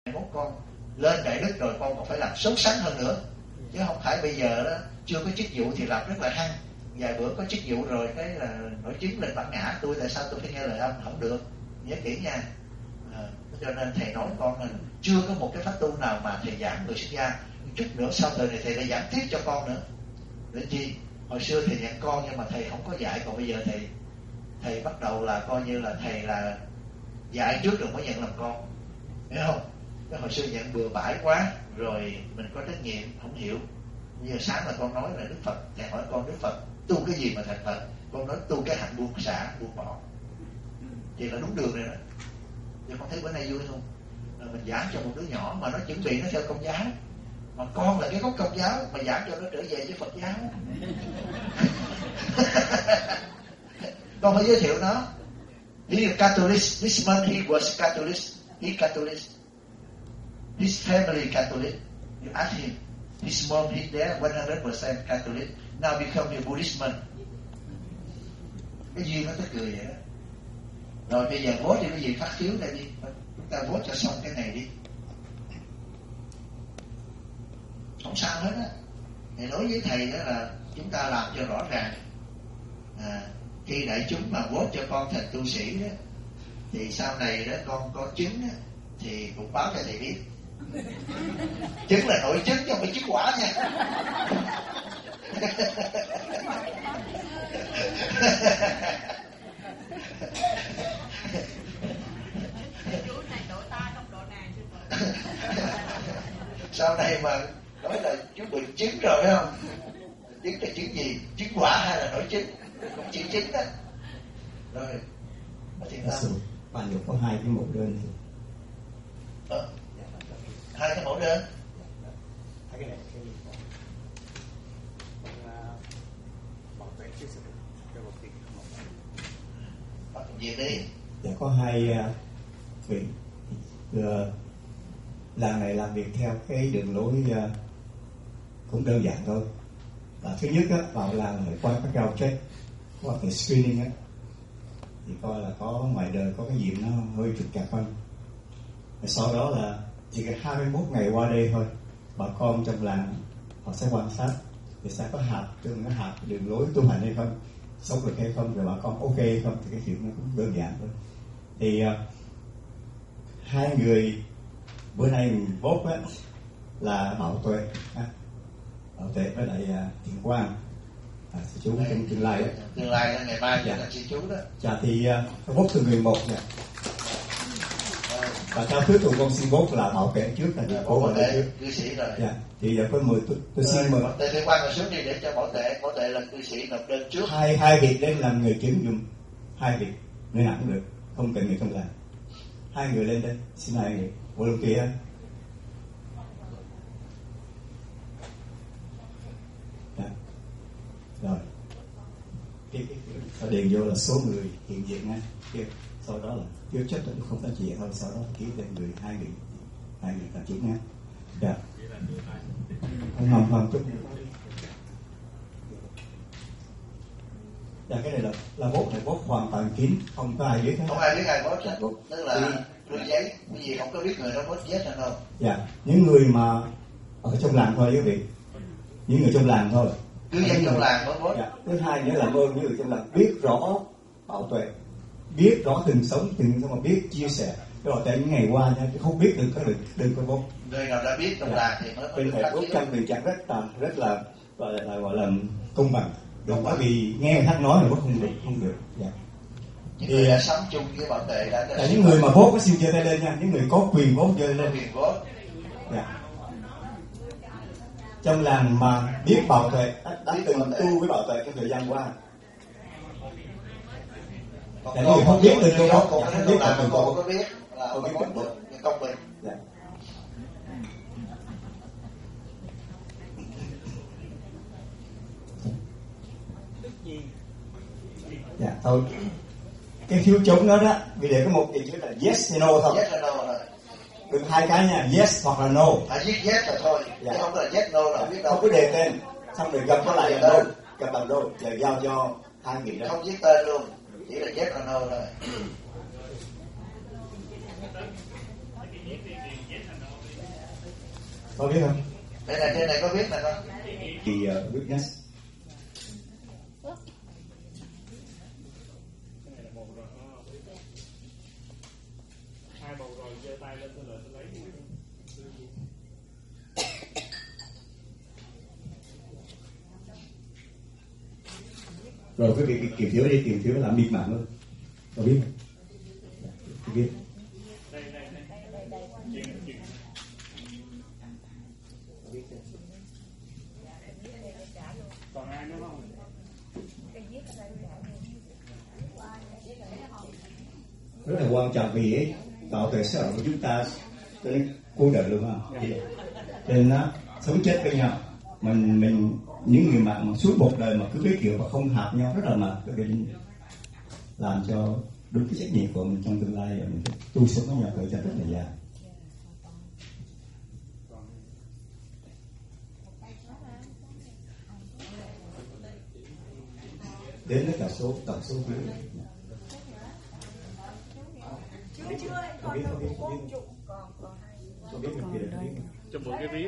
mốt con lên đại đức rồi con còn phải làm sốt sắng hơn nữa, chứ không phải bây giờ đó chưa có chức vụ thì làm rất là hăng, vài bữa có chức vụ rồi cái là nổi chứng lên bản ngã, tôi tại sao tôi phải nghe lời ông, không được, nhớ kỹ nha. Cho nên thầy nói con là chưa có một cái pháp tu nào mà thầy giảng người xuất gia, chút nữa sau thời này thầy lại giảng tiếp cho con nữa. Để chi? Hồi xưa thầy nhận con nhưng mà thầy không có dạy, còn bây giờ thầy bắt đầu là coi như là thầy là dạy trước rồi mới nhận làm con, hiểu không? Cái hồi xưa nhận bừa bãi quá rồi mình có trách nhiệm không hiểu. Bây giờ sáng là con nói là Đức Phật, thầy hỏi con Đức Phật tu cái gì mà thành Phật, con nói tu cái hạnh buông xả buông bỏ, thì là đúng đường rồi đó. Thì con thấy bữa nay vui không? Là mình giảng cho một đứa nhỏ mà nó chuẩn bị nó theo Công giáo, mà con là cái gốc Công giáo mà giảng cho nó trở về với Phật giáo. Con phải giới thiệu nó. He is Catholic. This man he was Catholic. He Catholic. His family Catholic. You ask him. His mom is there 100% Catholic. Now become a Buddhist man. Cái duyên nó tới cười vậy đó. Rồi bây giờ bố thì cái gì phát khiếu đây đi, chúng ta bố cho xong cái này đi, không sao hết á. Thì đối với thầy đó là chúng ta làm cho rõ ràng. Khi đại chúng mà bố cho con thành tu sĩ đó, thì sau này đó con có chứng đó, thì cũng báo cho thầy biết. Chứng là nội chứng chứ không phải chứng quả nha. Sau này mà nói là chú bị chứng rồi phải không? Chứng là chứng gì? Chứng quả hay là nổi chứng? Cũng chỉ chứng đó. Rồi. Bạn được có 2 cái mẫu đơn. 2 cái mẫu đơn. Gì đi? Dạ có 2 vị. Làng này làm việc theo cái đường lối cũng đơn giản thôi. Là thứ nhất á, vào làng phải qua cái rau check, qua cái screening á, thì coi là có ngoài đời có cái gì nó hơi trục trặc không. Sau đó là chỉ cần 21 ngày qua đây thôi, bà con trong làng họ sẽ quan sát thì sẽ có hạt, tương nó hạt đường lối tu hành hay không, sống được hay không, rồi bà con ok hay không, thì cái chuyện nó cũng đơn giản thôi. Thì 2 người bữa nay mình vote á là Bảo Tuệ, Bảo Tuệ với lại Thiện Quang, chú trong tương lai đó. Tương lai là ngày mai là chị chú đó. Dạ thì vote từ người một nha. Và theo thứ tự con xin vote là Bảo Tuệ trước là Bảo Bảo Tuệ trước. cư sĩ rồi. Dạ thì giờ có 10 tôi xin mời. Bảo Tuệ Thiện Quang ngồi xuống đi để cho Bảo Tuệ là cư sĩ nộp đơn trước. Hai vị lên làm người chứng dùm, 2 vị nơi nào cũng được, không cần người trong làng. 2 người lên đây, xin 2 người. Volunteer. Dạ. Rồi. Cái điền vô là số người hiện diện nha. Sau đó là chưa chết tôi không nói chuyện thôi, sau đó ký lên người 2 người là chứng nha. Dạ. Không chút. Dạ cái này là vote hoàn toàn kín, không có ai biết hết. Không ai biết ai vote hết. Tức là đưa giấy, cái gì không có biết người đó vote yes hay không. Dạ, những người mà ở trong làng thôi quý vị. Những người trong làng thôi. Cứ dân trong làng mới vote. Dạ. Thứ hai nữa là ơn những người trong làng biết rõ Bảo Tuệ, biết rõ từng sống mà biết chia sẻ. Rồi tại những ngày qua nha, không biết đừng có vote. Người nào đã biết trong làng thì mới bên thầy vote trong tình trạng rất là gọi là công bằng. Đúng, bởi vì nghe người khác nói là vote không được. Dạ. Những người đã sống chung với Bảo Tuệ đã những người mà vote có xin giơ tay lên nha, những người có quyền vote giơ lên. Quyền vote. Dạ. Trong làng mà biết Bảo Tuệ đã từng tu với Bảo Tuệ trong thời gian qua. Những người không biết từ đâu còn không biết là cô có biết là không biết được công bình. Dạ. Dạ thôi. Cái phiếu chống đó vì để có một chữ là yes hay no thôi. Yes hay no thôi. Được 2 cái nha, yes hoặc là no. Viết yes là thôi, dạ. Chứ không là yes no là biết đâu. Không có đề tên, xong rồi gặp có lại là no, gặp bằng no, giờ giao cho 2 vị đó. Không viết tên luôn, chỉ là yes or no thôi. Có biết không? Đây là trên này có biết này không? Thì witness. Hai bầu rồi, giơ tay lên tôi lấy. Rồi quý vị kiểm phiếu làm biên bản luôn. Có biết không? Có biết. Đây. Còn ai nữa không? Rất là quan trọng vì ấy, tạo thể xã hội của chúng ta cho nên cuộc đời luôn ha. Cho nên nó sống chết với nhau. Mình những người mà suốt một đời mà cứ cái kiểu mà không hợp nhau rất là mệt, cái làm cho đúng cái trách nhiệm của mình trong tương lai, và mình tu sống với nhau thời gian rất là dài. Đến với tổng số phiếu. Không biết. Trong bộ cái viết.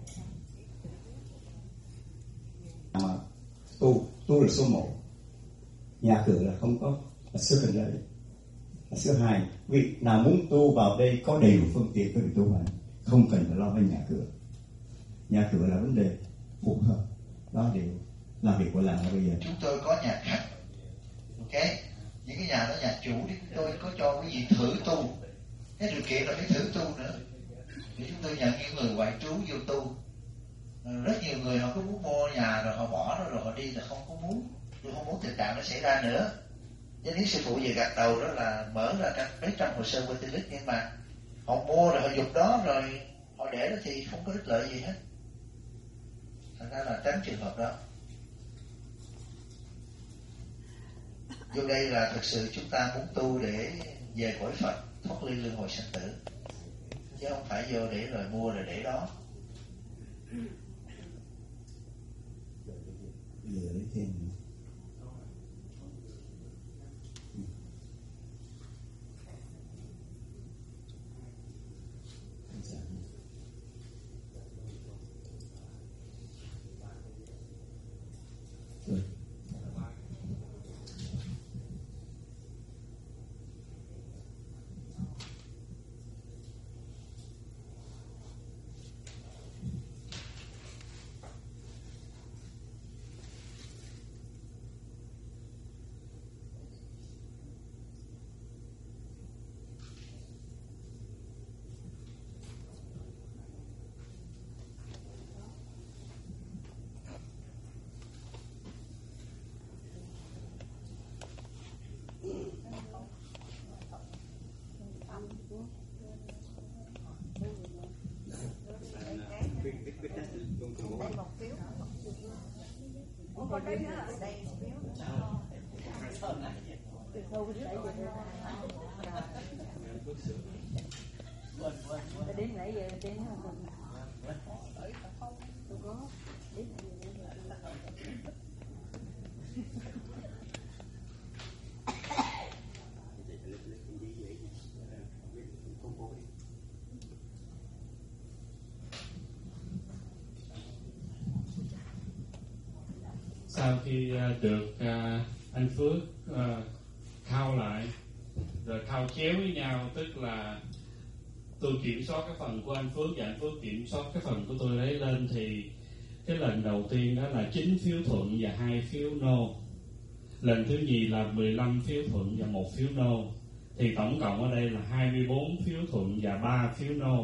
Tu là số 1, nhà cửa là không có, là secondary, là số 2. Vì nào muốn tu vào đây có đầy đủ phương tiện có thể tu hành, không cần phải lo về nhà cửa. Nhà cửa là vấn đề phù hợp, đó đều làm việc của làng bây giờ. Chúng tôi có nhà khách, ok, những cái nhà đó nhà chủ thì chúng tôi có cho quý vị thử tu, cái điều kiện là phải thử tu nữa. Thì chúng tôi nhận những người ngoại trú vô tu. Rất nhiều người họ cứ muốn mua nhà rồi họ bỏ nó rồi họ đi là không có muốn. Tôi không muốn tình trạng nó xảy ra nữa. Cho nên sư phụ về gật đầu đó là mở ra mấy trăm hồ sơ qua Tilic, nhưng mà họ mua rồi họ dục đó rồi họ để đó thì không có ích lợi gì hết. Thành ra là tránh trường hợp đó. Vô đây là thực sự chúng ta muốn tu để về cõi Phật, thoát ly luân hồi sanh tử, chứ không phải vô để rồi mua rồi để đó. Giờ lấy thêm. Sau khi được anh Phước khao lại, rồi khao chéo với nhau, tức là tôi kiểm soát cái phần của anh Phước và anh Phước kiểm soát cái phần của tôi lấy lên, thì cái lần đầu tiên đó là 9 phiếu thuận và 2 phiếu no. Lần thứ nhì là 15 phiếu thuận và 1 phiếu no. Thì tổng cộng ở đây là 24 phiếu thuận và 3 phiếu no.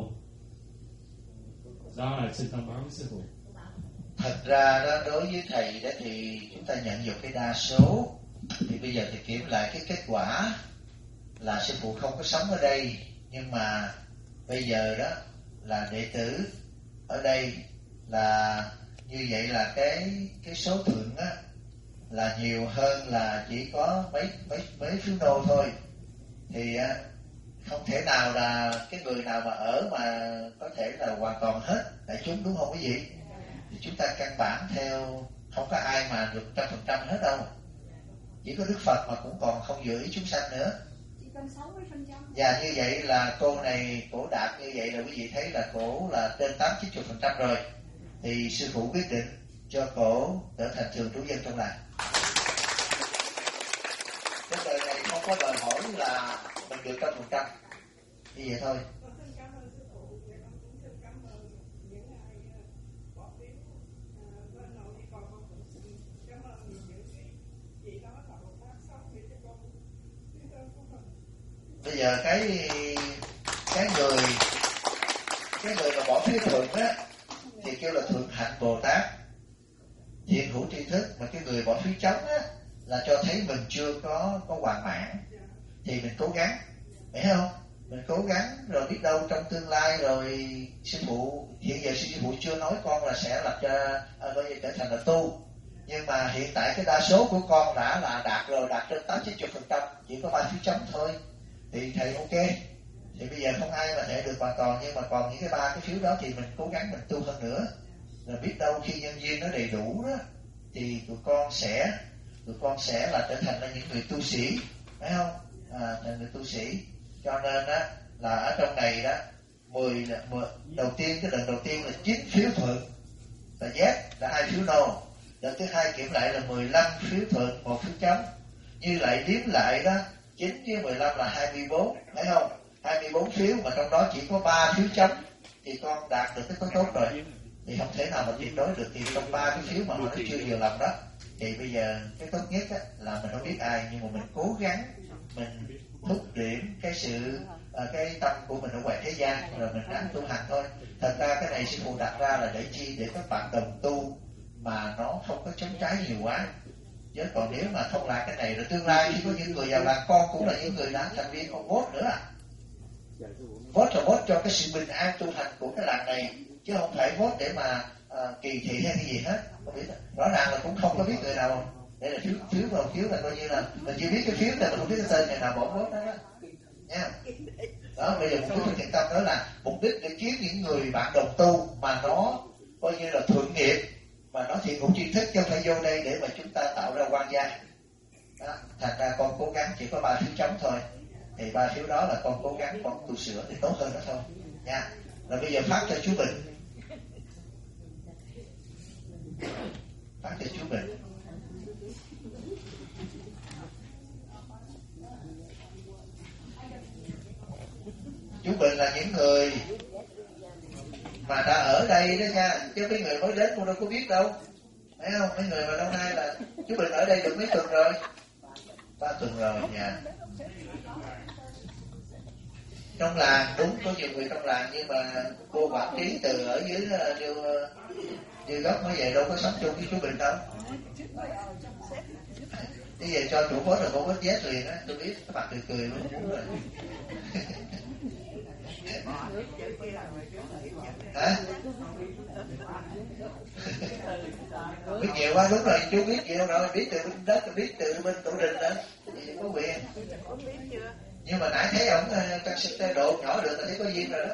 Đó là xin thông báo với sư phụ. Thật ra đó, đối với thầy đó thì chúng ta nhận được cái đa số. Thì bây giờ thì kiểm lại cái kết quả là sư phụ không có sống ở đây, nhưng mà bây giờ đó là đệ tử ở đây là như vậy, là cái số thuận á là nhiều hơn là chỉ có mấy phiếu no thôi. Thì không thể nào là cái người nào mà ở mà có thể là hoàn toàn hết đại chúng, đúng không quý vị? Thì chúng ta căn bản theo, không có ai mà được 100% hết đâu. Chỉ có Đức Phật mà cũng còn không dự ý chúng sanh nữa. Và như vậy là cô này, cổ đạt như vậy là quý vị thấy là cổ là trên 80-90% rồi. Thì sư phụ quyết định cho cổ trở thành thường trú dân trong làng. Cái đời này không có đòi hỏi là mình được 100%. Như vậy thôi. Bây giờ cái người mà bỏ phiếu thuận á thì kêu là thượng hạnh Bồ Tát, thiện hữu tri thức. Mà cái người bỏ phiếu trống á là cho thấy mình chưa có hoàn mãn, thì mình cố gắng, hiểu không? Mình cố gắng rồi biết đâu trong tương lai rồi sư phụ, hiện giờ sư phụ chưa nói con là sẽ lập cho trở thành là tu, nhưng mà hiện tại cái đa số của con đã là đạt rồi, đạt trên 80-90%, chỉ có 3 phiếu trống thôi. Thì thầy ok, thì bây giờ không ai mà thể được hoàn toàn, nhưng mà còn những cái 3 cái phiếu đó thì mình cố gắng mình tu hơn nữa, rồi biết đâu khi nhân duyên nó đầy đủ đó thì tụi con sẽ là trở thành là những người tu sĩ, phải không? Thành người tu sĩ. Cho nên đó là ở trong này đó 10 đầu tiên, cái lần đầu tiên là 9 phiếu thuận là yes, là 2 phiếu no. Lần thứ hai kiểm lại là 15 phiếu thuận, 1 phiếu trống. Như lại đếm lại đó 9 với 15 là 24, thấy không? 24 phiếu mà trong đó chỉ có 3 phiếu trống thì con đạt được cái tốt rồi. Thì không thể nào mà tuyệt đối được. Thì trong 3 cái phiếu mà nó chưa nhiều lòng đó, thì bây giờ cái tốt nhất á, là mình không biết ai, nhưng mà mình cố gắng mình thúc điểm cái sự cái tâm của mình ở ngoài thế gian, rồi mình ráng tu hành thôi. Thật ra cái này sư phụ đặt ra là để chi? Để các bạn đồng tu mà nó không có chống trái nhiều quá. Chứ còn nếu mà không làm cái này rồi tương lai khi có những người vào làng, con cũng là những người đã thành viên con vote nữa. Vote là vote cho cái sự bình an tu hành của cái làng này, chứ không phải vote để mà kỳ thị hay cái gì hết. Không biết. Rõ ràng là cũng không có biết người nào. Đây là phiếu là coi như là mình chỉ biết cái phiếu này, mình không biết cái tên người nào bỏ vote đó nha. Đó, bây giờ một cái thiện tâm đó là mục đích để kiếm những người bạn đồng tu mà nó coi như là thượng nghiệp, mà nó thiện hữu tri thức, chứ không phải vô đây để mà chúng ta tạo ra quan gia. Đó, thành ra con cố gắng chỉ có 3 phiếu trống thôi, thì 3 phiếu đó là con cố gắng con tu sửa thì tốt hơn đó thôi nha. Rồi bây giờ phát cho chú Bình, phát cho chú Bình. Chú Bình là những người mà đã ở đây đó nha, chứ mấy người mới đến con đâu có biết đâu, thấy không? Mấy người mà lâu nay là chú Bình ở đây được mấy tuần rồi? 3 tuần rồi nha. Trong làng đúng có nhiều người trong làng, nhưng mà cô quản trí từ ở dưới như gốc mới về đâu có sống chung với chú Bình đâu. Bây giờ cho chủ phó rồi cô có chết liền á, tôi biết các bạn cười luôn muốn rồi. Hả? Biết nhiều quá, đúng rồi, chú biết nhiều rồi, biết từ bên đất, biết từ bên tổ đình đó, thì có quyền. Nhưng mà nãy thấy ổng cái độ nhỏ được là thấy có duyên rồi đó.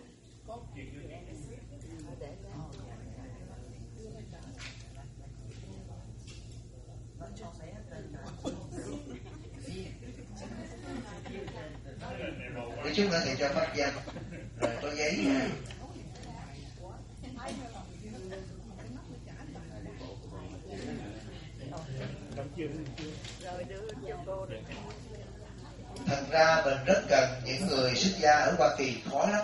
Để chút nữa thì cho pháp danh, rồi có giấy nha. Thật ra mình rất cần những người xuất gia ở Hoa Kỳ, khó lắm.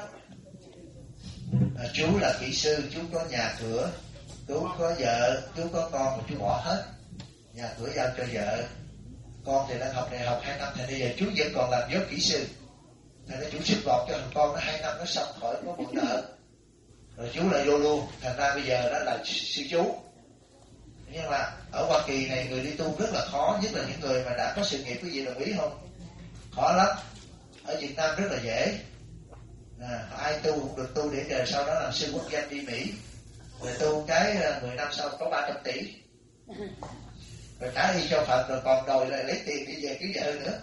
Chú là kỹ sư, chú có nhà cửa, chú có vợ, chú có con mà chú bỏ hết. Nhà cửa giao cho vợ, con thì đang học đại học 2 năm, thì bây giờ chú vẫn còn làm giấc kỹ sư. Thành ra chú sức lọt cho thằng con nó 2 năm nó xong khỏi có một nợ. Rồi chú là vô luôn, thành ra bây giờ đó là sư chú. Nhưng mà ở Hoa Kỳ này người đi tu rất là khó, nhất là những người mà đã có sự nghiệp, cái gì đồng ý không? Khó lắm. Ở Việt Nam rất là dễ. Ai tu cũng được tu để đời sau đó làm sư quốc danh đi Mỹ. Rồi tu cái 10 năm sau có 300 tỷ. Rồi trả đi cho Phật, rồi còn đòi lại lấy tiền đi về cứu vợ nữa.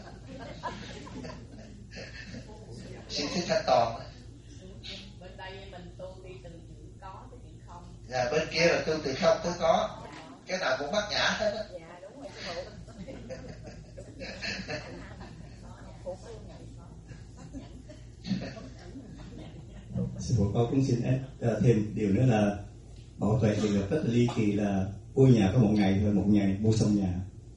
Xin thích Thanh Toàn. Bên đây mình tu đi từ chuyện có tới chuyện không. Dạ, bên kia là tu từ không tới có. Cái nào cũng bắt nhã hết á. Dạ đúng rồi. Sư phụ con cũng xin thêm điều nữa là bảo tuệ thì rất là ly kỳ là mua nhà có 1 ngày thôi, 1 ngày mua xong nhà.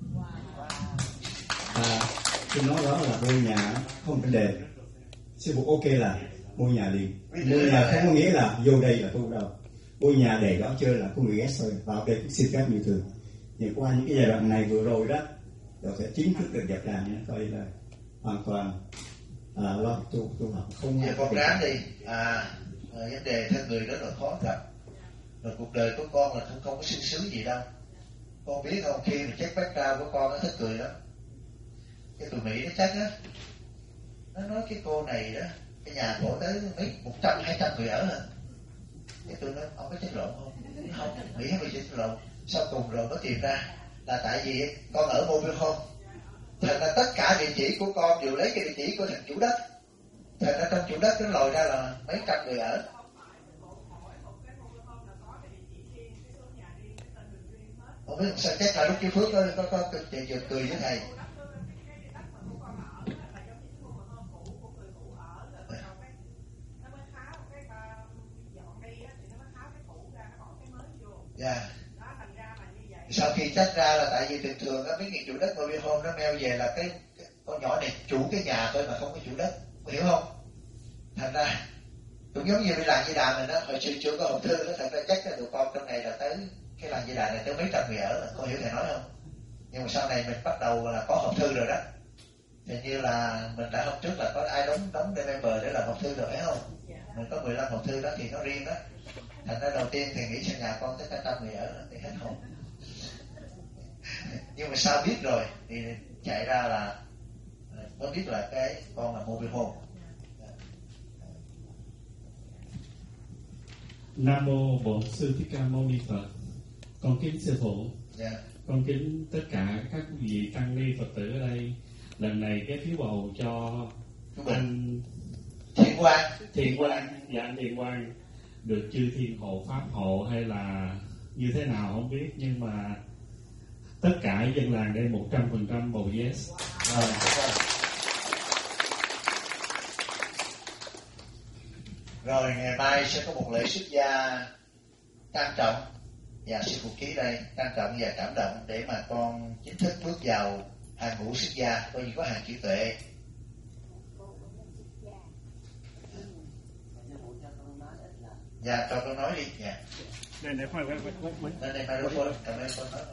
Tôi nói đó là mua nhà không vấn đề. Sư phụ ok là mua nhà liền. Mua nhà không có nghĩa là vô đây là tu đâu. Mua nhà để đó chơi là có người ghét thôi, vào đây cũng xin phép như thường. Nhưng qua những cái giai đoạn này vừa rồi đó, rồi sẽ chính thức được dẹp đàn, coi là hoàn toàn lo tu học không. Giờ con ráng đi. Vấn đề thân người rất là khó gặp. Rồi cuộc đời của con là không có sung sướng gì đâu. Con biết không, khi mà check background của con nó thích cười lắm. Cái tụi Mỹ nó chắc á, nó nói cái cô này đó, cái nhà cổ tới mấy 100-200 người ở hả? Cái tôi nói ông có chết lộn không? Không, Mỹ hay bị chết lộn. Sau cùng rồi có tìm ra là tại vì con ở mobile home. Thật ra tất cả địa chỉ của con đều lấy cái địa chỉ của thằng chủ đất. Thật ra trong chủ đất nó lòi ra là mấy trăm người ở. Không biết sao chắc là lúc Chí Phước có chuyện cười với thầy. Dạ. Sau khi trách ra là tại vì thường thường á mấy người chủ đất mobile home nó mail về là cái con nhỏ này chủ cái nhà thôi mà không có chủ đất, hiểu không? Thành ra cũng giống như cái làng Di Đà này đó, hồi xưa chưa có hộp thư đó, thật ra chắc là tụi con trong này là tới cái làng Di Đà này tới mấy trăm người ở, là con hiểu thầy nói không? Nhưng mà sau này mình bắt đầu là có hộp thư rồi đó, thì như là mình đã hôm trước là có ai đóng member để làm hộp thư rồi phải không? Mình có 15 hộp thư đó thì nó riêng đó. Thành ra đầu tiên thì nghĩ sang nhà con tới cả 100 người ở thì hết hồn. Nhưng mà sao biết rồi thì chạy ra là có biết là cái con là mobile home. Nam mô Bổn Sư Thích Ca Mâu Ni Phật. Con kính sư phụ. Con kính tất cả các quý vị tăng ni Phật tử ở đây. Lần này cái phiếu bầu cho anh Thiện Quang. Dạ anh Thiện Quang được chư thiên hộ pháp hộ hay là như thế nào không biết, nhưng mà tất cả dân làng đây 100% bầu yes. Rồi ngày mai sẽ có một lễ xuất gia trang trọng, và sư phụ ký đây trang trọng và cảm động để mà con chính thức bước vào hàng ngũ xuất gia, coi như có hàng trí tuệ. Dạ, cho con nói đi. Dạ. Đây đây microphone, cầm microphone nói.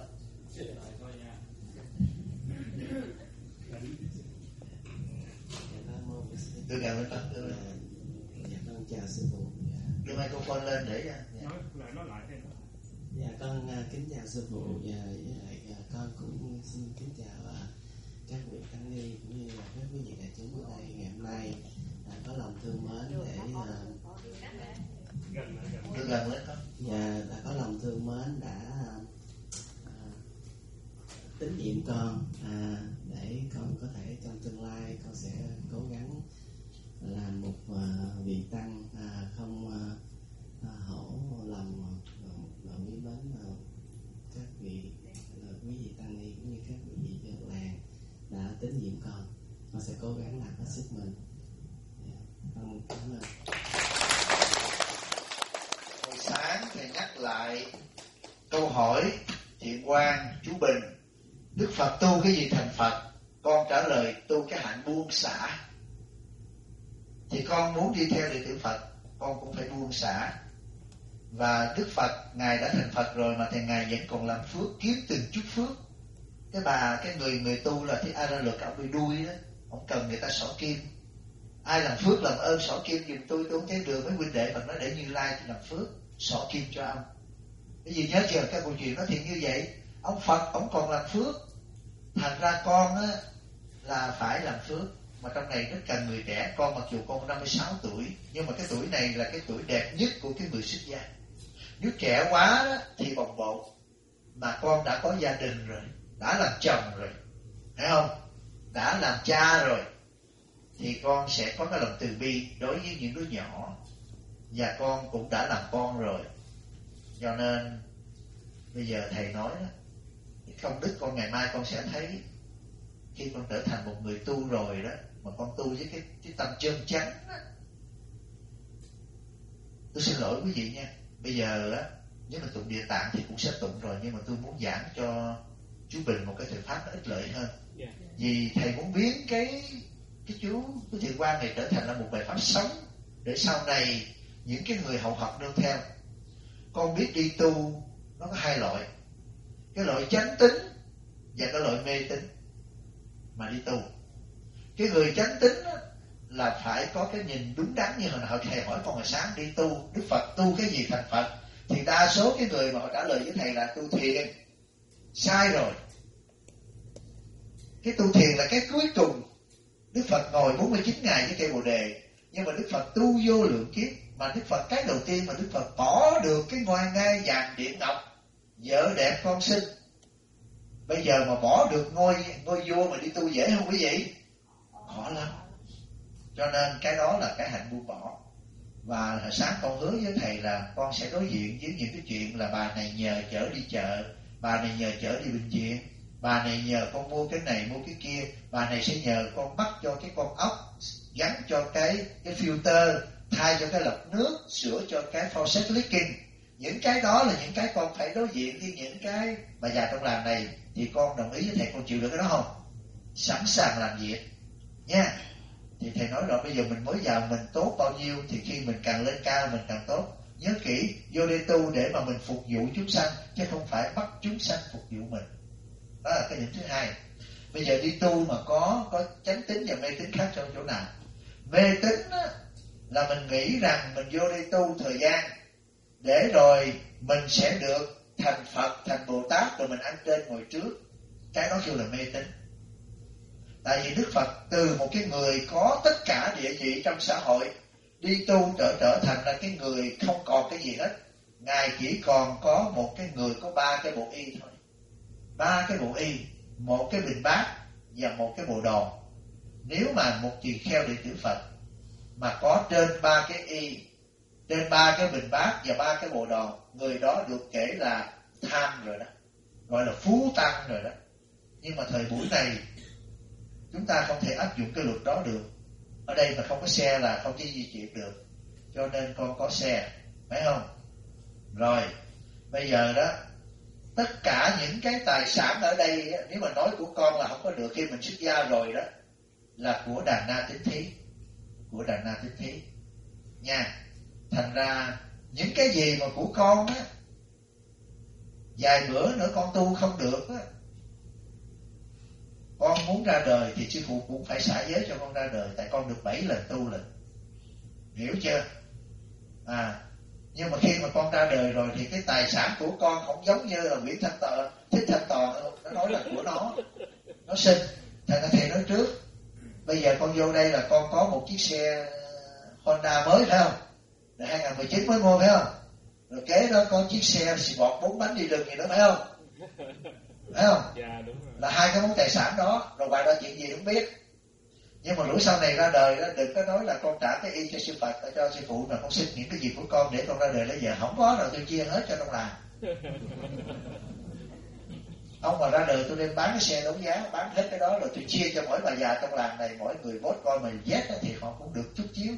Đưa gà lên con, đưa lên. Dạ con chào sư phụ. Đưa microphone lên để nói lại thêm. Dạ con kính chào sư phụ, và với lại con cũng xin kính chào các vị tăng ni cũng như là các quý vị đại chúng ở đây ngày hôm nay có lòng thương mến để đưa gần lên con. Dạ đã có lòng thương mến đã tín nhiệm con để con có thể trong tương lai con sẽ cố gắng làm một vị tăng không hổ lòng quý mến các vị quý vị tăng ni cũng như các quý vị dân làng đã tín nhiệm con sẽ cố gắng làm hết sức mình. Con cảm ơn. Hồi sáng thầy nhắc lại câu hỏi Thiện Quang, chú Bình, Đức Phật tu cái gì thành Phật? Con trả lời tu cái hạnh buông xả. Thì con muốn đi theo đệ tử Phật, con cũng phải buông xả. Và Đức Phật Ngài đã thành Phật rồi mà thì Ngài vẫn còn làm phước, kiếm từng chút phước. Cái người tu là thì ai ra lượt ông bị đuôi đó, không cần người ta xỏ kim. Ai làm phước làm ơn xỏ kim giùm tôi không thấy đường. Mấy huynh đệ Phật nói để Như Lai thì làm phước xỏ kim cho ông. Cái gì nhớ chưa, cái câu chuyện nó thì như vậy. Ông Phật ông còn làm phước, thành ra con á là phải làm phước. Mà trong này rất cần người trẻ. Con mặc dù con 56 tuổi, nhưng mà cái tuổi này là cái tuổi đẹp nhất của cái người xuất gia. Nếu trẻ quá đó, thì bồng bột. Mà con đã có gia đình rồi, đã làm chồng rồi, thấy không, đã làm cha rồi, thì con sẽ có cái lòng từ bi đối với những đứa nhỏ. Và con cũng đã làm con rồi, cho nên bây giờ thầy nói đó, công đức con ngày mai con sẽ thấy. Khi con trở thành một người tu rồi đó, mà con tu với cái tâm chân chánh á. Tôi xin lỗi quý vị nha, bây giờ á, nếu mà tụng Địa Tạng thì cũng sẽ tụng rồi, nhưng mà tôi muốn giảng cho chú Bình một cái thời pháp nó ích lợi hơn. Vì thầy muốn biến cái thiền quan này trở thành là một bài pháp sống, để sau này những cái người hậu học nương theo. Con biết đi tu nó có hai loại, cái loại chánh tín và cái loại mê tín mà đi tu. Cái người chánh tín á, là phải có cái nhìn đúng đắn. Như hồi nào thầy hỏi con hồi sáng đi tu, Đức Phật tu cái gì thành Phật, thì đa số cái người mà họ trả lời với thầy là tu thiền. Sai rồi. Cái tu thiền là cái cuối cùng. Đức Phật ngồi 49 ngày với cây Bồ Đề, nhưng mà Đức Phật tu vô lượng kiếp. Mà Đức Phật cái đầu tiên mà Đức Phật bỏ được cái ngôi ngai vàng điện ngọc, vợ đẹp con sinh. Bây giờ mà bỏ được ngôi vua mà đi tu dễ không quý vị? Khó lắm. Cho nên cái đó là cái hạnh buông bỏ. Và hồi sáng con hứa với thầy là con sẽ đối diện với những cái chuyện là bà này nhờ chở đi chợ, bà này nhờ chở đi bệnh viện, bà này nhờ con mua cái này mua cái kia, bà này sẽ nhờ con bắt cho cái con ốc, gắn cho cái filter, thay cho cái lọc nước, sửa cho cái faucet leaking. Những cái đó là những cái con phải đối diện với những cái bà già trong làng này. Thì con đồng ý với thầy, con chịu được cái đó không? Sẵn sàng làm việc nha. Thì thầy nói rồi, bây giờ mình mới vào mình tốt bao nhiêu thì khi mình càng lên cao mình càng tốt. Nhớ kỹ, vô đây tu để mà mình phục vụ chúng sanh, chứ không phải bắt chúng sanh phục vụ mình. Đó là cái điểm thứ hai. Bây giờ đi tu mà có chánh tín và mê tín khác trong chỗ nào? Mê tín á, là mình nghĩ rằng mình vô đây tu thời gian để rồi mình sẽ được thành Phật, thành Bồ Tát, rồi mình ăn trên ngồi trước. Cái đó kêu là mê tín. Tại vì Đức Phật từ một cái người có tất cả địa vị trong xã hội, đi tu trở thành là cái người không còn cái gì hết. Ngài chỉ còn có một cái người có 3 cái bộ y thôi. 3 cái bộ y, một cái bình bát và một cái bộ đồ. Nếu mà một tỳ kheo đệ tử Phật mà có trên 3 cái y, trên 3 cái bình bát và 3 cái bộ đồ, người đó được kể là tham rồi đó, gọi là phú tăng rồi đó. Nhưng mà thời buổi này chúng ta không thể áp dụng cái luật đó được. Ở đây mà không có xe là không thể di chuyển được, cho nên con có xe, phải không? Rồi bây giờ đó, tất cả những cái tài sản ở đây, nếu mà nói của con là không có được khi mình xuất gia rồi đó, là của Đàn Na Tín Thí, của Đàn Na Tín Thí nha. Thành ra những cái gì mà của con á, vài bữa nữa con tu không được á, con muốn ra đời thì sư phụ cũng phải xả giới cho con ra đời, tại con được 7 lần tu lận. Hiểu chưa? Nhưng mà khi mà con ra đời rồi thì cái tài sản của con không giống như là Nguyễn Thanh Toàn, Thích Thanh Toàn nó nói là của nó sinh. Thành ra thầy nói trước, bây giờ con vô đây là con có một chiếc xe Honda mới, phải không? Là 2019 mới mua, phải không? Rồi kế đó có chiếc xe Sport 4 bánh đi rừng gì đó, phải không? Phải không? Dạ, đúng rồi. Là 2 cái món tài sản đó. Rồi ngoài đó chuyện gì không biết. Nhưng mà rủi sau này ra đời đó, đừng có nói là con trả cái y cho sư Phật, cho sư phụ, mà con xin những cái gì của con để con ra đời. Bây giờ không có rồi, tôi chia hết cho trong làng. Ông mà ra đời tôi đem bán cái xe đấu giá, bán hết cái đó rồi tôi chia cho mỗi bà già trong làng này, mỗi người vote coi mà vét thì họ cũng được chút chiếu.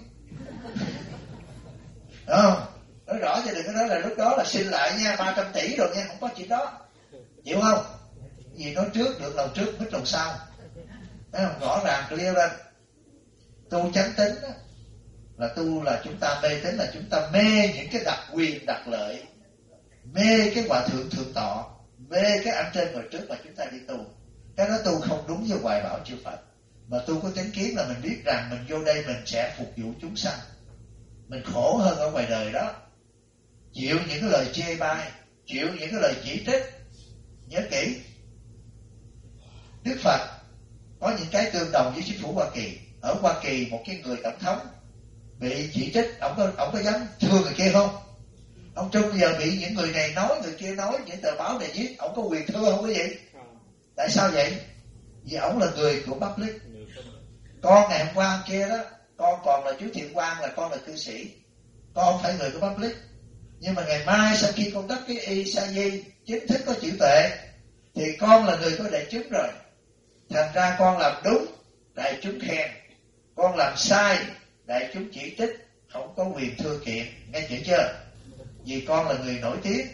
Đúng không? Nói rõ cho đừng có nói là lúc đó là xin lại nha, 300 tỷ rồi nha, không có chuyện đó. Chịu không? Vì nói trước được lòng trước, biết lòng sau. Thấy không? Rõ ràng clear lên. Tu chánh tín đó, là tu là chúng ta mê tín, là chúng ta mê những cái đặc quyền đặc lợi, mê cái hòa thượng thượng tọa, mê cái ăn trên ngồi trước mà chúng ta đi tu. Cái đó tu không đúng với hoài bảo chư Phật. Mà tu có chánh kiến là mình biết rằng mình vô đây mình sẽ phục vụ chúng sanh. Mình khổ hơn ở ngoài đời đó, chịu những cái lời chê bai, chịu những cái lời chỉ trích. Nhớ kỹ, Đức Phật có những cái tương đồng với chính phủ Hoa Kỳ. Ở Hoa Kỳ một cái người tổng thống bị chỉ trích, ông có dám thưa người kia không? Ông Trung bây giờ bị những người này nói, người kia nói, những tờ báo này viết, ông có quyền thưa không quý vị? Tại sao vậy? Vì ông là người của public. Con ngày hôm qua hôm kia đó, con còn là chú Thiện Quang, là con là cư sĩ, con phải người của public. Nhưng mà ngày mai sau khi con đắp cái y sa di chính thức có chữ tuệ thì con là người có đại chúng rồi. Thành ra con làm đúng, đại chúng khen. Con làm sai, đại chúng chỉ trích, không có quyền thưa kiện, nghe chuyện chưa? Vì con là người nổi tiếng.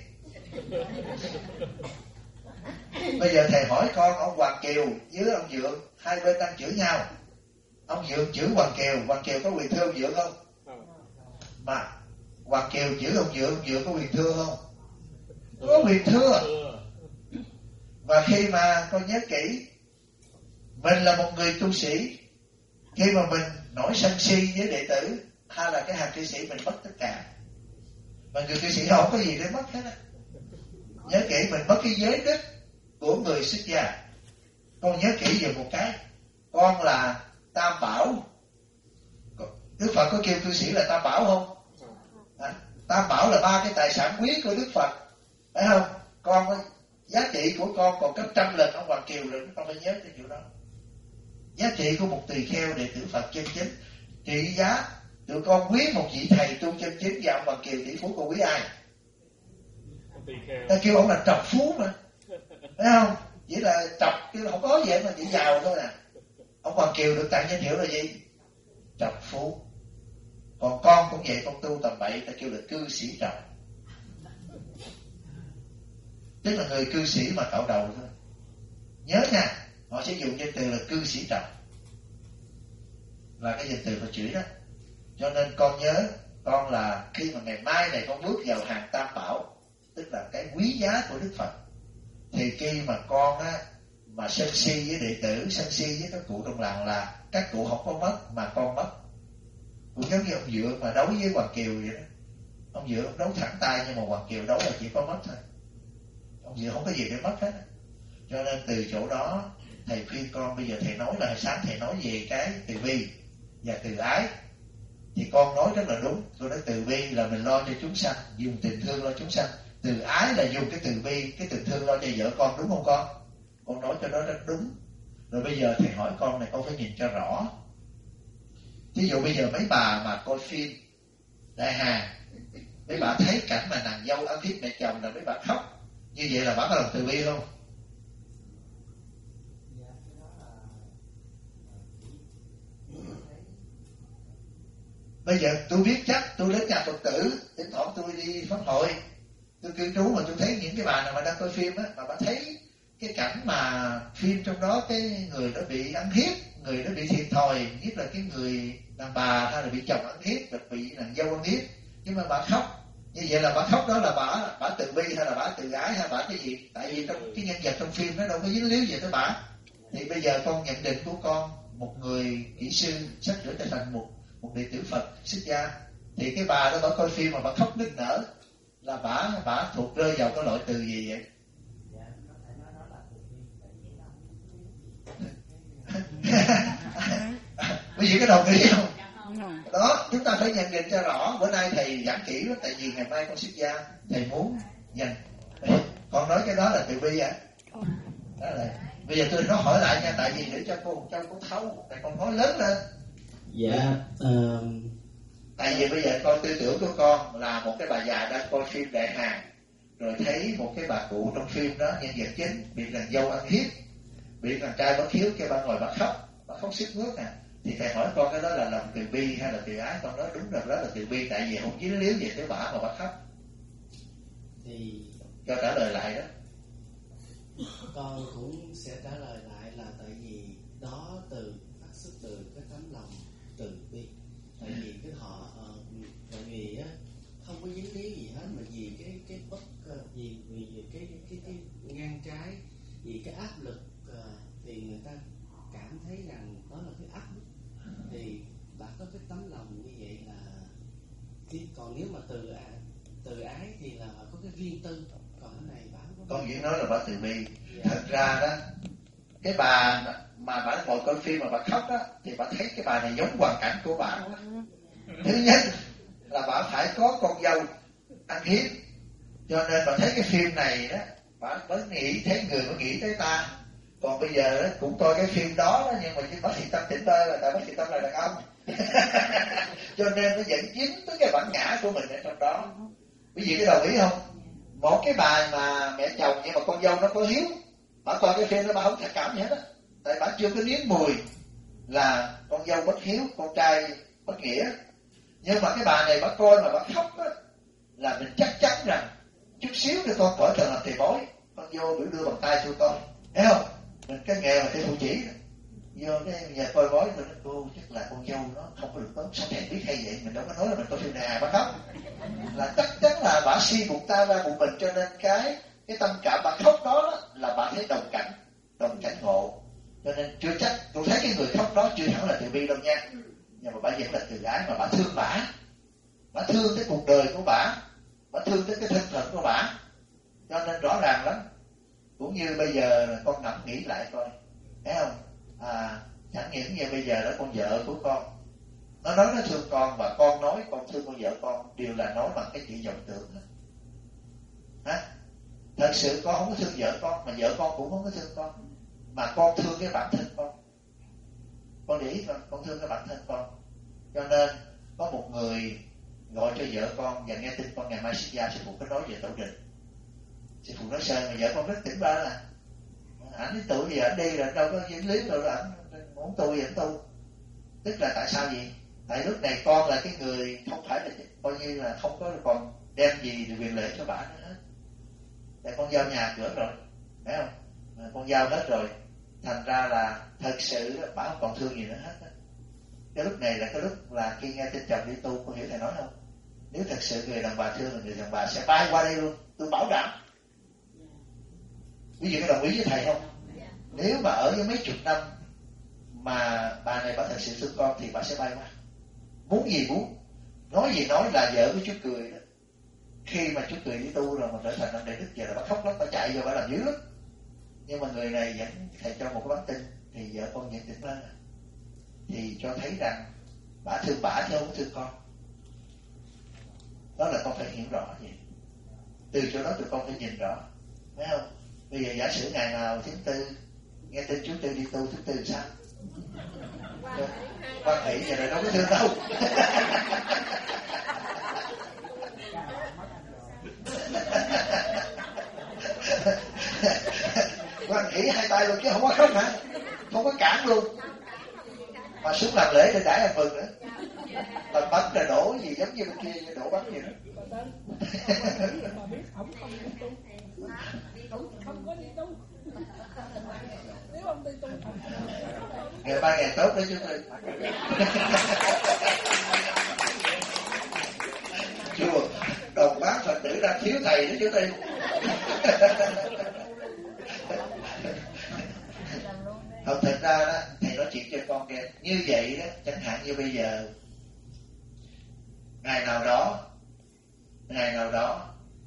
Bây giờ thầy hỏi con, ông Hoàng Kiều với ông Dượng hai bên đang chửi nhau. Ông Dượng chửi Hoàng Kiều có quyền thưa ông Dượng không? Mà Hoàng Kiều chửi ông Dượng có quyền thưa không? Có quyền thưa. Và khi mà con nhớ kỹ, mình là một người tu sĩ, khi mà mình nổi sân si với đệ tử hay là cái hàng cư sĩ, mình mất tất cả. Mà người cư sĩ không có gì để mất hết á. Nhớ kỹ, mình mất cái giới đức của người xuất gia. Con nhớ kỹ về một cái, con là Tam Bảo. Đức Phật có kêu cư sĩ là Tam Bảo không? Tam Bảo là ba cái tài sản quý của Đức Phật, phải không? Con có giá trị của con còn gấp trăm lần ông Hoàng Kiều rồi, con phải nhớ cái điều đó. Giá trị của một tỳ kheo đệ tử Phật chân chính, trị giá tụi con quý một vị thầy tu chân chính và ông Hoàng Kiều tỷ phú, con quý ai? Ta kêu ông là trọc phú mà, phải không? Chỉ là trọc, chứ không có gì mà chỉ giàu thôi à. Ông Hoàng Kiều được tặng danh hiệu là gì? Trọc phú. Còn con cũng vậy, con tu tầm bậy ta kêu là cư sĩ trọc, tức là người cư sĩ mà cạo đầu thôi. Nhớ nha, họ sẽ dùng danh từ là cư sĩ trọc, là cái danh từ họ chửi đó. Cho nên con nhớ, con là khi mà ngày mai này con bước vào hàng Tam Bảo, tức là cái quý giá của Đức Phật, thì khi mà con á mà sân si với đệ tử, sân si với các cụ trong làng là các cụ không có mất mà con mất. Cũng giống như ông Dượng mà đấu với Hoàng Kiều vậy đó. Ông Dượng ông đấu thẳng tay, nhưng mà Hoàng Kiều đấu là chỉ có mất thôi. Ông Dượng không có gì để mất hết. Cho nên từ chỗ đó thầy khuyên con, bây giờ thầy nói là hồi sáng thầy nói về cái từ bi và từ ái, thì con nói rất là đúng. Tôi nói từ bi là mình lo cho chúng sanh, dùng tình thương lo chúng sanh. Từ ái là dùng cái từ bi, cái tình thương lo cho vợ con, đúng không con? Con nói cho nó rất đúng. Rồi bây giờ thầy hỏi con này, con phải nhìn cho rõ. Ví dụ bây giờ mấy bà mà coi phim Đại Hà, mấy bà thấy cảnh mà nàng dâu ăn hiếp mẹ chồng là mấy bà khóc, như vậy là bà có lòng từ bi không? Bây giờ tôi biết chắc, tôi đến nhà Phật tử, thỉnh thoảng tôi đi pháp hội, tôi cư trú mà tôi thấy những cái bà nào mà đang coi phim á, mà bà thấy cái cảnh mà phim trong đó cái người đó bị ăn hiếp, người đó bị thiệt thòi, nhất là cái người đàn bà hay là bị chồng ăn hiếp, hoặc bị nàng dâu ăn hiếp, nhưng mà bà khóc, như vậy là bà khóc đó là bà từ bi hay là bà từ ái hay bà cái gì? Tại vì trong cái nhân vật trong phim nó đâu có dính líu gì tới bà. Thì bây giờ con nhận định của con, một người kỹ sư sắp sửa trở thành một đệ tử Phật xuất gia, thì cái bà đó bà coi phim mà bà khóc nức nở là bà thuộc rơi vào cái loại từ gì vậy? Quý vị có đồng ý không? Đó, chúng ta phải nhận định cho rõ. Bữa nay thầy giảng kỹ lắm, tại vì ngày mai con xuất gia, thầy muốn dành. Con nói cái đó là từ bi ạ. Đó là bây giờ tôi nói hỏi lại nha, tại vì để cho cô Châu có thấu, tại con nói lớn lên. Dạ. Tại vì bây giờ con tư tưởng của con là một cái bà già đang coi phim Đại Hà, rồi thấy một cái bà cụ trong phim đó, nhân vật chính bị nàng dâu ăn hiếp, bị thằng trai bất hiếu, cái bà ngồi bà khóc sướt mướt nè. Thì thầy hỏi con cái đó là lòng từ bi hay là từ ái? Con nói đúng rồi, đó là từ bi, tại vì không dính líu gì tới bà mà bà khóc. Thì cho trả lời lại đó. Con cũng sẽ trả lời lại là tại vì đó phát xuất từ cái tấm lòng từ bi. Tại vì cái họ tại vì á không có dính líu gì hết, mà vì cái bất vì cái ngang trái, vì cái áp lực thì người ta cảm thấy rằng đó là cái áp lực, thì đã có cái tấm lòng như vậy là. Còn nếu mà từ ái thì là có cái riêng tư, còn cái này bạn có. Con Duyên nói là bà từ bi. Thật ra đó, cái bà mà bà ngồi coi phim mà bà khóc đó, thì bà thấy cái bà này giống hoàn cảnh của bà. Thứ nhất là bà phải có con dâu ăn hiếp, cho nên bà thấy cái phim này đó, bà mới nghĩ, thấy người mới nghĩ tới ta. Còn bây giờ đó, cũng coi cái phim đó, nhưng mà bác sĩ Tâm tỉnh bơ là tại bác sĩ Tâm là đàn ông. Cho nên nó dẫn dính tới cái bản ngã của mình ở trong đó. Quý vị có đồng ý không? Một cái bà mà mẹ chồng nhưng mà con dâu nó có hiếu, bà coi cái phim đó bà không thật cảm gì hết á, tại bà chưa có nếm mùi là con dâu bất hiếu, con trai bất nghĩa. Nhưng mà cái bà này bà coi mà bà khóc á, là mình chắc chắn rằng chút xíu nữa con khỏi cần làm thầy bói, con vô biểu đưa bằng tay cho con, thấy không? Mình cái nghề mà thầy phụ chỉ vô cái nhà coi bói, tôi nói cô chắc là con dâu nó không có được tốt. Sao thầy biết hay vậy? Mình đâu có nói là mình có phim này bà khóc, là chắc chắn là bà suy bụng ta ra bụng mình. Cho nên cái tâm trạng bà khóc đó là bà thấy đồng cảnh ngộ. Cho nên chưa chắc, tôi thấy cái người khóc đó chưa hẳn là từ bi đâu nha, nhưng mà bà vẫn là từ ái, mà bà thương bà thương cái cuộc đời của bà thương tới cái thân phận của bà. Cho nên rõ ràng lắm. Cũng như bây giờ con ngẫm nghĩ lại coi, thấy không? Chẳng những như bây giờ đó con vợ của con nó nói nó thương con, và con nói con thương con vợ con, đều là nói bằng cái chuyện vọng tưởng đó. Thật sự con không có thương vợ con, mà vợ con cũng không có thương con, mà con thương cái bản thân con để ý con thương cái bản thân con. Cho nên có một người gọi cho vợ con và nghe tin con ngày mai xuất gia, sư phụ có nói về tổ đình. Sư phụ nói sao mà vợ con rất tỉnh bơ là ảnh đến tuổi gì ảnh đi rồi, đâu có dính lý đâu, ảnh muốn tu gì ảnh tu. Tức là tại sao vậy? Tại lúc này con là cái người không phải là coi như là không có còn đem gì quyền lệ cho bà nữa hết. Tại con giao nhà cửa rồi, thấy không? Con giao hết rồi, thành ra là thật sự bà không còn thương gì nữa hết. Cái lúc này là cái lúc là khi nghe tin chồng đi tu, con hiểu thầy nói không? Nếu thật sự người đàn bà thương, người đàn bà sẽ bay qua đây luôn, tôi bảo đảm. Ví dụ có đồng ý với thầy không? Nếu mà ở với mấy chục năm mà bà này bà thật sự thương con thì bà sẽ bay qua. Muốn gì muốn, nói gì nói, là vợ của chú Cười đó. Khi mà chú Cười đi tu rồi mà trở thành năm đại đức, giờ là bà khóc lắm, bà chạy vô bà làm dữ lắm. Nhưng mà người này vẫn thầy cho một cái bản tin thì vợ con nhận định lên, thì cho thấy rằng bà thương bà chứ không có thương con. Đó là con phải hiểu rõ vậy. Từ chỗ đó tụi con phải nhìn rõ, thấy không? Bây giờ giả sử ngày nào thứ tư nghe tin chú Tư đi tu, thứ tư sao? Quan Hỷ giờ này đâu có thương đâu. Quan Hỷ hai tay luôn chứ không có khóc hả? Không có cản luôn. Mà xuống làm lễ để đãi ăn mừng nữa. Mà bánh là đổ gì giống như bên kia đổ bánh gì đó. Không có đi tu. Nếu ông đi tu ngày 3 ngày tốt đấy chú Tư. Chùa đồng bác Phật tử đang thiếu thầy đó chú Tư. Không, thật ra đó thầy nói chuyện cho con nghe như vậy đó. Chẳng hạn như bây giờ ngày nào đó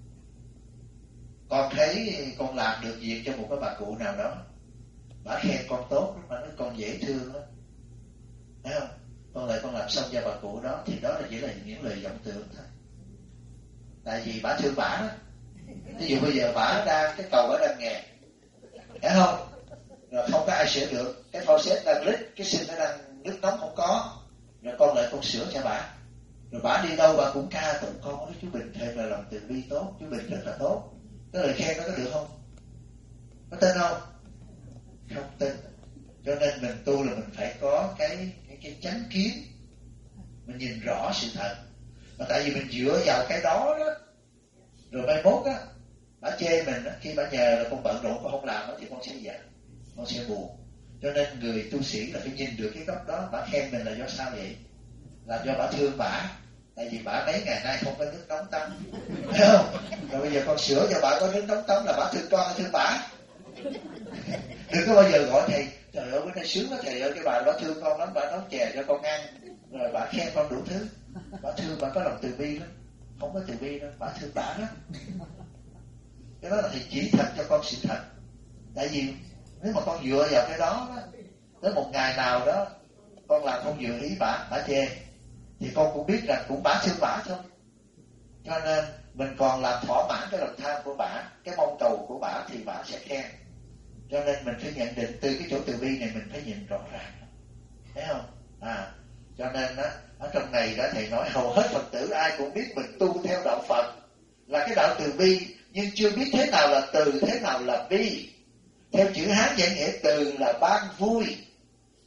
con thấy con làm được việc cho một cái bà cụ nào đó, bà khen con tốt, bà nói con dễ thương đó, thấy không? Con làm xong cho bà cụ đó, thì đó là chỉ là những lời vọng tưởng thôi. Tại vì bà thương bà đó. Ví dụ bây giờ bà đang cái cầu bà đang nghèo, thấy không? Rồi không có ai sửa được, cái faucet đang lít, cái sinh nó đang nước nóng không có, rồi con lại con sửa cho bà. Rồi bà đi đâu bà cũng ca tụng con, nói chú Bình thêm là lòng từ bi tốt, chú Bình rất là tốt. Cái lời khen đó có được không? Có tin không? Không tin. Cho nên mình tu là mình phải có cái chánh kiến, mình nhìn rõ sự thật. Mà tại vì mình dựa vào cái đó đó, rồi mai mốt á bà chê mình á, khi bà nhờ là con bận rộn con không làm đó, thì con sẽ giận, con sẽ buồn. Cho nên người tu sĩ là phải nhìn được cái góc đó. Bà khen mình là do sao vậy? Là do bà thương bà. Tại vì bà mấy ngày nay không có nước nóng tắm, thấy không? Rồi bây giờ con sửa cho bà có nước nóng tắm là bà thương con hay thương bà? Đừng có bao giờ gọi thầy trời ơi bữa nay sướng quá thầy ơi, cái bà đó thương con lắm, bà nấu chè cho con ăn, rồi bà khen con đủ thứ. Bà thương, bà có lòng từ bi lắm. Không có từ bi đâu, bà thương bà đó. Cái đó là thầy chỉ thật cho con sự thật. Tại vì nếu mà con dựa vào cái đó, tới một ngày nào đó con làm không vừa ý bà chê, thì con cũng biết rằng cũng bà thương bà thôi. Cho nên mình còn làm thỏa mãn cái lòng tham của bà, cái mong cầu của bà, thì bà sẽ khen. Cho nên mình phải nhận định từ cái chỗ từ bi này, mình phải nhìn rõ ràng, thấy không? Cho nên á, ở trong này đó thầy nói hầu hết Phật tử ai cũng biết mình tu theo đạo Phật là cái đạo từ bi, nhưng chưa biết thế nào là từ, thế nào là bi. Theo chữ Hán giải nghĩa từ là ban vui,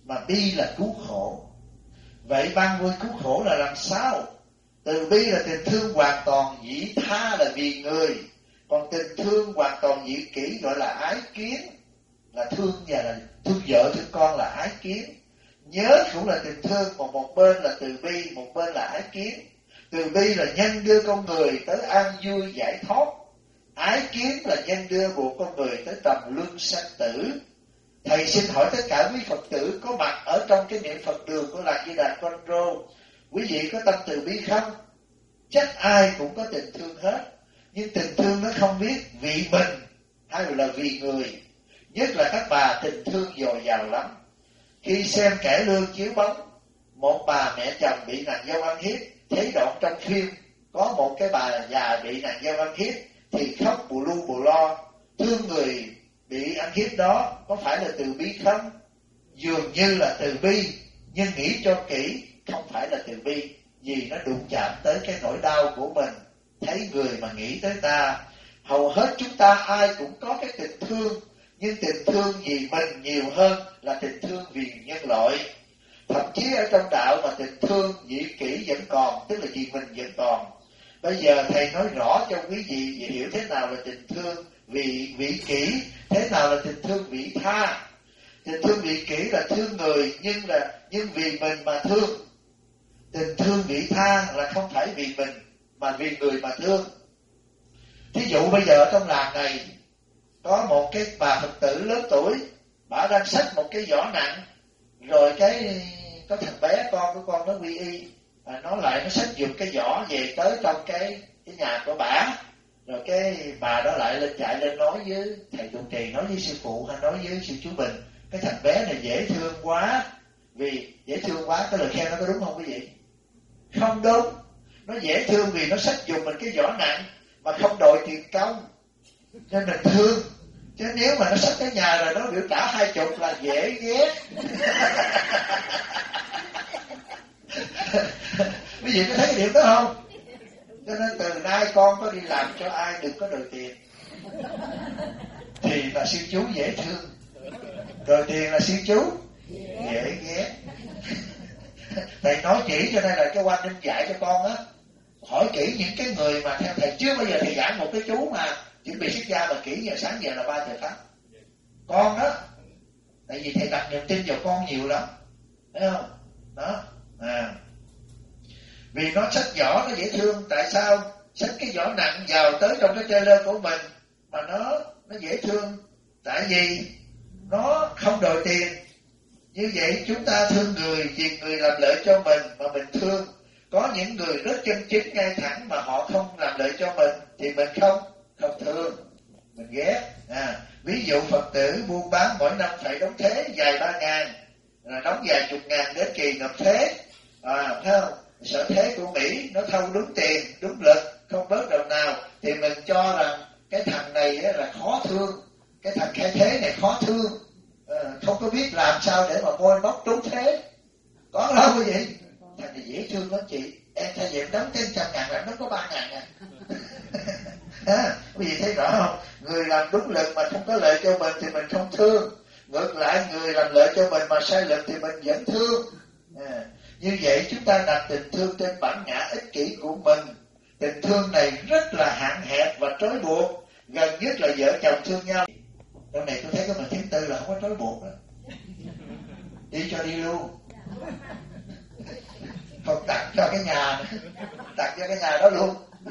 mà bi là cứu khổ. Vậy ban vui cứu khổ là làm sao? Từ bi là tình thương hoàn toàn dĩ tha là vì người, còn tình thương hoàn toàn dĩ kỷ gọi là ái kiến, là thương và là thương vợ thương con là ái kiến. Nhớ cũng là tình thương, còn một bên là từ bi, một bên là ái kiến. Từ bi là nhân đưa con người tới an vui giải thoát, ái kiến là nhân đưa buộc con người tới trầm luân sanh tử. Thầy xin hỏi tất cả quý Phật tử có mặt ở trong cái niệm Phật đường của Làng Di Đà Conro, quý vị có tâm từ bi không? Chắc ai cũng có tình thương hết, nhưng tình thương nó không biết vì mình hay là vì người. Nhất là các bà tình thương dồi dào lắm. Khi xem cải lương chiếu bóng, một bà mẹ chồng bị nàng dâu ăn hiếp, thấy đoạn trong phim có một cái bà già bị nàng dâu ăn hiếp thì khóc bù lu bù lo, thương người bị ăn hiếp đó, có phải là từ bi không? Dường như là từ bi, nhưng nghĩ cho kỹ không phải là từ bi, vì nó đụng chạm tới cái nỗi đau của mình. Thấy người mà nghĩ tới ta. Hầu hết chúng ta ai cũng có cái tình thương, nhưng tình thương vì mình nhiều hơn là tình thương vì nhân loại. Thậm chí ở trong đạo mà tình thương vị kỷ vẫn còn, tức là vì mình vẫn còn. Bây giờ thầy nói rõ cho quý vị hiểu thế nào là tình thương vị kỷ, thế nào là tình thương vị tha. Tình thương vị kỷ là thương người, nhưng vì mình mà thương. Tình thương vị tha là không phải vì mình mà vì người mà thương. Thí dụ bây giờ ở trong làng này có một cái bà Phật tử lớn tuổi, bà đang xách một cái giỏ nặng, rồi có thằng bé con của con nó quy y, nó lại nó xách giùm cái giỏ về tới trong cái nhà của bà. Rồi cái bà đó lại chạy lên nói với thầy trụ trì, nói với sư phụ hay nói với sư chú Bình, cái thằng bé này dễ thương quá. Vì dễ thương quá, cái lời khen nó có đúng không quý vị? Không đúng. Nó dễ thương vì nó xách giùm mình cái giỏ nặng mà không đòi tiền công, nên mình thương. Chứ nếu mà nó xách tới nhà rồi nó biểu trả 20 là dễ ghét. Quý vị có thấy cái điểm đó không? Cho nên từ nay con có đi làm cho ai đừng có đòi tiền, thì là sư chú dễ thương, đòi tiền là sư chú dễ ghét. Thầy nói kỹ cho nên là cái quan Ninh dạy cho con á, hỏi kỹ những cái người mà theo thầy trước. Bây giờ thầy giảng một cái chú mà chuẩn bị xuất gia mà kỹ giờ sáng giờ là 3 giờ sáng. Con đó, tại vì thầy đặt niềm tin vào con nhiều lắm, thấy không? Đó, vì nó xách giỏ nó dễ thương. Tại sao xách cái giỏ nặng vào tới trong cái trailer của mình mà nó dễ thương? Tại vì nó không đòi tiền. Như vậy chúng ta thương người vì người làm lợi cho mình mà mình thương. Có những người rất chân chính ngay thẳng mà họ không làm lợi cho mình thì mình không thương, mình ghét. Ví dụ Phật tử buôn bán mỗi năm phải đóng thuế vài 3.000, đóng vài chục ngàn đến kỳ nộp thuế, thấy không? Sở thuế của Mỹ nó thâu đúng tiền, đúng lực, không bớt đồng nào, thì mình cho rằng cái thằng này là khó thương, cái thằng khai thuế này khó thương, không có biết làm sao để mà bôi bóc trốn thuế. Có đâu quý vị? Thằng này dễ thương lắm chị, em thay vì em đóng trên 100.000 là nó có 3.000 quý vị thấy rõ không? Người làm đúng lực mà không có lợi cho mình thì mình không thương. Ngược lại, người làm lợi cho mình mà sai lực thì mình vẫn thương. Như vậy chúng ta đặt tình thương trên bản ngã ích kỷ của mình. Tình thương này rất là hạn hẹp và trói buộc. Gần nhất là vợ chồng thương nhau. Trong này tôi thấy có mình thứ tư là không có trói buộc đó. Đi cho đi luôn. Không đặt cho cái nhà, đặt cho cái nhà đó luôn.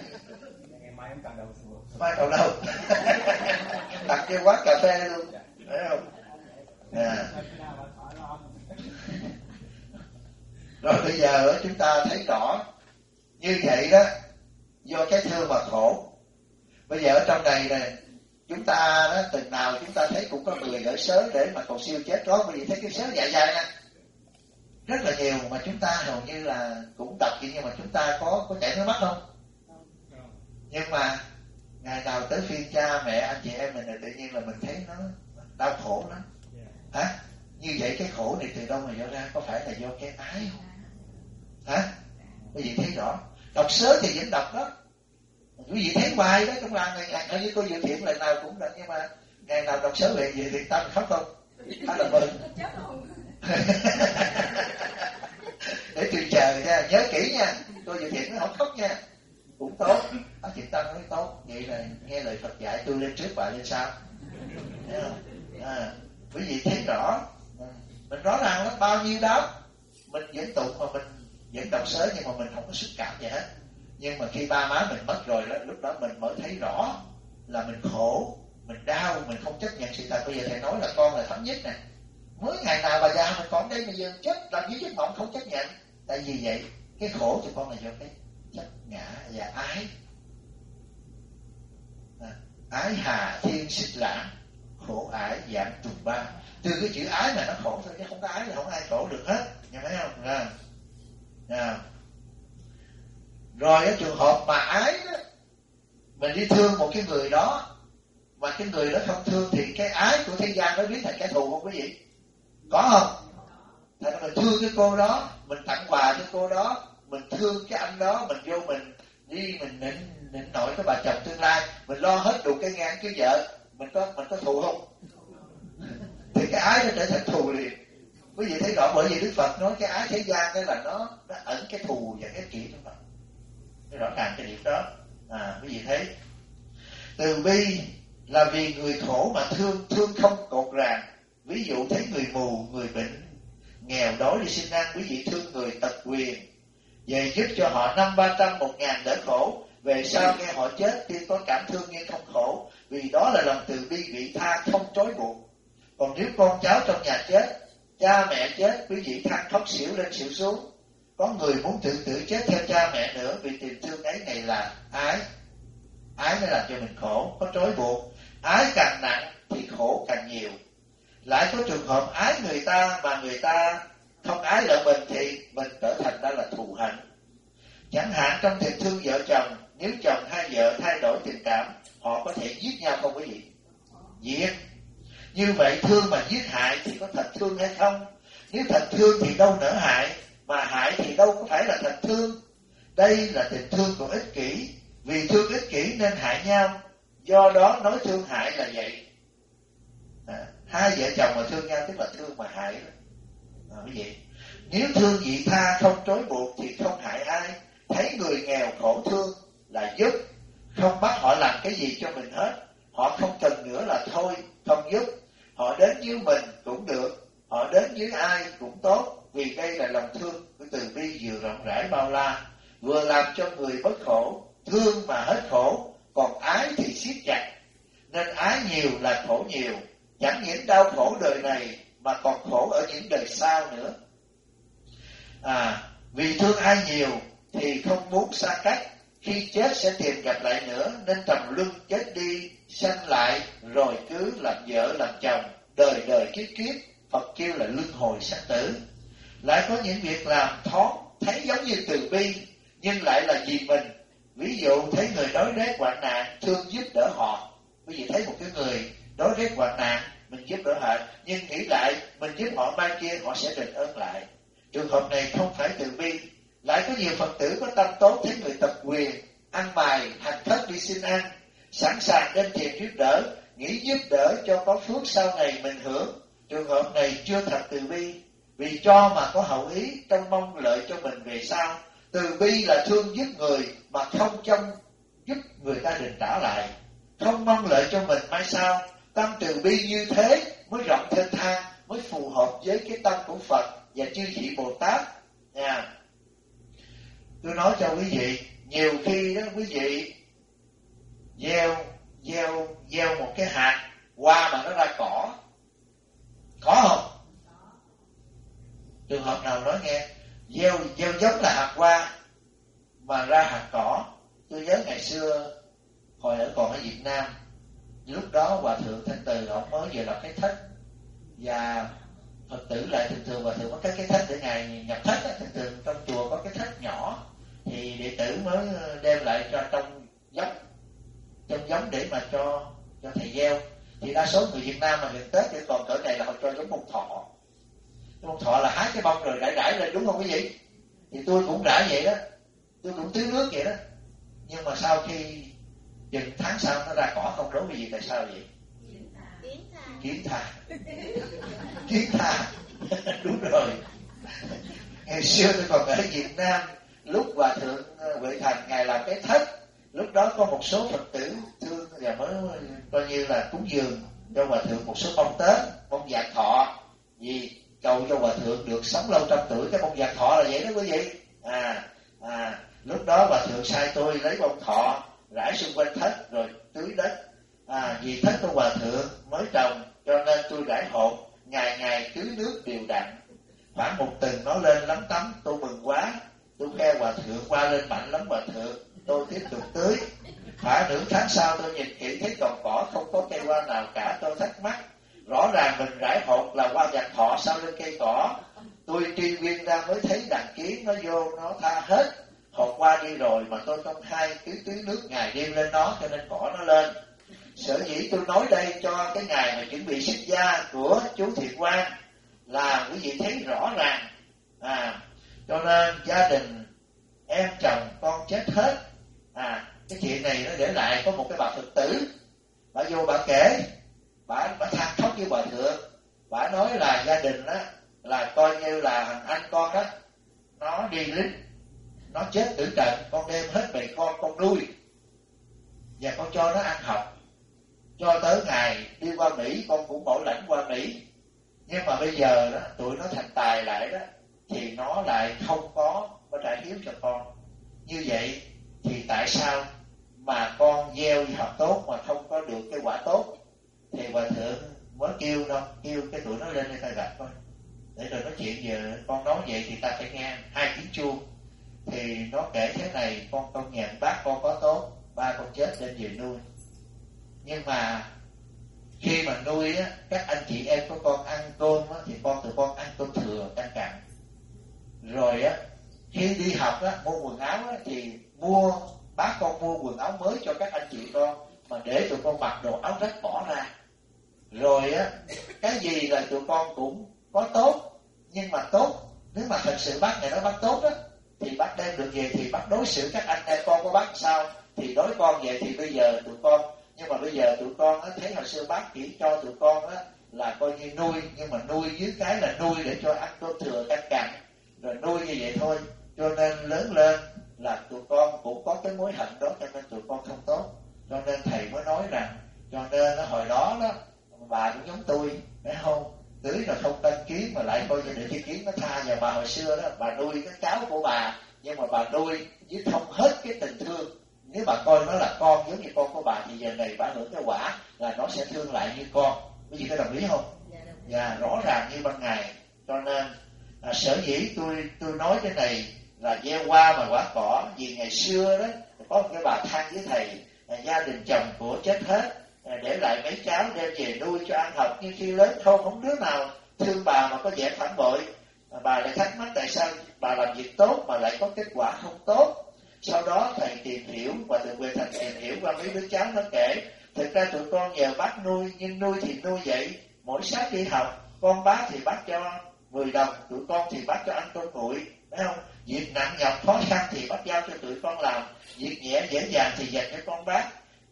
Mai cầu đâu. Đặt cho quán cà phê luôn, thấy không? Rồi bây giờ chúng ta thấy rõ như vậy đó, do cái thương mà khổ. Bây giờ ở trong này này, chúng ta đó, từng nào chúng ta thấy cũng có người gửi sớ để mà cầu siêu chết đó. Bởi vì thấy cái sớ dài dài nè, rất là nhiều mà chúng ta hầu như là cũng đọc vậy, nhưng mà chúng ta có chảy nước mắt không? Nhưng mà ngày nào tới phiên cha mẹ anh chị em mình là tự nhiên là mình thấy nó đau khổ lắm. Như vậy cái khổ này từ đâu mà do ra? Có phải là do cái ái không? Quý vị thấy rõ. Đọc sớ thì vẫn đọc đó, quý vị thấy hoài đó. Trong làng này như cô Dự Thiện lần nào cũng đọc, nhưng mà ngày nào đọc sớ về vậy thì ta khóc không? Hay là mừng? Để tôi chờ nha, nhớ kỹ nha. Tôi dự thiện nó không khóc nha. Cũng tốt. Thiện tâm nói tốt. Vậy là nghe lời Phật dạy, tôi lên trước bà lên sau. Thấy không? Quý vị thấy rõ. Mình rõ ràng lắm, bao nhiêu đó mình vẫn tụng mà mình vẫn đọc sớ, nhưng mà mình không có xúc cảm gì hết. Nhưng mà khi ba má mình mất rồi đó, lúc đó mình mới thấy rõ là mình khổ, mình đau, mình không chấp nhận sự thật. Bây giờ thầy nói là con là thấm nhất nè. Mới ngày nào bà già mình còn đây, bây giờ chết làm gì giấc mộng không chấp nhận. Tại vì vậy cái khổ cho con là do cái chấp ngã và ái. Ái hà thiên xích lãng, khổ ải giảm trùng ba. Từ cái chữ ái mà nó khổ thôi, chứ không có ái thì không ai khổ được hết. Nghe thấy không? Rồi ở trường hợp mà ái đó, mình đi thương một cái người đó mà cái người đó không thương, thì cái ái của thế gian nó biến thành kẻ thù không quý vị? Có không? Thành ra mình thương cái cô đó, mình tặng quà cho cô đó, mình thương cái anh đó, mình vô mình đi mình nịnh nổi cái bà chồng tương lai, mình lo hết đủ cái ngang cái vợ, mình có thù không? Thì cái ái nó trở thành thù liền. Quý vị thấy rõ, bởi vì Đức Phật nói cái ái thế gian đó là nó ẩn cái thù và cái kỷ trong đó. Thấy rõ ràng cái điểm đó. Quý vị thấy từ bi là vì người khổ mà thương không cột ràng. Ví dụ thấy người mù, người bệnh, nghèo đói đi xin ăn, quý vị thương người tật quyền, về giúp cho họ 500, 300, 1.000 đỡ khổ. Về sau nghe họ chết, tuy có cảm thương nhưng không khổ, vì đó là lòng từ bi vị tha không trói buộc. Còn nếu con cháu trong nhà chết, cha mẹ chết, quý vị than khóc xỉu lên xỉu xuống. Có người muốn tự chết theo cha mẹ nữa, vì tình thương ấy này là ái. Ái nó làm cho mình khổ, có trói buộc. Ái càng nặng thì khổ càng nhiều. Lại có trường hợp ái người ta mà người ta không ái lại mình, thì mình trở thành ra là thù hận. Chẳng hạn trong tình thương vợ chồng, nếu chồng hay vợ thay đổi tình cảm, họ có thể giết nhau không quý vị? Giết. Như vậy thương mà giết hại thì có thật thương hay không? Nếu thật thương thì đâu nỡ hại, mà hại thì đâu có phải là thật thương. Đây là tình thương của ích kỷ, vì thương ích kỷ nên hại nhau. Do đó nói thương hại là vậy. Hai vợ chồng mà thương nhau tức là thương mà hại đó. Quý vị, nếu thương vị tha không trói buộc thì không hại ai. Thấy người nghèo khổ thương là giúp, không bắt họ làm cái gì cho mình hết. Họ không cần nữa là thôi, không giúp. Họ đến với mình cũng được, họ đến với ai cũng tốt, vì đây là lòng thương của từ bi vừa rộng rãi bao la, vừa làm cho người bất khổ, thương mà hết khổ. Còn ái thì siết chặt, nên ái nhiều là khổ nhiều. Chẳng những đau khổ đời này mà còn khổ ở những đời sau nữa. Vì thương ai nhiều thì không muốn xa cách, khi chết sẽ tìm gặp lại nữa, nên trầm luân chết đi, sanh lại, rồi cứ làm vợ làm chồng, đời đời kiếp kiếp. Phật kêu là luân hồi sanh tử. Lại có những việc làm thoáng thấy giống như từ bi, nhưng lại là vì mình. Ví dụ thấy người đói rét hoạn nạn, thương giúp đỡ họ. Quý vị thấy một cái người đói rét hoạn nạn, mình giúp đỡ họ, nhưng nghĩ lại mình giúp họ mai kia họ sẽ đền ơn lại. Trường hợp này không phải từ bi. Lại có nhiều Phật tử có tâm tốt, thấy người tật quyền, ăn mày, hành thất đi xin ăn, sẵn sàng đến tìm giúp đỡ, nghĩ giúp đỡ cho có phước sau này mình hưởng. Trường hợp này chưa thật từ bi, vì cho mà có hậu ý, trong mong lợi cho mình về sau. Từ bi là thương giúp người mà không trông giúp người ta đền trả lại, không mong lợi cho mình mai sau. Tâm từ bi như thế mới rộng thênh thang, mới phù hợp với cái tâm của Phật và chư vị Bồ Tát nha. Tôi nói cho quý vị, nhiều khi đó quý vị gieo một cái hạt hoa mà nó ra cỏ, có không? Trường hợp nào nói nghe, gieo giống là hạt hoa mà ra hạt cỏ. Tôi nhớ ngày xưa hồi còn ở Việt Nam, lúc đó Hòa Thượng Thanh Từ ông mới vừa lập cái thất, và Phật tử lại thường Hòa Thượng có cái thất để ngày nhập thất á, thường trong chùa có cái thất nhỏ, thì đệ tử mới đem lại cho trong giống để mà cho thầy gieo. Thì đa số người Việt Nam mà gần Tết thì còn cỡ này là họ cho giống bông thọ. Bông thọ là hái cái bông rồi rải lên, đúng không quý vị? Thì tôi cũng rải vậy đó, tôi cũng tưới nước vậy đó. Nhưng mà sau khi chừng tháng sau nó ra cỏ không, đúng quý vị, tại sao vậy? Kiến tha. Đúng rồi. Ngày xưa tôi còn ở Việt Nam, lúc Hòa Thượng Huệ Thành Ngài làm cái thất, lúc đó có một số Phật tử thương và mới coi như là cúng dường cho Hòa Thượng một số bông Tết, bông Vạn Thọ, vì cầu cho Hòa Thượng được sống lâu trăm tuổi. Cái bông Vạn Thọ là vậy đó quý vị. Lúc đó Hòa Thượng sai tôi lấy bông thọ rải xung quanh thất rồi tưới đất. Vì thất của Hòa Thượng mới trồng cho nên tôi rải hột, ngày ngày tưới nước đều đặn. Khoảng một tuần nó lên lắm tắm, tôi mừng quá. Tôi khe Hòa Thượng, qua lên mạnh lắm Hòa Thượng. Tôi tiếp tục tưới. Nửa tháng sau tôi nhìn kỹ thấy còn cỏ, không có cây hoa nào cả. Tôi thắc mắc, rõ ràng mình rải hột là hoa Vạn Thọ, sao lên cây cỏ? Tôi tri viên ra mới thấy đàn kiến nó vô, nó tha hết hột hoa đi rồi, mà tôi không hay tưới nước ngày đêm lên nó, cho nên cỏ nó lên. Sở dĩ tôi nói đây cho cái ngày mà chuẩn bị xuất gia của chú Thiện Quang là quý vị thấy rõ ràng. Cho nên gia đình em chồng con chết hết. Cái chuyện này nó để lại có một cái bà Phật tử, bà vô bà kể, bà than khóc với Hòa Thượng. Bà nói là gia đình á là coi như là thằng anh con đó, nó đi lính, nó chết tử trận, con đem hết bầy con nuôi và con cho nó ăn học, cho tới ngày đi qua Mỹ con cũng bảo lãnh qua Mỹ. Nhưng mà bây giờ đó tụi nó thành tài lại đó, thì nó lại không có trả hiếu cho con. Như vậy thì tại sao mà con gieo học tốt mà không có được cái quả tốt? Thì Hòa Thượng mới kêu cái tụi nó lên đây ta gặp coi, để rồi nói chuyện. Giờ con nói vậy thì ta phải nghe hai tiếng chuông. Thì nó kể thế này, con công nhận bác con có tốt, ba con chết đem về nuôi. Nhưng mà khi mà nuôi á, các anh chị em của con ăn cơm á, thì tụi con ăn cơm thừa canh cặn. Rồi á, khi đi học á, mua quần áo á, thì bác con mua quần áo mới cho các anh chị con, mà để tụi con mặc đồ áo rách bỏ ra. Rồi á, cái gì là tụi con cũng có tốt. Nhưng mà tốt, nếu mà thật sự bác này nói bác tốt á, thì bác đem được về thì bác đối xử các anh em con của bác sao? Thì đối con vậy thì bây giờ tụi con, nhưng mà bây giờ tụi con á, thấy hồi xưa bác chỉ cho tụi con á là coi như nuôi, nhưng mà nuôi dưới cái là nuôi để cho ăn cơm thừa canh cặn, rồi nuôi như vậy thôi. Cho nên lớn lên là tụi con cũng có cái mối hận đó, cho nên tụi con không tốt. Cho nên thầy mới nói rằng, cho nên hồi đó đó bà cũng giống tôi, phải không? Tưới là không đăng ký mà lại coi như để chi kiến nó tha. Và bà hồi xưa đó, bà nuôi cái cháu của bà, nhưng mà bà nuôi với không hết cái tình thương. Nếu bà coi nó là con giống như con của bà, thì giờ này bà hưởng cái quả là nó sẽ thương lại như con. Quý vị có đồng ý không? Dạ, rõ ràng như ban ngày. Cho nên sở dĩ tôi nói cái này là gieo hoa mà quả cỏ. Vì ngày xưa đó có một cái bà than với thầy, gia đình chồng của chết hết, để lại mấy cháu đem về nuôi cho ăn học, nhưng khi lớn không đứa nào thương bà mà có vẻ phản bội. Bà lại thắc mắc tại sao bà làm việc tốt mà lại có kết quả không tốt. Sau đó thầy tìm hiểu, và từ Huệ Thành tìm hiểu qua mấy đứa cháu nó kể, thực ra tụi con nhờ bác nuôi, nhưng nuôi thì nuôi vậy, mỗi sáng đi học con bác thì bác cho 10 đồng, tụi con thì bác cho ăn cơm nguội, phải không? Việc nặng nhọc khó khăn thì bác giao cho tụi con làm, việc nhẹ dễ dàng thì dành cho con bác.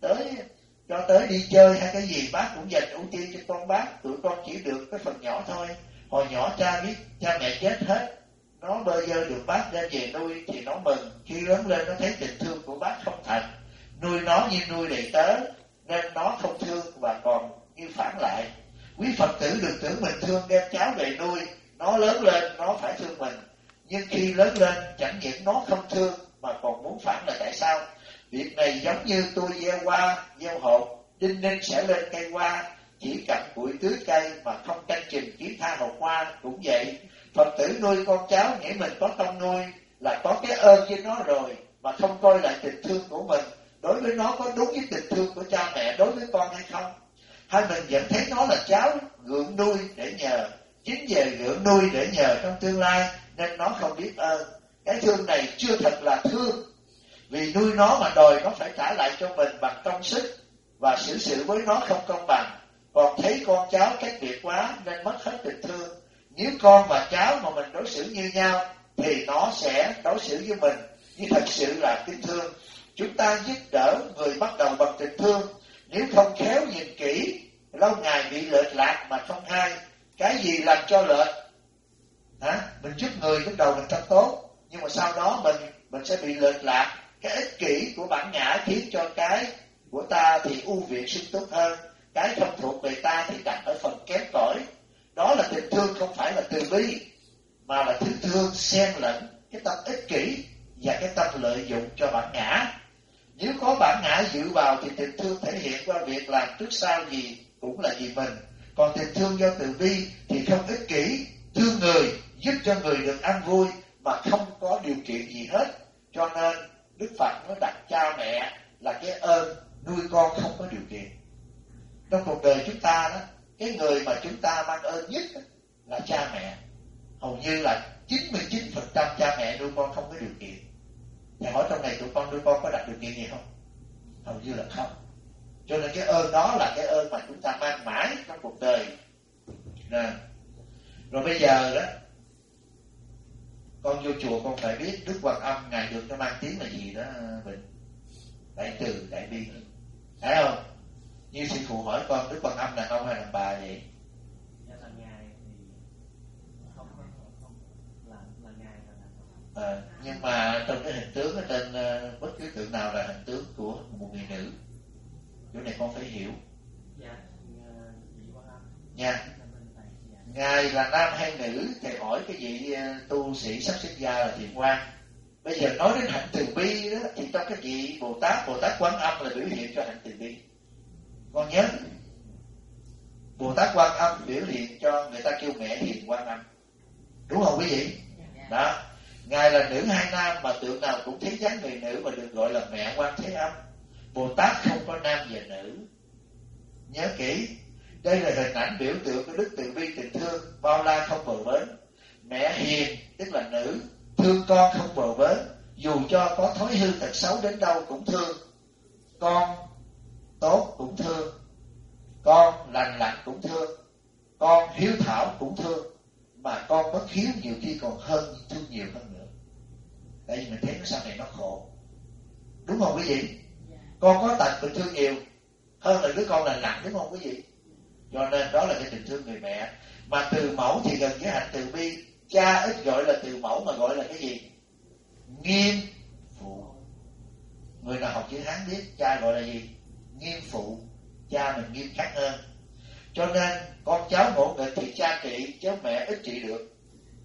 Cho tới đi chơi hay cái gì bác cũng dành ưu tiên cho con bác. Tụi con chỉ được cái phần nhỏ thôi. Hồi nhỏ cha mẹ chết hết, nó bơ vơ được bác đem về nuôi thì nó mừng. Khi lớn lên nó thấy tình thương của bác không thành, nuôi nó như nuôi đầy tớ, nên nó không thương và còn như phản lại. Quý Phật tử đừng tưởng mình thương đem cháu về nuôi, nó lớn lên nó phải thương mình. Nhưng khi lớn lên chẳng những nó không thương mà còn muốn phản là tại sao? Việc này giống như tôi gieo hoa, gieo hột, đinh ninh sẽ lên cây hoa, chỉ cặm cụi tưới cây mà không canh chừng chỉ tha hột hoa. Cũng vậy, Phật tử nuôi con cháu nghĩ mình có công nuôi là có cái ơn với nó rồi, mà không coi lại tình thương của mình đối với nó có đúng với tình thương của cha mẹ đối với con hay không. Hay mình vẫn thấy nó là cháu gượng nuôi để nhờ, chính về gượng nuôi để nhờ trong tương lai, nên nó không biết ơn. Cái thương này chưa thật là thương, vì nuôi nó mà đòi nó phải trả lại cho mình bằng công sức, và xử sự với nó không công bằng. Còn thấy con cháu cách biệt quá nên mất hết tình thương. Nếu con và cháu mà mình đối xử như nhau thì nó sẽ đối xử với mình như thật sự là kính thương. Chúng ta giúp đỡ người bắt đầu bằng tình thương. Nếu không khéo nhìn kỹ, lâu ngày bị lệch lạc mà không hay. Cái gì làm cho lệch mình giúp người lúc đầu mình rất tốt, nhưng mà sau đó mình sẽ bị lệch lạc. Cái ích kỷ của bản ngã khiến cho cái của ta thì ưu việt sung túc hơn, cái không thuộc về ta thì đặt ở phần kém cỏi. Đó là tình thương, không phải là từ bi, mà là thứ thương xen lẫn cái tâm ích kỷ và cái tâm lợi dụng cho bản ngã. Nếu có bản ngã dự vào thì tình thương thể hiện qua việc làm trước sau gì cũng là vì mình. Còn tình thương do từ bi thì không ích kỷ, thương người, giúp cho người được an vui mà không có điều kiện gì hết. Cho nên Đức Phật nó đặt cha mẹ là cái ơn nuôi con không có điều kiện. Trong cuộc đời chúng ta đó, cái người mà chúng ta mang ơn nhất là cha mẹ. Hầu như là 99% cha mẹ nuôi con không có điều kiện. Thầy hỏi trong này tụi con nuôi con có đặt điều kiện gì không? Hầu như là không. Cho nên cái ơn đó là cái ơn mà chúng ta mang mãi trong cuộc đời. Nè. Rồi bây giờ đó, con vô chùa con phải biết Đức Quan Âm Ngài được nó mang tiếng là gì đó Bình? Đại từ, đại bi. Thấy không? Như sư phụ hỏi con Đức Quan Âm là ông hay là bà vậy? Dạ là Ngài thì không là Ngài là nhưng mà trong cái hình tướng ở trên bất cứ tượng nào là hình tướng của một người nữ. Chỗ này con phải hiểu. Dạ, vị Quan Âm. Nha. Ngài là nam hay nữ? Thầy hỏi cái vị tu sĩ sắp sinh ra là Thiện Quan. Bây giờ nói đến hạnh từ bi đó, thì trong cái vị Bồ Tát Quan Âm là biểu hiện cho hạnh từ bi. Con nhớ, Bồ Tát Quan Âm biểu hiện cho người ta kêu mẹ Hiền Quan Âm, đúng không quý vị? Đó, Ngài là nữ hay nam mà tượng nào cũng thấy dáng người nữ mà được gọi là mẹ Quan Thế Âm. Bồ Tát không có nam và nữ. Nhớ kỹ, đây là hình ảnh biểu tượng của đức từ bi tình thương bao la không bờ bến. Mẹ hiền tức là nữ, thương con không bờ bến, dù cho có thói hư tật xấu đến đâu cũng thương. Con tốt cũng thương, con lành lặn cũng thương, con hiếu thảo cũng thương, mà con bất hiếu nhiều khi còn hơn, thương nhiều hơn nữa. Tại vì mình thấy nó sau này nó khổ, đúng không quý vị? Con có tật mình thương nhiều hơn là đứa con lành lặn, đúng không quý vị? Cho nên đó là cái tình thương người mẹ. Mà từ mẫu thì gần với hạnh từ bi. Cha ít gọi là từ mẫu mà gọi là cái gì? Nghiêm phụ. Người nào học chữ Hán biết cha gọi là gì? Nghiêm phụ. Cha mình nghiêm khắc hơn. Cho nên con cháu ngộ nghịch thì cha trị, chứ mẹ ít trị được.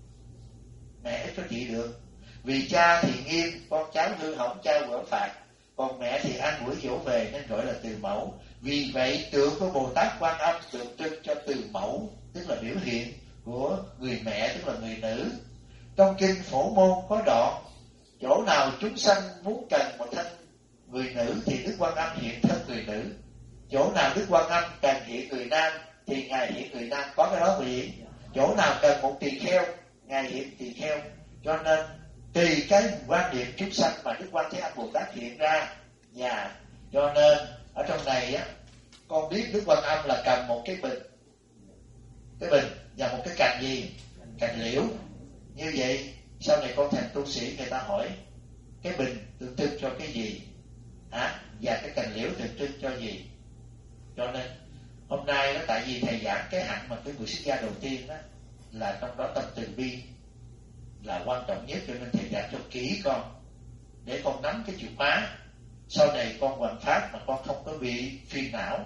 Mẹ ít có trị được. Vì cha thì nghiêm, con cháu hư hỏng cha quở phạt. Còn mẹ thì an ủi dỗ về nên gọi là từ mẫu. Vì vậy tượng của Bồ Tát Quan Âm tượng trưng cho từ mẫu, tức là biểu hiện của người mẹ, tức là người nữ. Trong kinh Phổ Môn có đoạn, chỗ nào chúng sanh muốn cần một thân người nữ thì Đức Quan Âm hiện thân người nữ. Chỗ nào Đức Quan Âm cần hiện người nam thì Ngài hiện người nam. Có cái đó gì? Chỗ nào cần một tỳ kheo, Ngài hiện tỳ kheo. Cho nên tùy cái quan niệm chúng sanh mà Đức Quan Thế Âm Bồ Tát hiện ra. Và cho nên ở trong này á, con biết Đức Quan Âm là cầm một cái bình và một cái cành gì? Cành liễu. Như vậy sau này con thành tu sĩ, người ta hỏi cái bình tượng trưng cho cái gì và cái cành liễu tượng trưng cho gì. Cho nên hôm nay đó, tại vì thầy giảng cái hạnh mà cái buổi xuất gia đầu tiên đó là trong đó tâm từ bi là quan trọng nhất, cho nên thầy giảng cho kỹ con để con nắm cái chữ má. Sau này con hoằng pháp mà con không có bị phiền não.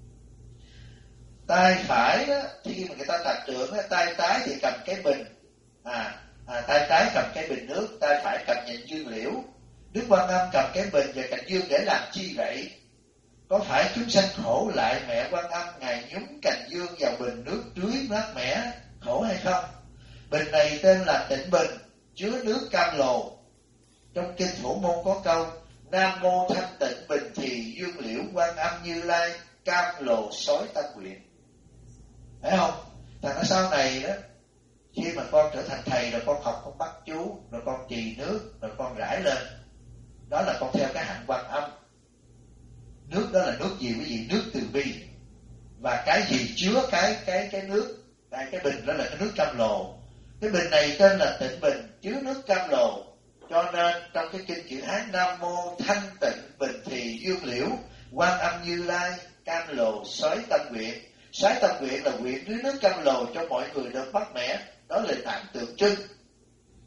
Tay phải đó, khi mà người ta tập trưởng đó, tay trái thì cầm cái bình, tay trái cầm cái bình nước, tay phải cầm nhành dương liễu. Đức Quan Âm cầm cái bình và cành dương để làm chi vậy? Có phải chúng sanh khổ lại mẹ Quan Âm Ngài nhúng cành dương vào bình nước tưới mát mẻ khổ hay không? Bình này tên là Tịnh Bình, chứa nước cam lồ. Trong kinh Phổ Môn có câu: Nam mô thanh tịnh bình thì dương liễu Quan Âm Như Lai cam lồ sói tâm nguyện. Thấy không? Thằng ở sau này đó, khi mà con trở thành thầy rồi con học, con bắt chú, rồi con trì nước, rồi con rải lên, đó là con theo cái hạnh Quan Âm. Nước đó là nước gì quý vị? Nước từ bi. Và cái gì chứa cái nước, cái bình đó là cái nước cam lồ. Cái bình này tên là Tịnh Bình, chứa nước cam lồ. Cho nên trong cái kinh chữ Hán Nam mô thanh tịnh bình thì dương liễu Quan Âm Như Lai cam lồ sói tâm nguyện. Sói tâm nguyện là nguyện dưới nước cam lồ cho mọi người được mát mẻ. Đó là tạm tượng trưng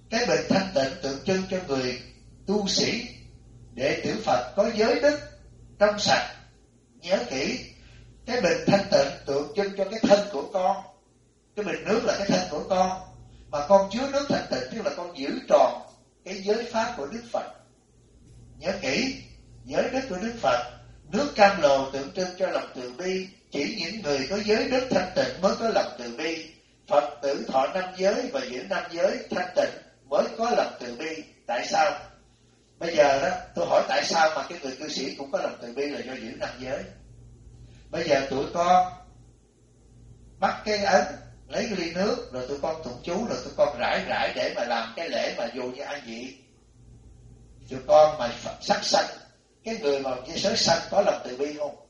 Cái bình thanh tịnh tượng trưng cho người tu sĩ, đệ tử Phật có giới đức trong sạch. Nhớ kỹ, cái bình thanh tịnh tượng trưng cho cái thân của con. Cái bình nước là cái thân của con, mà con chứa nước thanh tịnh tức là con giữ tròn cái giới pháp của Đức Phật. Nhớ kỹ, giới đức của Đức Phật. Nước cam lồ tượng trưng cho lòng từ bi, chỉ những người có giới đức thanh tịnh mới có lòng từ bi. Phật tử thọ 5 giới và giữ 5 giới thanh tịnh mới có lòng từ bi. Tại sao? Bây giờ đó, tôi hỏi tại sao mà cái người cư sĩ cũng có lòng từ bi là do giữ 5 giới. Bây giờ tụi con bắt cái ấn, lấy cái ly nước, rồi tụi con tụng chú, rồi tụi con rải để mà làm cái lễ mà dù như ăn vị. Tụi con mà sắc sanh, cái người mà với sới sanh có lòng từ bi không?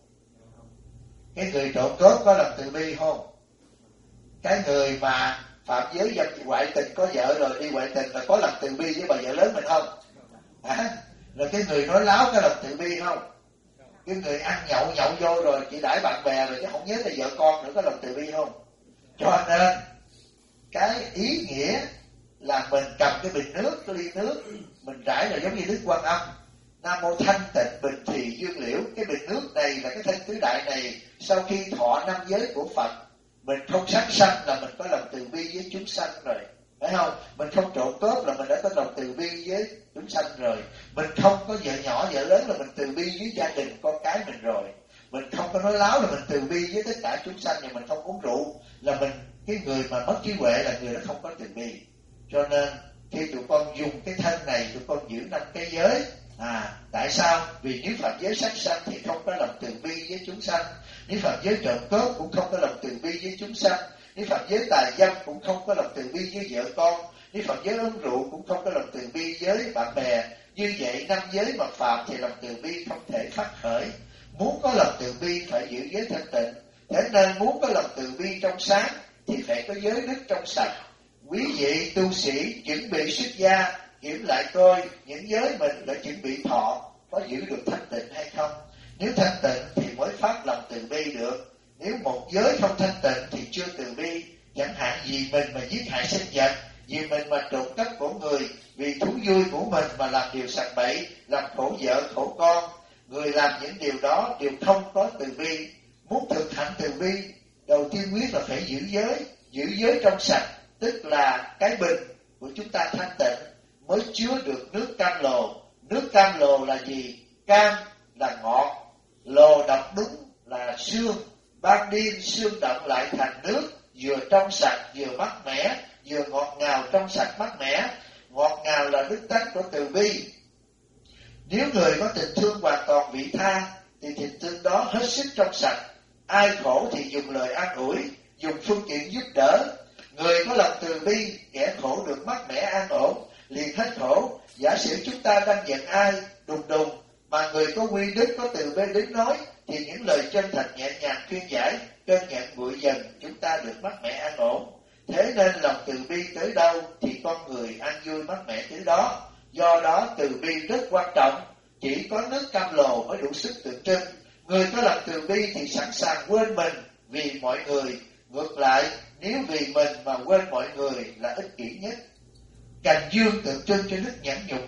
Cái người trộm cướp có lòng từ bi không? Cái người mà phạm giới dâm ngoại tình có vợ rồi đi ngoại tình là có lòng từ bi với bà vợ lớn mình không? Rồi cái người nói láo có lòng từ bi không? Cái người ăn nhậu vô rồi chỉ đãi bạn bè rồi chứ không nhớ là vợ con nữa có lòng từ bi không? Cho nên cái ý nghĩa là mình cầm cái bình nước, cái ly nước, mình rải là giống như Đức Quan Âm. Nam mô thanh tịnh bình thùy dương liễu. Cái bình nước này là cái thân tứ đại này, sau khi thọ 5 giới của Phật, mình không sát sanh là mình có lòng từ bi với chúng sanh rồi, phải không? Mình không trộm cướp là mình đã có lòng từ bi với chúng sanh rồi. Mình không có vợ nhỏ vợ lớn là mình từ bi với gia đình con cái mình rồi. Mình không có nói láo là mình từ bi với tất cả chúng sanh. Và mình không uống rượu là mình, cái người mà mất trí huệ là người đó không có từ bi. Cho nên khi tụi con dùng cái thân này, tụi con giữ 5 cái giới. Tại sao? Vì nếu phạm giới sát sanh thì không có lòng từ bi với chúng sanh. Nếu phạm giới trộm cướp cũng không có lòng từ bi với chúng sanh. Nếu phạm giới tà dâm cũng không có lòng từ bi với vợ con. Nếu phạm giới uống rượu cũng không có lòng từ bi với bạn bè. Như vậy 5 giới mà phạm thì lòng từ bi không thể phát khởi. Muốn có lòng từ bi phải giữ giới thanh tịnh. Thế nên muốn có lòng từ bi trong sáng thì phải có giới đức trong sạch. Quý vị tu sĩ chuẩn bị xuất gia, kiểm lại coi những giới mình đã chuẩn bị thọ có giữ được thanh tịnh hay không. Nếu thanh tịnh thì mới phát lòng từ bi được. Nếu một giới không thanh tịnh thì chưa từ bi. Chẳng hạn vì mình mà giết hại sinh vật, vì mình mà trộm cắp của người, vì thú vui của mình mà làm điều sằng bậy, làm khổ vợ khổ con. Người làm những điều đó đều không có từ bi. Muốn thực hành từ bi, đầu tiên quyết là phải giữ giới trong sạch, tức là cái bình của chúng ta thanh tịnh mới chứa được nước cam lồ. Nước cam lồ là gì? Cam là ngọt, lồ đậm đúng là sương. Ban đêm sương đậm lại thành nước, vừa trong sạch vừa mát mẻ, vừa ngọt ngào trong sạch mát mẻ. Ngọt ngào là đức tánh của từ bi. Nếu người có tình thương hoàn toàn vị tha thì tình thương đó hết sức trong sạch. Ai khổ thì dùng lời an ủi, dùng phương tiện giúp đỡ. Người có lòng từ bi, kẻ khổ được mát mẻ an ổn, liền hết khổ. Giả sử chúng ta đang giận ai đùng mà người có quy đức có từ bi đến nói thì những lời chân thành nhẹ nhàng khuyên giải, cơn giận nguội dần, chúng ta được mát mẻ an ổn. Thế nên lòng từ bi tới đâu thì con người an vui mát mẻ tới đó. Do đó từ bi rất quan trọng. Chỉ có nước cam lồ mới đủ sức tượng trưng. Người có lòng từ bi thì sẵn sàng quên mình vì mọi người. Ngược lại, nếu vì mình mà quên mọi người là ích kỷ nhất. Cành dương tượng trưng cho đức nhẫn nhục.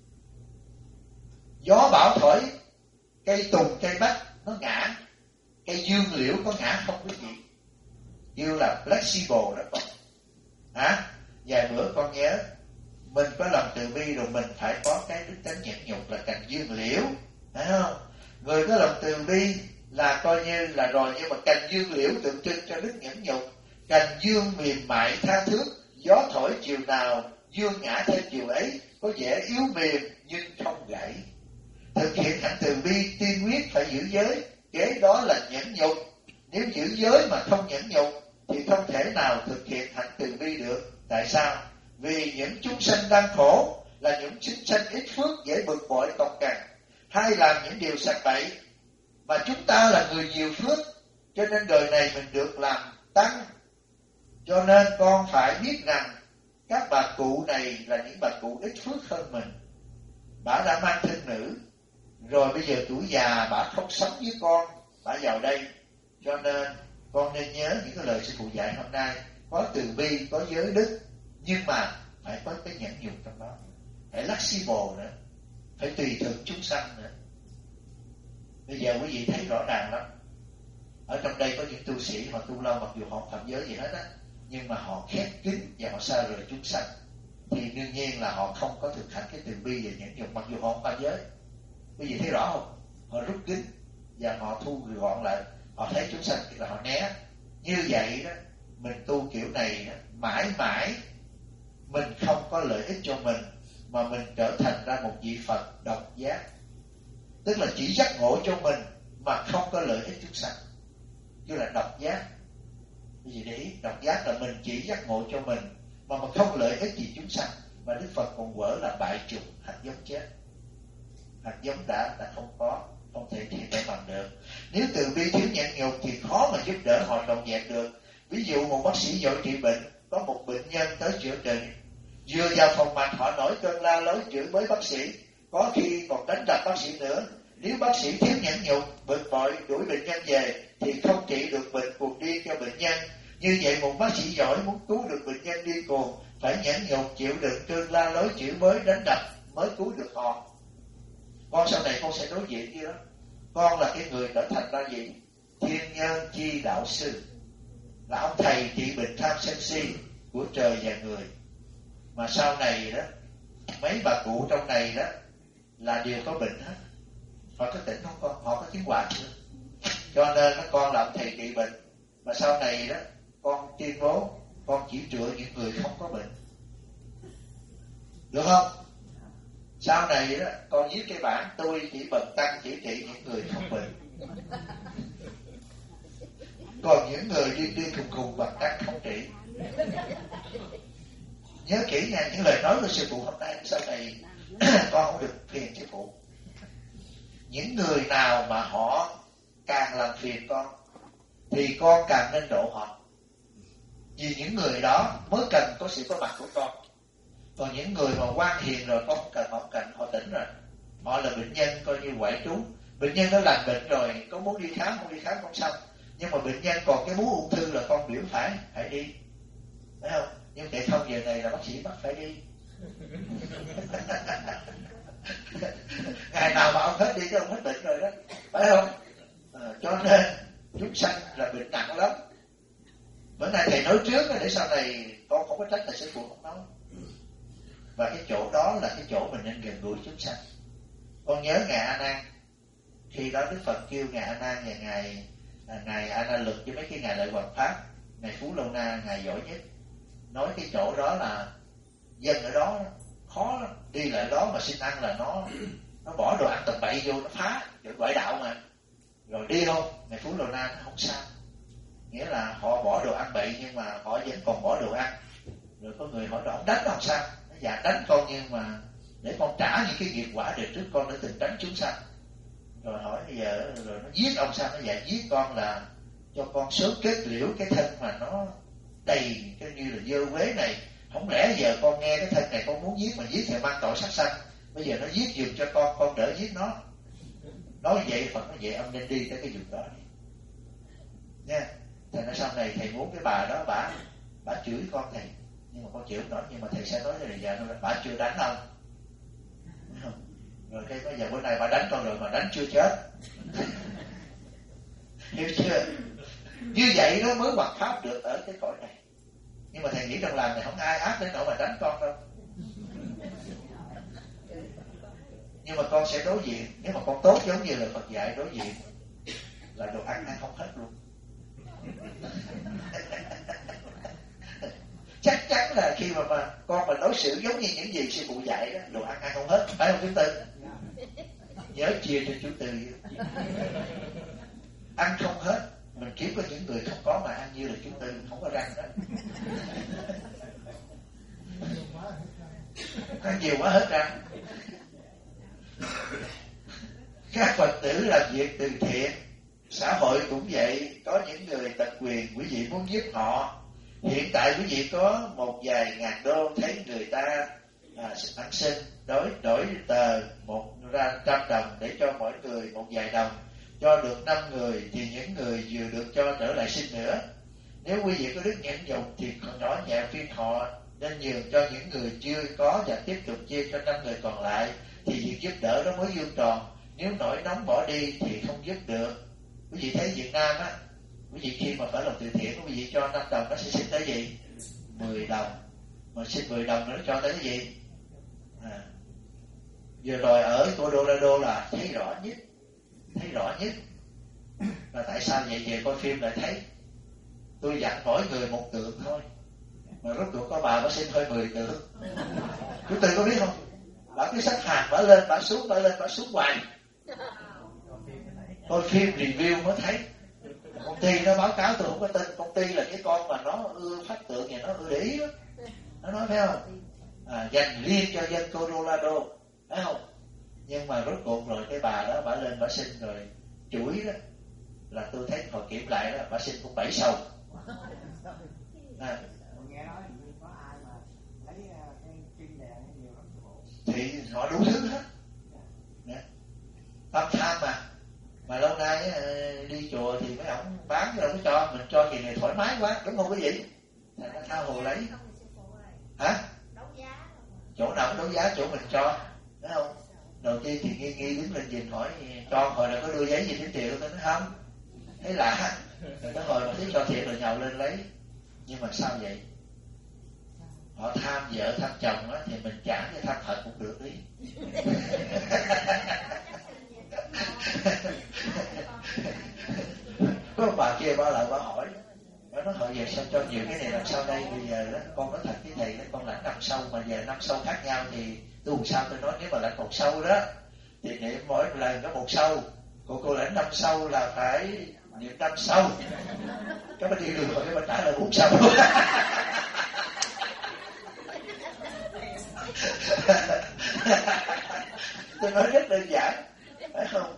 Gió bão thổi, cây tùng cây bách nó ngã, cây dương liễu có ngã không quý vị? Yêu là flexible đó con. Vài bữa con nhớ, mình có lòng từ bi rồi mình phải có cái đức tánh nhẫn nhục là cành dương liễu, phải không? Người có lòng từ bi là coi như là rồi, nhưng mà cành dương liễu tượng trưng cho đức nhẫn nhục. Cành dương mềm mại tha thước, gió thổi chiều nào dương ngã theo chiều ấy, có vẻ yếu mềm nhưng không gãy. Thực hiện hạnh từ bi tiên quyết phải giữ giới, kế đó là nhẫn nhục. Nếu giữ giới mà không nhẫn nhục thì không thể nào thực hiện hạnh từ bi được. Tại sao? Vì những chúng sanh đang khổ là những chúng sanh ít phước, dễ bực bội cọc cằn, hay làm những điều sạch bậy. Mà chúng ta là người nhiều phước, cho nên đời này mình được làm tăng. Cho nên con phải biết rằng các bà cụ này là những bà cụ ít phước hơn mình. Bà đã mang thân nữ, rồi bây giờ tuổi già bà không sống với con, bà vào đây. Cho nên con nên nhớ những cái lời sư phụ dạy hôm nay. Có từ bi, có giới đức, nhưng mà phải có cái nhẫn nhục trong đó, phải flexible nữa, phải tùy thuận chúng sanh nữa. Bây giờ quý vị thấy rõ ràng lắm, ở trong đây có những tu sĩ họ tu lâu mặc dù họ không phạm giới gì hết á, nhưng mà họ khép kín và họ xa rời chúng sanh, thì đương nhiên là họ không có thực hành cái từ bi và nhẫn nhục mặc dù họ không phạm giới. Quý vị thấy rõ không? Họ rút kín và họ thu gọn lại, họ thấy chúng sanh là họ né. Như vậy đó, mình tu kiểu này đó, mãi mãi mình không có lợi ích cho mình, mà mình trở thành ra một vị Phật độc giác, tức là chỉ giác ngộ cho mình mà không có lợi ích chúng sanh, chứ là độc giác. Cái gì để ý? Độc giác là mình chỉ giác ngộ cho mình mà không lợi ích gì chúng sanh. Và Đức Phật còn quở là bại chủng, hạt giống chết, hạt giống đã không thể thiện để bằng được. Nếu từ bi thiếu nhẫn nhục thì khó mà giúp đỡ họ trọn vẹn được. Ví dụ một bác sĩ giỏi trị bệnh, có một bệnh nhân tới chữa trị, vừa vào phòng mạch họ nổi cơn la lối chửi bới bác sĩ, có khi còn đánh đập bác sĩ nữa. Nếu bác sĩ thiếu nhẫn nhục, bực bội đuổi bệnh nhân về thì không trị được bệnh cuồng điên cho bệnh nhân. Như vậy một bác sĩ giỏi muốn cứu được bệnh nhân điên cuồng phải nhẫn nhục chịu đựng cơn la lối chửi bới đánh đập mới cứu được họ. Con sau này con sẽ đối diện với đó. Con là cái người trở thành ra gì? Thiên nhân chi đạo sư, là ông thầy trị bệnh tham sân si của trời và người. Mà sau này đó, mấy bà cụ trong này đó là đều có bệnh hết. Họ có tỉnh không con? Họ có chứng quả chưa? Cho nên nó con là ông thầy trị bệnh. Mà sau này đó, con tuyên bố con chỉ chữa những người không có bệnh, được không? Sau này đó, con viết cái bản tôi chỉ bần tăng chỉ trị những người không bệnh, còn những người đi khùng bần tăng không trị. Nhớ kỹ nha, những lời nói của sư phụ hôm nay sau này con không được phiền sư phụ. Những người nào mà họ càng làm phiền con thì con càng nên độ họ, vì những người đó mới cần có sự có mặt của con. Còn những người mà ngoan hiền rồi con không cần, họ tỉnh rồi, họ là bệnh nhân coi như ngoại trú. Bệnh nhân đã lành bệnh rồi, có muốn đi khám không xong, nhưng mà bệnh nhân còn cái bú ung thư là con biểu phải đi, phải không? Nhưng để không giờ này là bác sĩ bắt phải đi. Ngày nào mà ông hết đi chứ ông hết bệnh rồi đó, phải không? Cho nên chúng sanh là bệnh nặng lắm. Bữa nay thầy nói trước để sau này con không có trách thầy sư phụ không nói. Và cái chỗ đó là cái chỗ mình nên gần gũi chúng sanh. Con nhớ ngày A Nan, khi đó Đức Phật kêu ngày A Nan và ngày A Nan Lực với mấy cái ngày Lợi Hoằng Pháp, ngày Phú Lâu Na, ngày giỏi nhất, nói cái chỗ đó là dân ở đó khó lắm, đi lại đó mà xin ăn là nó bỏ đồ ăn tầm bậy vô, nó phá rồi ngoại đạo mà, rồi đi không. Ngày Phú Lâu Na nó không sao, nghĩa là họ bỏ đồ ăn bậy nhưng mà họ vẫn còn bỏ đồ ăn. Rồi có người hỏi đó đánh không sao, nó dạ đánh con nhưng mà để con trả những cái nghiệp quả đời trước con đã từng đánh chúng sanh. Rồi hỏi bây giờ rồi nó giết ông sao, nó dạ giết con là cho con sớm kết liễu cái thân mà nó đầy cái như là dơ quế này. Không lẽ giờ con nghe cái thân này con muốn giết mà giết thì mang tội sát sanh, bây giờ nó giết giùm cho con đỡ giết nó. Nói vậy Phật nói vậy ông nên đi tới cái vùng đó đi nha. Thành ra sau này thầy muốn cái bà đó bà chửi con thầy, nhưng mà con chịu không nổi, nhưng mà thầy sẽ nói là giờ bà chưa đánh ông, rồi cái bây giờ bữa nay bà đánh con rồi mà đánh chưa chết. Hiểu chưa? Như vậy nó mới hoằng pháp được ở cái cõi này. Nhưng mà thầy nghĩ trong làng này không ai ác đến nỗi mà đánh con đâu. Nhưng mà con sẽ đối diện. Nếu mà con tốt giống như là Phật dạy đối diện là đồ ăn không hết luôn. Chắc chắn là khi mà con mà đối xử giống như những gì sư phụ dạy đó, đồ ăn không hết, phải không chú Tư? Nhớ chia cho chú Tư. Ăn không hết, mình kiếm có những người không có mà ăn như là chú Tư, không có răng đó. Ăn nhiều quá hết răng. Các Phật tử làm việc từ thiện, xã hội cũng vậy, có những người tật quyền, quý vị muốn giúp họ. Hiện tại quý vị có một vài ngàn đô, thấy người ta ăn xin, đổi tờ 100 đồng để cho mỗi người một vài đồng, cho được 5 người thì những người vừa được cho trở lại xin nữa. Nếu quý vị có đức nhẫn nhục thì nhỏ nhẹ phiên họ nên nhường cho những người chưa có và tiếp tục chia cho 5 người còn lại, thì việc giúp đỡ đó mới vuông tròn. Nếu nổi nóng bỏ đi thì không giúp được. Quý vị thấy Việt Nam á, quý vị khi mà phải làm từ thiện, quý vị cho 5 đồng nó sẽ xin tới gì? 10 đồng. Mà xin 10 đồng nó cho tới cái gì? Vừa rồi ở Colorado là thấy rõ nhất là tại sao vậy? Về coi phim lại thấy. Tôi dặn mỗi người một tượng thôi, mà rốt cuộc có bà xin hơi 10 tượng. Chú Tư có biết không? Bà cứ xách hàng, bà lên bà xuống hoài. Coi phim review mới thấy. Công ty nó báo cáo, tôi không có tin. Công ty là cái con mà nó ưa phát tượng và nó ưa để ý đó. Nó nói phải không? Dành riêng cho dân Colorado, phải không? Nhưng mà rốt cuộc rồi cái bà đó bà lên bà xin rồi chuỗi đó là tôi thấy họ kiểm lại đó, bà xin cũng 7 sâu. Nghe nói như có ai mà lấy cái kim đèn nhiều lắm thì họ đủ thứ hết. Tâm tham mà lâu nay đi chùa thì mấy ông bán đâu có cho, mình cho kỳ này thoải mái quá, đúng không quý vị? Nó tha hồ lấy. Hả? Chỗ nào cũng đấu giá, chỗ mình cho, thấy không? Đầu tiên thì nghi đứng lên nhìn hỏi cho hồi là có đưa giấy gì đến triệu, tôi nói không, thấy lạ. Nó hồi mà thấy cho thiệt rồi nhào lên lấy. Nhưng mà sao vậy? Họ tham vợ tham chồng á, thì mình trả cho tham Phật cũng được đi. Có bà kia bà lại bà hỏi, bà nói họ về sao cho nhiều cái này làm sao đây? Bây giờ đó con nói thật với thầy đó, con lãnh 5 sâu mà về 5 sâu khác nhau thì tôi làm sao? Tôi nói nếu mà lãnh 1 sâu đó thì niệm mỗi lần có 1 sâu, còn cô lãnh 5 sâu là phải niệm 5 sâu. Cái bà đi được rồi, cái bà trả lời 4 sâu. Tôi nói rất đơn giản, phải không?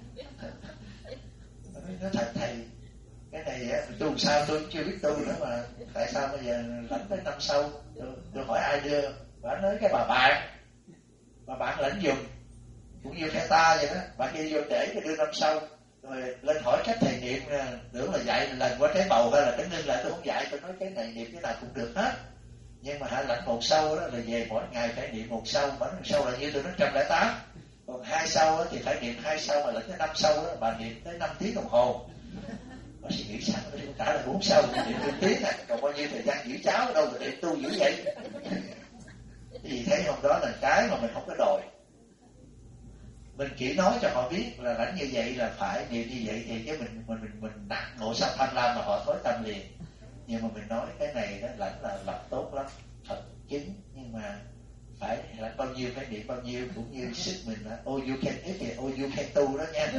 Nói thật thầy, cái này tu sao tôi chưa biết tu nữa mà tại sao bây giờ lãnh tới 5 sâu? Tôi hỏi ai đưa? Bà nói cái bà bạn lãnh dùng cũng như phe ta vậy đó. Bà kia vô trễ thì đưa 5 sâu, rồi lên hỏi cách thầy niệm, tưởng là dạy lần qua trái bầu hay là cái ngưng lại. Tôi không dạy, tôi nói cái này niệm cái nào cũng được hết. Nhưng mà hãy lãnh 1 sâu đó là về mỗi ngày phải niệm 1 sâu. Mà 1 sâu là như tôi nói 108. Còn 2 sâu thì phải niệm 2 sâu, mà lãnh tới 5 sâu đó bà niệm tới 5 tiếng đồng hồ. Bà suy nghĩ sao nó cũng trả lại 4 sâu, niệm 4 tiếng này, còn bao nhiêu thời gian giữ cháo đâu mà để tu dữ vậy? Vì thế hôm đó là cái mà mình không có đòi. Mình chỉ nói cho họ biết là lãnh như vậy là phải niệm như vậy, thì cái mình nặng ngộ sanh tham lam mà họ thối tâm liền. Nhưng mà mình nói cái này đó lãnh là lập tốt lắm, thật chứng, nhưng mà phải lãnh bao nhiêu phải niệm bao nhiêu, cũng như sức mình đó. Oh you can eat it, oh you can tu đó nha.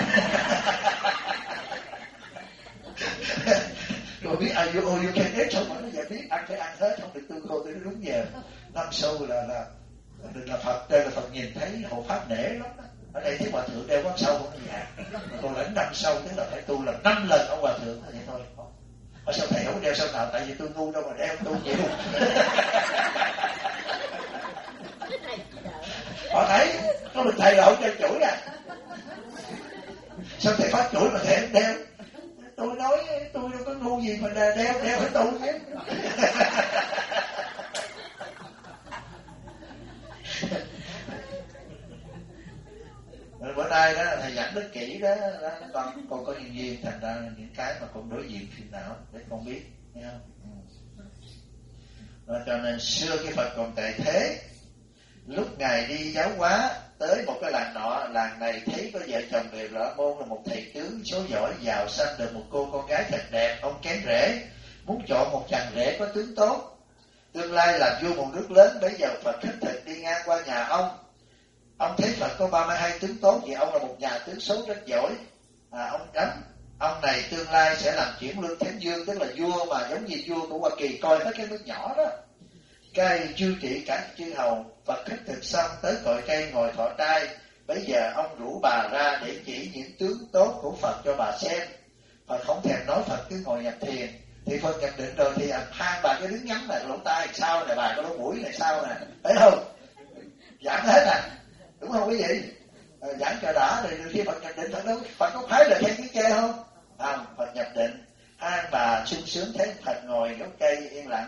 Rồi biết oh you can eat, xong rồi nó giải biết ăn phải ăn hết, không được tu khô tới đúng giờ. 5 sâu là Phật, đây là Phật nhìn thấy hộ pháp nể lắm đó. Ở đây thấy hòa thượng đeo quán sâu không dạ. Còn lãnh 5 sâu tức là phải tu là 5 lần ông hòa thượng vậy thôi. Ở sao thầy không đeo sao nào? Tại vì tôi ngu đâu mà đeo tu nhiều. Họ thấy có mình thầy là không đeo chuỗi à? Sao thầy phát chuỗi mà thầy không đeo? Tôi nói tôi đâu có ngu gì mà đeo phải tu chứ. Bữa nay đó thầy giảng rất kỹ đó, con có nhân duyên, thành ra những cái mà con đối diện phiền não để con biết, thấy không? Và cho nên xưa cái Phật còn tại thế, lúc ngài đi giáo hóa tới một cái làng nọ, làng này thấy có vợ chồng người lỡ môn là một thầy tướng số giỏi, giàu sanh được một cô con gái thật đẹp. Ông kén rể, muốn chọn một chàng rể có tướng tốt, tương lai làm vua một nước lớn. Bây giờ Phật khất thực đi ngang qua nhà ông thấy Phật có 32 tướng tốt, vì ông là một nhà tướng số rất giỏi. Ông này tương lai sẽ làm chuyển lương Thánh Dương, tức là vua mà giống như vua của Hoa Kỳ, coi hết cái nước nhỏ đó. Cái chư trị cả chư hầu. Phật khất thực xong tới cội cây ngồi thọ trai. Bây giờ ông rủ bà ra để chỉ những tướng tốt của Phật cho bà xem. Phật không thèm nói, Phật cứ ngồi nhập thiền. Thì Phật nhập định rồi thì hai bà cứ đứng nhắm lại lỗ tai sao này, bà có lỗ mũi này sao nè, thấy không? Giảng hết à, đúng không quý vị? Giảng cho đã rồi khi Phật nhập định, Phật có phái lời khen tiếng chê không? Phật nhập định, hai bà sung sướng thấy Phật ngồi gốc cây yên lặng.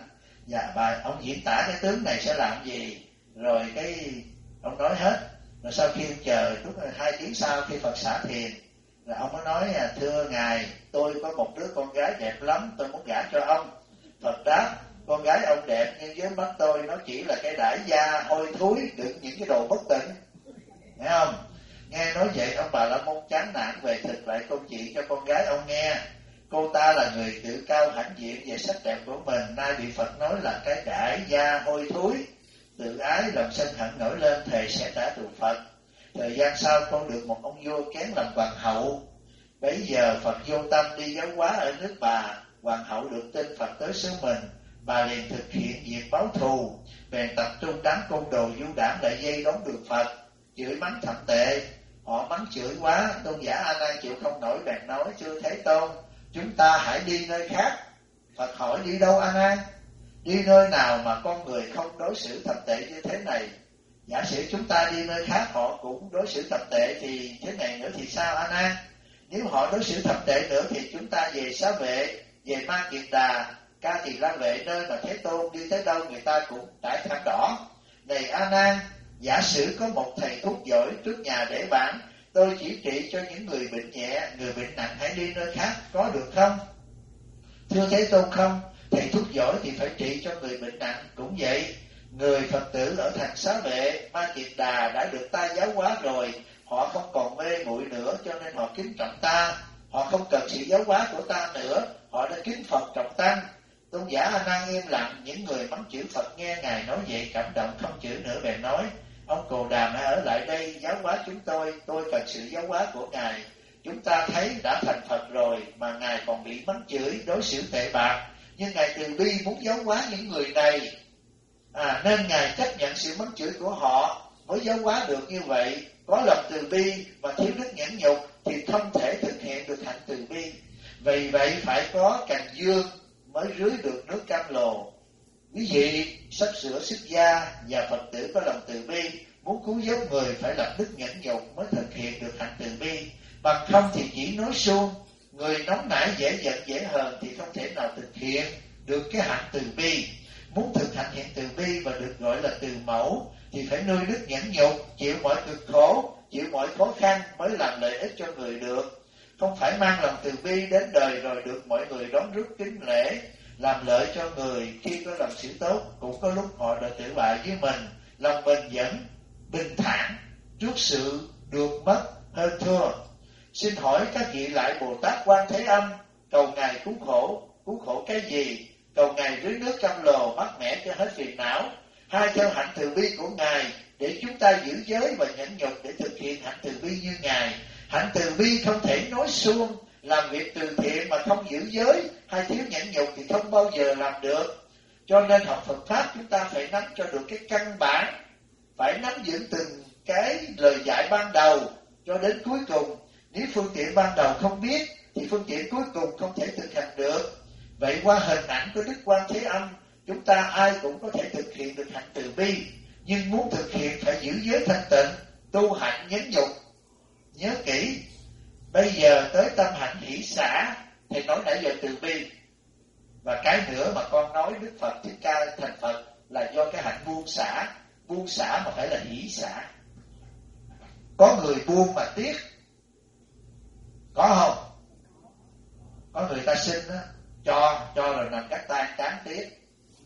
Dạ ông diễn tả cái tướng này sẽ làm gì, rồi cái ông nói hết. Rồi sau khi chờ đúng 2 tiếng sau khi Phật xả thiền, là ông mới nói: thưa ngài, tôi có một đứa con gái đẹp lắm, tôi muốn gả cho ông. Phật đáp: con gái ông đẹp nhưng với mắt tôi nó chỉ là cái đãi da hôi thối đựng những cái đồ bất tịnh, thấy không? Nghe nói vậy, ông Bà La Môn chán nản về thực lại câu chuyện cho con gái ông nghe. Cô ta là người tự cao hãnh diện về sắc đẹp của mình, nay bị Phật nói là cái đãi da hôi thối, tự ái lòng sân hận nổi lên, thề sẽ trả thù Phật. Thời gian sau con được một ông vua kén làm hoàng hậu. Bấy giờ Phật vô tâm đi giáo hóa ở nước Bà. Hoàng hậu được tin Phật tới xứ mình, bà liền thực hiện việc báo thù, bèn tập trung đám côn đồ du đảng lại dây đón được Phật, chửi mắng thậm tệ. Họ mắng chửi quá, tôn giả A Nan chịu không nổi, bèn nói: Chư Thế Tôn, chúng ta hãy đi nơi khác. Phật hỏi: đi đâu A Nan? Đi nơi nào mà con người không đối xử thậm tệ như thế này? Giả sử chúng ta đi nơi khác họ cũng đối xử thậm tệ thì thế này nữa thì sao A Nan? Nếu họ đối xử thậm tệ nữa thì chúng ta về Xá Vệ, về Ma Kiệt Đà, Ca Tỳ La Vệ, nơi mà Thế Tôn đi tới đâu người ta cũng trải khăn đỏ. Này A Nan, giả sử có một thầy thuốc giỏi trước nhà để bạn, tôi chỉ trị cho những người bệnh nhẹ, người bệnh nặng hãy đi nơi khác, có được không? Thưa Thế Tôn, không. Thầy thuốc giỏi thì phải trị cho người bệnh nặng. Cũng vậy, người Phật tử ở thành Xá Vệ, Ma Kiệt Đà đã được ta giáo hóa rồi, họ không còn mê muội nữa, cho nên họ kính trọng ta. Họ không cần sự giáo hóa của ta nữa, họ đã kính Phật trọng tăng. Tôn giả A Nan im lặng, những người mắng chửi Phật nghe ngài nói vậy cảm động, không chửi nữa, bèn nói: ông Cồ Đàm hãy ở lại đây giáo hóa chúng tôi cần sự giáo hóa của ngài. Chúng ta thấy đã thành Phật rồi mà ngài còn bị mắng chửi, đối xử tệ bạc, nhưng ngài từ bi muốn giáo hóa những người này, nên ngài chấp nhận sự mắng chửi của họ mới giáo hóa được như vậy. Có lòng từ bi mà thiếu đức nhẫn nhục thì không thể thực hiện được hạnh từ bi. Vì vậy phải có cành dương mới rưới được nước cam lồ. Quý vị sắp sửa xuất gia và Phật tử có lòng từ bi, muốn cứu giúp người phải lập đức nhẫn nhục mới thực hiện được hạnh từ bi. Bằng không thì chỉ nói suông, người nóng nảy dễ giận dễ hờn thì không thể nào thực hiện được cái hạnh từ bi. Muốn thực hành hiện từ bi và được gọi là từ mẫu thì phải nuôi đức nhẫn nhục, chịu mọi cực khổ, chịu mọi khó khăn mới làm lợi ích cho người được. Không phải mang lòng từ bi đến đời rồi được mọi người đón rước kính lễ, làm lợi cho người. Khi có lòng sự tốt, cũng có lúc họ đã tự bại với mình. Lòng mình vẫn bình thản trước sự được mất hơn thua. Xin hỏi các vị lại Bồ Tát Quan Thế Âm, cầu ngài cứu khổ cái gì? Cầu ngài rưới nước cam lồ mát mẻ cho hết phiền não, hay theo hạnh từ bi của ngài để chúng ta giữ giới và nhẫn nhục để thực hiện hạnh từ bi như ngài? Hạnh từ bi không thể nói suông, làm việc từ thiện mà không giữ giới hay thiếu nhẫn nhục thì không bao giờ làm được. Cho nên học Phật Pháp chúng ta phải nắm cho được cái căn bản, phải nắm vững từng cái lời dạy ban đầu cho đến cuối cùng. Nếu phương tiện ban đầu không biết thì phương tiện cuối cùng không thể thực hành được. Vậy qua hình ảnh của Đức Quan Thế Âm, chúng ta ai cũng có thể thực hiện được hạnh từ bi, nhưng muốn thực hiện phải giữ giới thanh tịnh, tu hạnh nhẫn nhục. Nhớ kỹ, bây giờ tới tâm hạnh hỷ xả, thầy nói nãy giờ từ bi. Và cái nữa mà con nói Đức Phật Thích Ca thành Phật là do cái hạnh buông xả mà phải là hỷ xả. Có người buông mà tiếc, có không? Có người ta xin đó, cho rồi nằm cắt tay tán tiếc.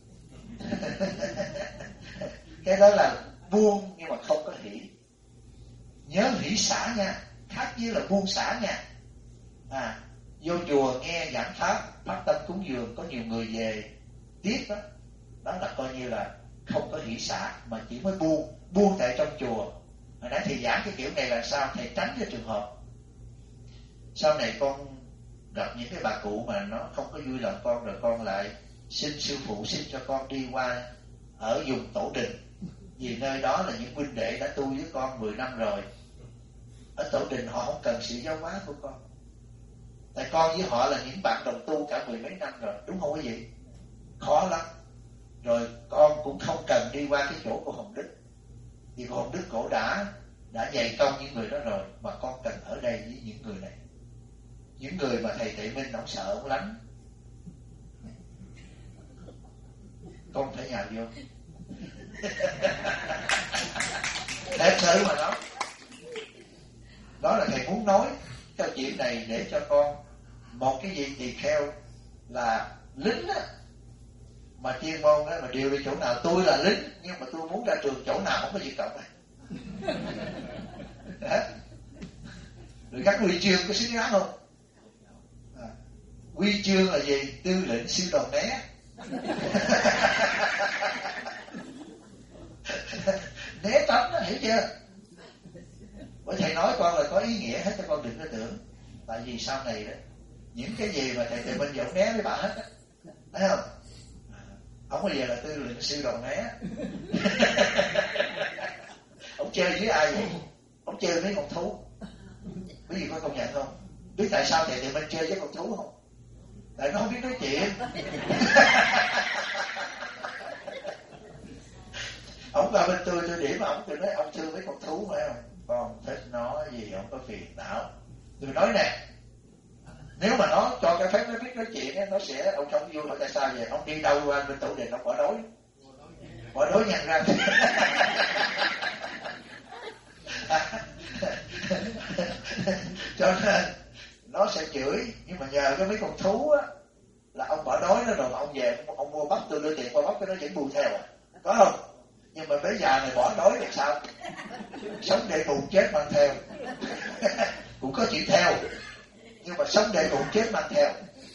Cái đó là buông nhưng mà không có hỷ. Nhớ hỷ xả nha, khác với là buông xả nha. Vô chùa nghe giảng pháp, phát tâm cúng dường, có nhiều người về tiếc đó, đó là coi như là không có hỷ xả mà chỉ mới buông tại trong chùa. Hồi nãy thầy giảng cái kiểu này là sao? Thầy tránh cái trường hợp sau này con gặp những cái bà cụ mà nó không có vui lòng con, rồi con lại xin sư phụ xin cho con đi qua ở vùng Tổ Đình, vì nơi đó là những huynh đệ đã tu với con 10 năm rồi. Ở Tổ Đình họ không cần sự giáo hóa của con, tại con với họ là những bạn đồng tu cả 10 mấy năm rồi, đúng không quý vị? Khó lắm. Rồi con cũng không cần đi qua cái chỗ của Hồng Đức, vì của Hồng Đức cổ đã dày công những người đó rồi, mà con cần ở đây với những người này. Những người mà thầy Tị Minh ông sợ ông lắm. Con phải nhào vô. Thật sự mà nói, đó là thầy muốn nói cho chuyện này để cho con một cái gì tỳ kheo là lính á, mà chuyên môn đó mà điều đi chỗ nào tôi là lính, nhưng mà tôi muốn ra trường chỗ nào không có gì cộng này. Rồi các huy chương có xứng đáng không? Huy chương là gì? Tư lệnh siêu đoàn né. Né tránh đó, hiểu chưa? Bởi thầy nói con là có ý nghĩa hết, cho con đừng có tưởng. Tại vì sau này đó, những cái gì mà thầy Minh vẫn né với bà hết á, thấy không? Ông bây giờ là tư lệnh siêu đoàn né. Ông chơi với ai vậy? Ông chơi với con thú. Quý vị có công nhận không? Biết tại sao thầy Minh chơi với con thú không? Tại nó không biết nói chuyện. Ông qua bên tôi điểm ông, tôi nói ông thương với con thú phải không? Con thích nó gì ông có phiền não. Tôi nói nè, nếu mà nó cho cái phép nó biết nói chuyện nó sẽ, ông không vui hỏi tại sao vậy? Ông đi đâu qua bên tủ đình ông bỏ đói nhăn răng. Cho nên nó sẽ chửi, nhưng mà nhờ cái mấy con thú á là ông bỏ đói nó rồi mà ông về ông mua bắp, tôi đưa tiền qua bắp cái nó vẫn bù theo, có không? Nhưng mà bây giờ này bỏ đói thì sao? Sống để bù chết mang theo. Cũng có chuyện theo, nhưng mà sống để bù chết mang theo.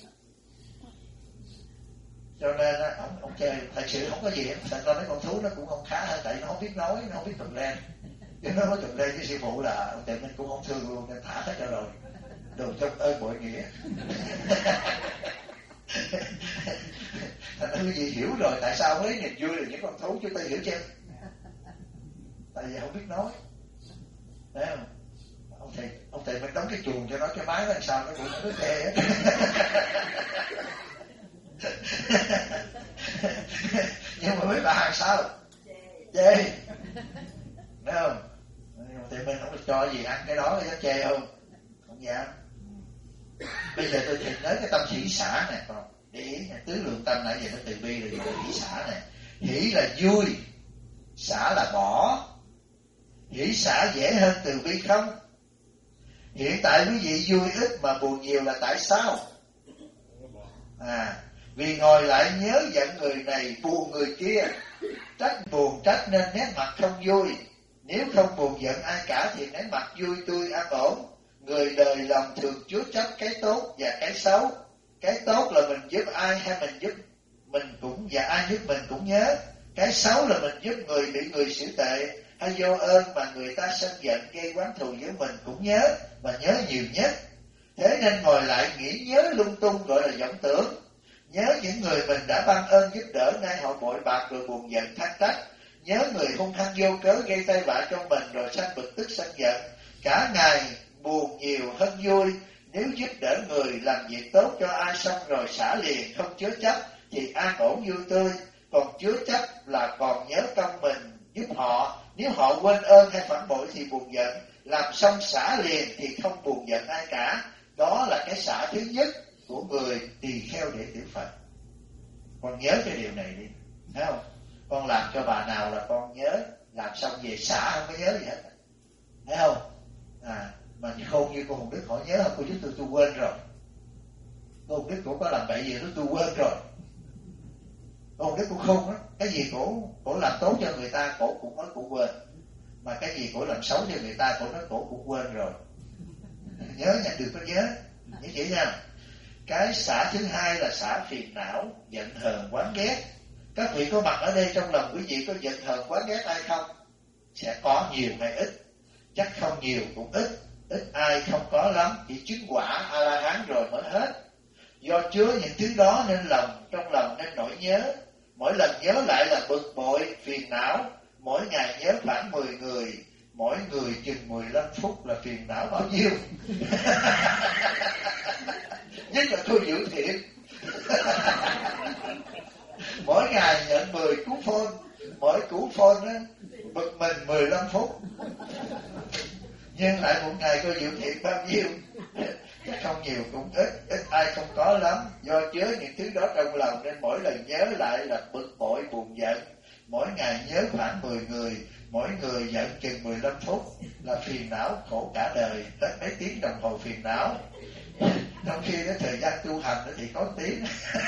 Cho nên á, ông chơi thật sự không có gì. Thật ra mấy con thú nó cũng không khá hơn, tại nó không biết nói, nó không biết tuần len. Chứ nó nói tuần len với sư phụ là ông Tề Minh cũng không thương luôn, nên thả hết cho rồi. Đồ trong ơn bội nghĩa. Thành ra gì hiểu rồi tại sao lấy niềm vui là những con thú, chúng ta hiểu chưa? Tại vì không biết nói. Thấy không? Ông thầy mình đóng cái chuồng cho nó, cái mái nó làm sao nó cũng không biết thề hết. Nhưng mà mấy bà sao? Chê. Thấy không? Ông thầy mình không được cho gì ăn cái đó, có chê không? Không dám. Bây giờ tôi thỉnh nói cái tâm hỷ xả nè con. Để ý nè, tứ lượng tâm nãy giờ nó từ bi rồi, giờ hỷ xả nè. Hỷ là vui, xả là bỏ. Hỷ xả dễ hơn từ bi không? Hiện tại quý vị vui ít mà buồn nhiều là tại sao? Vì ngồi lại nhớ giận người này, buồn người kia, trách buồn trách nên nét mặt không vui. Nếu không buồn giận ai cả thì nét mặt vui tươi an ổn. Người đời lòng thường chứa chấp cái tốt và cái xấu. Cái tốt là mình giúp ai hay mình giúp mình cũng, và ai giúp mình cũng nhớ. Cái xấu là mình giúp người bị người xử tệ hay vô ơn mà người ta sân giận gây oán thù với mình cũng nhớ, và nhớ nhiều nhất. Thế nên ngồi lại nghĩ nhớ lung tung gọi là vọng tưởng. Nhớ những người mình đã ban ơn giúp đỡ, nay họ bội bạc rồi buồn giận than trách. Nhớ người hung hăng vô cớ gây tai vạ cho mình rồi sanh bực tức sân giận. Cả ngày buồn nhiều hơn vui. Nếu giúp đỡ người, làm việc tốt cho ai xong rồi xả liền, không chứa chấp thì an ổn vui tươi. Còn chứa chấp là còn nhớ công mình giúp họ. Nếu họ quên ơn hay phản bội thì buồn giận. Làm xong xả liền thì không buồn giận ai cả. Đó là cái xả thứ nhất của người tỳ kheo để tiểu Phật. Con nhớ cái điều này đi, thấy không? Con làm cho bà nào là con nhớ, làm xong về xả không có nhớ gì hết, thấy không? Mà khôn như cô Hồng Đức họ nhớ, cô giúp tôi quên rồi. Cô Hồng Đức cổ có làm bậy gì đó tôi quên rồi. Cô Hồng Đức cũng khôn đó, cái gì cổ làm tốt cho người ta cổ cũng nói cổ quên, mà cái gì cổ làm xấu cho người ta cổ nói cổ cũng quên rồi. Nhớ nhận được có nhớ, nhớ chỉ nha. Cái xả thứ hai là xả phiền não, giận hờn, oán ghét. Các vị có mặt ở đây trong lòng quý vị có giận hờn, oán ghét ai không? Sẽ có nhiều hay ít? Chắc không nhiều cũng ít. Ít ai không có lắm, chỉ chứng quả A-la-hán rồi mới hết. Do chứa những thứ đó nên trong lòng nên nỗi nhớ. Mỗi lần nhớ lại là bực bội, phiền não. Mỗi ngày nhớ khoảng 10 người, mỗi người chừng 15 phút là phiền não bao nhiêu? Nhất là tôi giữ thiện. Mỗi ngày nhận 10 cú phone, mỗi cú phone á bực mình 15 phút. Nhưng lại một ngày tôi giữ thiện bao nhiêu? Chắc không nhiều cũng ít ai không có lắm. Do chứa những thứ đó trong lòng nên mỗi lần nhớ lại là bực bội buồn giận. Mỗi ngày nhớ khoảng 10 người, mỗi người giận chừng 15 phút là phiền não khổ cả đời, hết mấy tiếng đồng hồ phiền não. Trong khi cái thời gian tu hành thì có tiếng.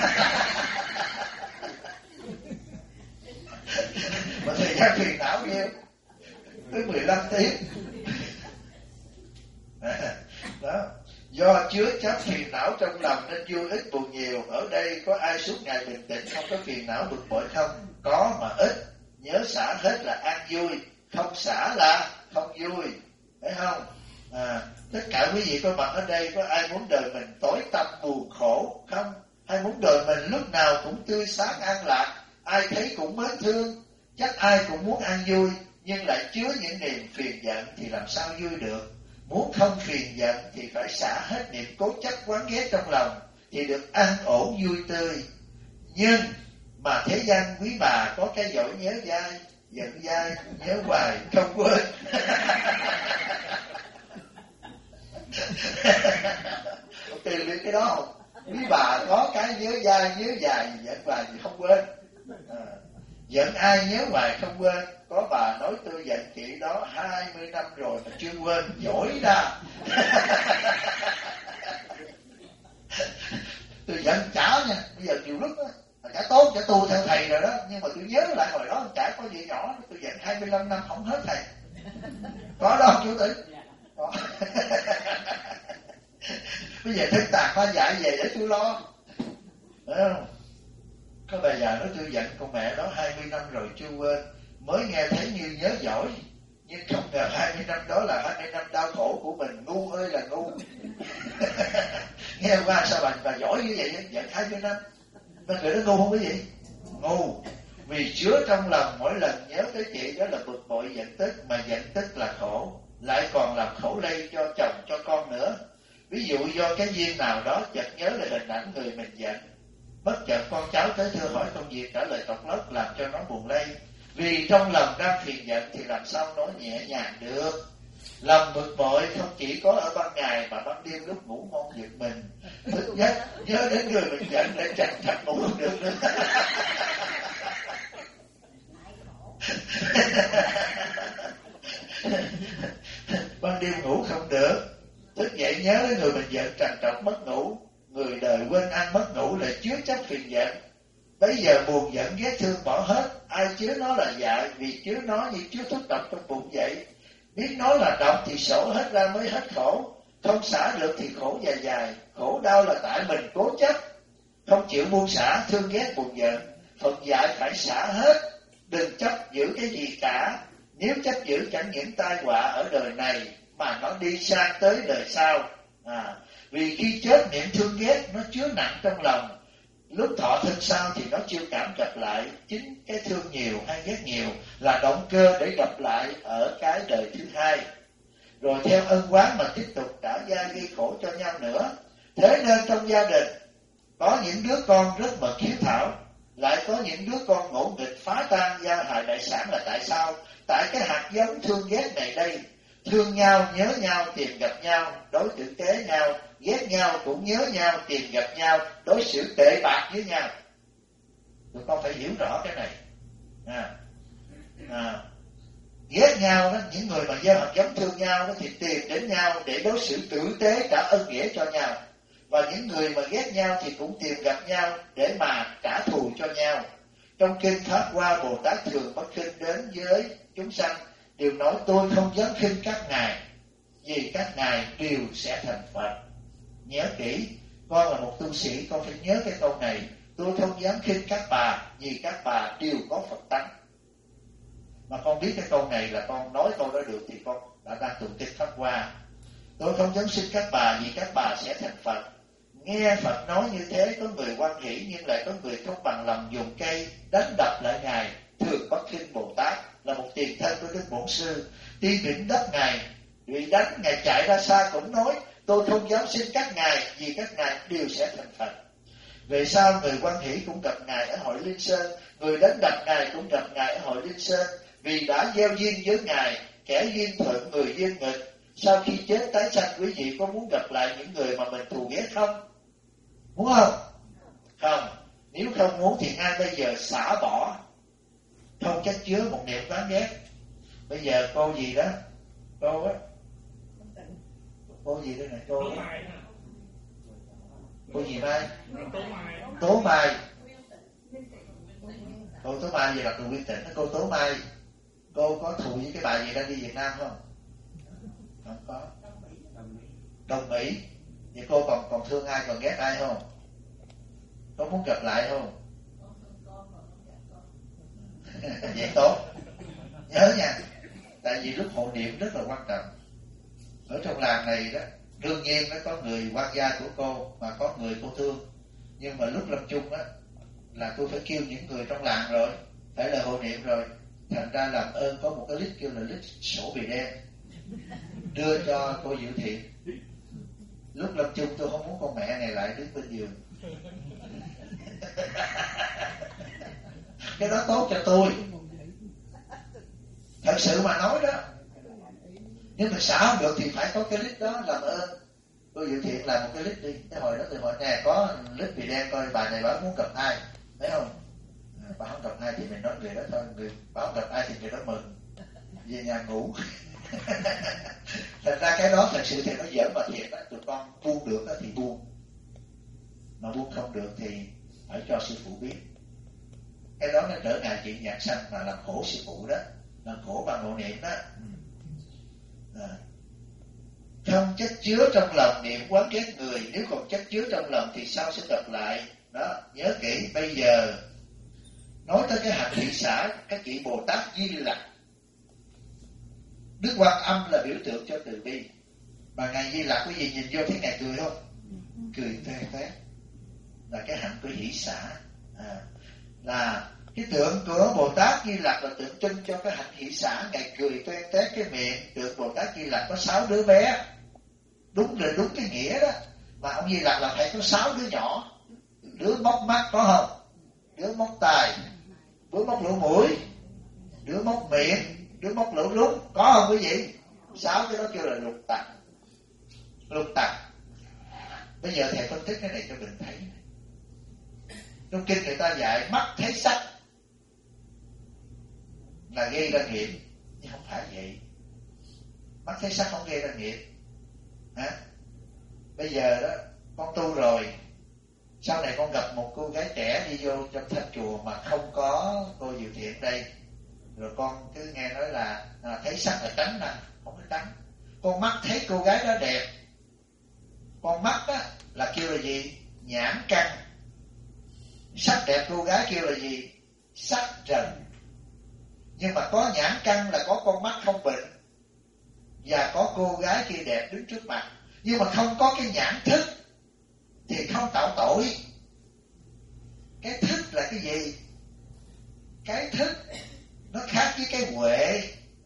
Mà thời gian phiền não nhiêu? Tới 15 tiếng. Đó. Do chứa chấp phiền não trong lòng nên vui ít buồn nhiều. Ở đây có ai suốt ngày bình tĩnh không có phiền não bực bội không? Có mà ít. Nhớ xả hết là an vui, không xả là không vui, phải không? Tất cả quý vị có mặt ở đây, có ai muốn đời mình tối tăm buồn khổ không? Hay muốn đời mình lúc nào cũng tươi sáng an lạc, ai thấy cũng mến thương? Chắc ai cũng muốn an vui, nhưng lại chứa những niềm phiền giận thì làm sao vui được? Muốn không phiền giận thì phải xả hết niệm cố chấp quán ghét trong lòng thì được an ổn vui tươi. Nhưng mà thế gian quý bà có cái giỏi nhớ dai, giận dai, nhớ hoài không quên. Tìm được cái đó không? Quý bà có cái nhớ dai, nhớ dài, giận hoài gì không quên. Giận ai nhớ hoài không quên. Có bà nói tôi giận chị đó 20 năm rồi mà chưa quên, giỏi ra. Tôi giận chả nha, bây giờ nhiều lúc đó, chả tốt, chả tu theo thầy rồi đó, nhưng mà tôi nhớ lại hồi đó chả có gì nhỏ, tôi giận 25 năm không hết thầy. Có đâu chú Tử? Có. Bây giờ thức tạc hoa dạy về để tôi lo. Phải không? Có bà già nói tôi giận con mẹ đó 20 năm rồi chưa quên. Mới nghe thấy như nhớ giỏi, nhưng không ngờ 20 năm đó là 20 năm đau khổ của mình. Ngu ơi là ngu. Nghe qua sao bà giỏi như vậy, giận 20 năm. Mà người đó ngu không quý vị? Ngu. Vì chứa trong lòng mỗi lần nhớ tới chị đó là bực bội giận tức, mà giận tức là khổ, lại còn làm khổ lây cho chồng cho con nữa. Ví dụ do cái duyên nào đó chợt nhớ lại hình ảnh người mình giận, bất chợt con cháu tới thưa hỏi công việc trả lời tọc lất làm cho nó buồn lây. Vì trong lòng đang phiền giận thì làm sao nói nhẹ nhàng được. Lòng bực bội không chỉ có ở ban ngày mà ban đêm lúc ngủ ngon giật mình. Thức giấc nhớ đến người mình giận để chặt ngủ không được nữa. Ban đêm ngủ không được, thức dậy nhớ đến người mình giận trằn trọc mất ngủ. Người đời quên ăn mất ngủ lại chứa chấp phiền giận. Bây giờ buồn giận ghét thương bỏ hết, ai chứa nó là dại, vì chứa nó như chứa thuốc độc trong bụng vậy. Biết nó là độc thì sổ hết ra mới hết khổ, không xả được thì khổ dài dài. Khổ đau là tại mình cố chấp, không chịu buông xả, thương ghét buồn giận. Phật dạy phải xả hết, đừng chấp giữ cái gì cả. Nếu chấp giữ chẳng những tai họa ở đời này mà nó đi sang tới đời sau. Vì khi chết niệm thương ghét nó chứa nặng trong lòng, lúc thọ thân sau thì nó chưa cảm gặp lại. Chính cái thương nhiều hay ghét nhiều là động cơ để gặp lại ở cái đời thứ hai, rồi theo ân oán mà tiếp tục trả gia gây khổ cho nhau nữa. Thế nên trong gia đình có những đứa con rất mật hiếu thảo, lại có những đứa con ngỗ nghịch phá tan gia hại đại sản. Là tại sao? Tại cái hạt giống thương ghét này đây. Thương nhau, nhớ nhau, tìm gặp nhau, đối tử tế nhau. Ghét nhau cũng nhớ nhau, tìm gặp nhau, đối xử tệ bạc với nhau. Tụi con phải hiểu rõ cái này. Ghét nhau đó, những người mà gieo hạt giống thương nhau đó thì tìm đến nhau để đối xử tử tế, trả ân nghĩa cho nhau. Và những người mà ghét nhau thì cũng tìm gặp nhau để mà trả thù cho nhau. Trong kinh Pháp Hoa, Bồ Tát thường bất khinh đến với chúng sanh, đều nói tôi không dám khinh các ngài, vì các ngài đều sẽ thành Phật. Nhớ kỹ, con là một tu sĩ, con phải nhớ cái câu này. Tôi không dám khinh các bà, vì các bà đều có Phật tánh. Mà con biết cái câu này là con nói câu đó được thì con đã đang tụng kinh Pháp Hoa. Tôi không dám khinh các bà, vì các bà sẽ thành Phật. Nghe Phật nói như thế, có người hoan hỷ, nhưng lại có người không bằng lòng dùng cây đánh đập lại ngài. Thường Bất Khinh Bồ Tát là một tiền thân của Đức Bổn Sư, tiên đỉnh đất ngài, bị đánh ngài chạy ra xa cũng nói tôi không dám xin các ngài, vì các ngài đều sẽ thành Phật. Về sau người hoan hỷ cũng gặp ngài ở hội Linh Sơn, người đánh đập ngài cũng gặp ngài ở hội Linh Sơn, vì đã gieo duyên với ngài, kẻ duyên thuận người duyên nghịch. Sau khi chết tái sanh, quý vị có muốn gặp lại những người mà mình thù ghét không? Muốn không? Không. Nếu không muốn thì ngay bây giờ xả bỏ, không chất chứa một niệm oán ghét. Bây giờ cô gì đó, cô á, cô gì đây này, cô gì Mai? Tố Mai. Cô Tố Mai về đặt Nguyên Tịnh. Cô Tố Mai, cô có thù với cái bà gì đang đi Việt Nam không? Không có. Đồng Mỹ. Vậy cô còn thương ai, còn ghét ai không? Có muốn gặp lại không? Vậy tốt. Nhớ nha. Tại vì lúc hộ niệm rất là quan trọng. Ở trong làng này đó, đương nhiên nó có người quan gia của cô, mà có người cô thương. Nhưng mà lúc lâm chung á, là tôi phải kêu những người trong làng rồi, phải là hộ niệm rồi. Thành ra làm ơn có một cái list kêu là list sổ bì đen, đưa cho cô Diệu Thiện. Lúc lâm chung tôi không muốn con mẹ này lại đứng bên giường. Cái đó tốt cho tôi, thật sự mà nói đó. Nhưng mà xả không được thì phải có cái list đó. Làm ơn cô Diệu Thiện làm một cái list đi. Cái hồi đó tôi hỏi nè, có list bì đen coi bà này bà muốn gặp ai, thấy không? Bà không gặp ai thì mình nói người đó thôi. Bà không gặp ai thì người đó mừng về nhà ngủ. Thành ra cái đó thật sự thì nó giỡn mà thiệt đó. Tụi con buông được đó thì buông, mà buông không được thì phải cho sư phụ biết. Cái đó nó trở ngại chuyện nhạc sanh mà làm khổ sư phụ đó, làm khổ bằng hộ niệm đó. Không chất chứa trong lòng niệm quán ghét người. Nếu còn chất chứa trong lòng thì sao sẽ gặp lại đó. Nhớ kỹ. Bây giờ nói tới cái hạnh thị xã, các vị Bồ Tát Di Lặc, Đức Quan Âm là biểu tượng cho từ bi. Mà ngài Di Lặc quý vị nhìn vô thấy ngài cười không? Cười toe toét, là cái hạnh của hỷ xã. Là cái tượng của Bồ Tát Di Lặc là tượng trưng cho cái hạnh hỷ xã. Ngài cười toe toét cái miệng. Tượng Bồ Tát Di Lặc có 6 đứa bé. Đúng là đúng cái nghĩa đó. Mà ông Di Lặc là phải có 6 đứa nhỏ. Đứa móc mắt có không? Đứa móc tai, đứa móc lỗ mũi, đứa móc miệng, đứa móc lỗ rút, có không quý vị? 6 cái đó kêu là lục tặc. Lục tặc. Bây giờ thầy phân tích cái này cho mình thấy. Trong kinh người ta dạy mắt thấy sắc là gây ra nghiệp, nhưng không phải vậy. Mắt thấy sắc không gây ra nghiệp. Bây giờ đó con tu rồi, sau này con gặp một cô gái trẻ đi vô trong tháp chùa mà không có cô Diệu Thiện đây, rồi con cứ nghe nói là thấy sắc là tránh nè. Không có tránh. Con mắt thấy cô gái đó đẹp. Con mắt đó là kêu là gì? Nhãn căn. Sắc đẹp cô gái kêu là gì? Sắc trần. Nhưng mà có nhãn căn là có con mắt không bệnh, và có cô gái kia đẹp đứng trước mặt. Nhưng mà không có cái nhãn thức thì không tạo tội. Cái thức là cái gì? Cái thức nó khác với cái huệ.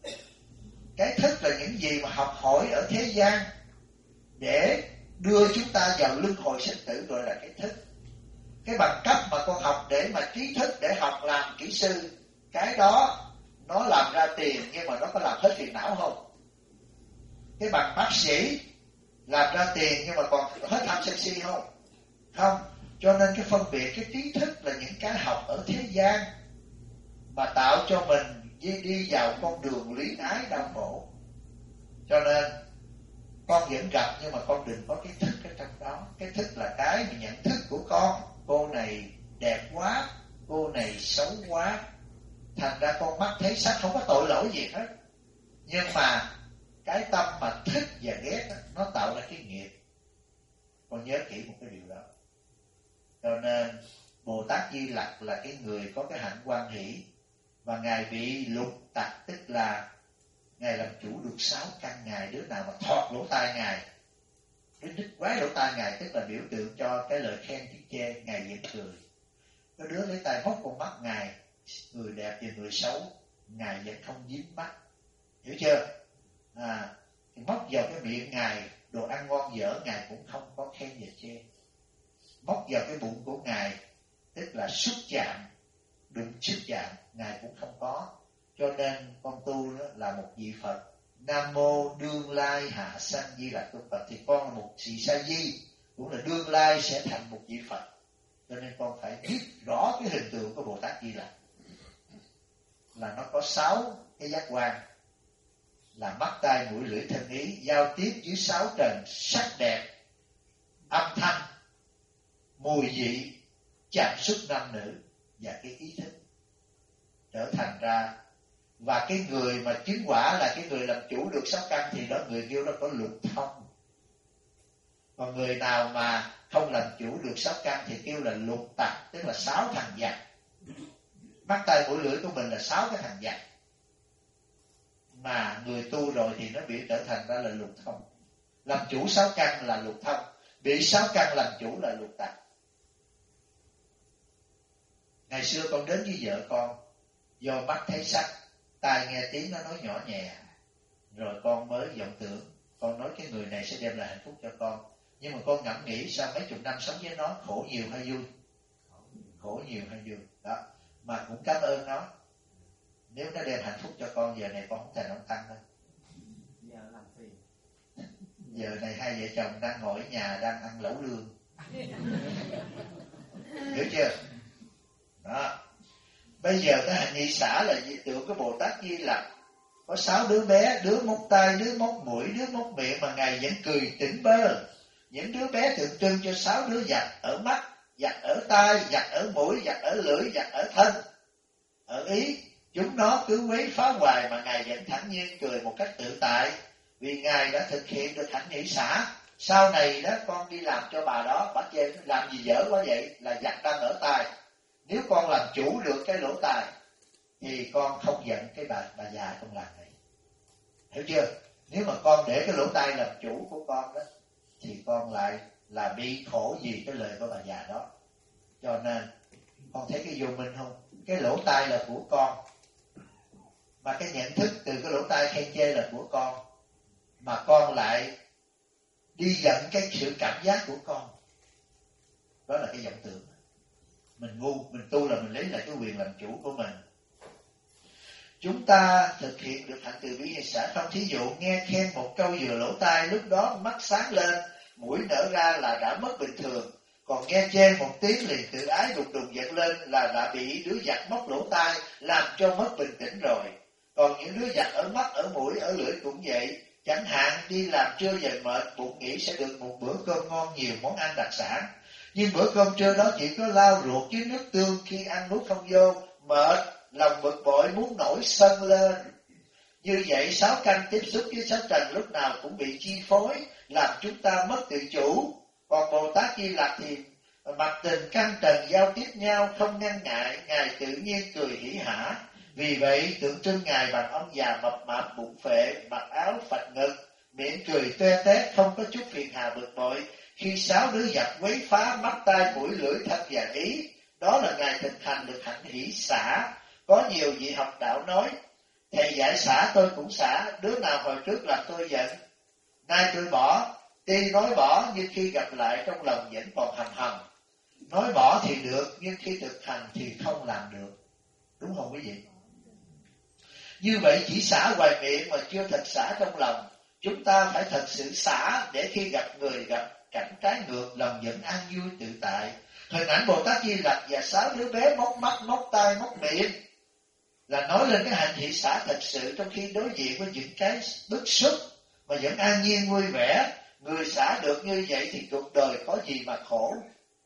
Cái thức là những gì mà học hỏi ở thế gian để đưa chúng ta vào luân hồi sinh tử, gọi là cái thức. Cái bằng cấp mà con học để mà trí thức, để học làm kỹ sư, cái đó nó làm ra tiền, nhưng mà nó có làm hết phiền não không? Cái bằng bác sĩ làm ra tiền nhưng mà còn hết tham sân si không? Không. Cho nên cái phân biệt, cái trí thức là những cái học ở thế gian mà tạo cho mình đi vào con đường luyến ái đau khổ. Cho nên con vẫn gặp, nhưng mà con đừng có cái thức ở trong đó. Cái thức là cái mà nhận thức của con. Cô này đẹp quá, cô này xấu quá. Thành ra con mắt thấy sắc không có tội lỗi gì hết. Nhưng mà cái tâm mà thích và ghét đó, nó tạo ra cái nghiệp. Con nhớ kỹ một cái điều đó. Cho nên Bồ Tát Di Lặc là cái người có cái hạnh hoan hỷ. Và Ngài bị lục tặc, tức là Ngài làm chủ được 6 căn. Ngài đứa nào mà thọt lỗ tai Ngài, cái đứt quái lỗ tai Ngài, tức là biểu tượng cho cái lời khen tiếng chê, Ngài vẫn cười. Cái đứa lấy tay móc con mắt Ngài, người đẹp và người xấu, Ngài vẫn không dính mắt. Hiểu chưa? Thì móc vào cái miệng Ngài đồ ăn ngon dở, Ngài cũng không có khen và chê. Móc vào cái bụng của Ngài, tức là xúc chạm, đụng xúc chạm, Ngài cũng không có. Cho nên con tu đó là một vị Phật Nam mô Đương Lai Hạ Sanh Di Lặc Tôn Phật, thì con là một vị sa di, cũng là đương lai sẽ thành một vị Phật. Cho nên con phải biết rõ cái hình tượng của Bồ Tát Di Lặc là nó có 6 cái giác quan, là mắt tai mũi lưỡi thân ý, giao tiếp dưới 6 trần sắc đẹp, âm thanh, mùi vị, chạm xúc nam nữ và cái ý thức trở thành ra. Và cái người mà chứng quả là cái người làm chủ được 6 căn thì đó người kêu nó có lục thông. Còn người nào mà không làm chủ được 6 căn thì kêu là lục tặc, tức là 6 thằng giặc. Mắt tai mũi lưỡi của mình là 6 cái thằng giặc, mà người tu rồi thì nó bị trở thành ra là lục thông. Làm chủ 6 căn là lục thông, bị 6 căn làm chủ là lục tặc. Ngày xưa con đến với vợ con, do mắt thấy sắc, tai nghe tiếng nó nói nhỏ nhẹ, rồi con mới vọng tưởng, con nói cái người này sẽ đem lại hạnh phúc cho con. Nhưng mà con ngẫm nghĩ sau mấy chục năm sống với nó, khổ nhiều hay vui? Khổ nhiều hay vui? Đó. Mà cũng cảm ơn nó. Nếu nó đem hạnh phúc cho con, giờ này con không thành ông Tăng đâu. Giờ làm phiền. Giờ này hai vợ chồng đang ngồi ở nhà đang ăn lẩu lương. Hiểu chưa? Đó. Bây giờ cái hành nhị xã là dị tượng của Bồ Tát Di Lặc. Có 6 đứa bé, đứa móc tai, đứa móc mũi, đứa móc miệng mà Ngài vẫn cười tỉnh bơ. Những đứa bé tượng trưng cho 6 đứa giặc ở mắt, giặc ở tai, giặc ở mũi, giặc ở lưỡi, giặc ở thân, ở ý. Chúng nó cứ quấy phá hoài mà Ngài vẫn thản nhiên cười một cách tự tại, vì Ngài đã thực hiện được hạnh nhị xã. Sau này đó con đi làm cho bà đó, bà chê làm gì dở quá vậy, là giặc đang ở tai. Nếu con làm chủ được cái lỗ tai thì con không giận cái bà già trong làng này. Hiểu chưa? Nếu mà con để cái lỗ tai làm chủ của con đó thì con lại là bị khổ vì cái lời của bà già đó. Cho nên con thấy cái vô minh không? Cái lỗ tai là của con, mà cái nhận thức từ cái lỗ tai khen chê là của con, mà con lại đi giận cái sự cảm giác của con. Đó là cái vọng tưởng. Mình ngu, mình tu là mình lấy lại cái quyền làm chủ của mình. Chúng ta thực hiện được hạnh từ bi hay xã không? Thí dụ nghe khen một câu vừa lỗ tai, lúc đó mắt sáng lên, mũi nở ra là đã mất bình thường. Còn nghe chê một tiếng liền tự ái đục đùng giận lên là đã bị đứa giặc móc lỗ tai, làm cho mất bình tĩnh rồi. Còn những đứa giặc ở mắt, ở mũi, ở lưỡi cũng vậy. Chẳng hạn đi làm trưa về mệt, bụng nghĩ sẽ được một bữa cơm ngon nhiều món ăn đặc sản. Nhưng bữa cơm trưa đó chỉ có lao ruột với nước tương, khi ăn nuốt không vô, mệt, lòng bực bội muốn nổi sân lên. Như vậy 6 căn tiếp xúc với 6 trần lúc nào cũng bị chi phối, làm chúng ta mất tự chủ. Còn Bồ Tát Di Lặc thì mặt tình căn trần giao tiếp nhau, không ngăn ngại, Ngài tự nhiên cười hỉ hả. Vì vậy tượng trưng Ngài bằng ông già mập mạp bụng phệ, mặc áo phạch ngực, miệng cười toe tét, không có chút phiền hà bực bội. Khi 6 đứa giặc quấy phá mắt tai mũi lưỡi thân và ý, đó là Ngài thực hành được hạnh hỷ xả. Có nhiều vị học đạo nói, thầy dạy xả tôi cũng xả, đứa nào hồi trước làm tôi giận, nay tôi bỏ. Tuy nói bỏ nhưng khi gặp lại trong lòng vẫn còn hầm hầm. Nói bỏ thì được, nhưng khi thực hành thì không làm được. Đúng không quý vị? Như vậy chỉ xả ngoài miệng mà chưa thật xả trong lòng. Chúng ta phải thật sự xả để khi gặp người gặp cảnh trái ngược, lòng vẫn an vui tự tại. Hình ảnh Bồ Tát Di Lặc và 6 đứa bé móc mắt, móc tai, móc miệng là nói lên cái hành thị xả thật sự, trong khi đối diện với những cái bức xúc mà vẫn an nhiên vui vẻ. Người xả được như vậy thì cuộc đời có gì mà khổ.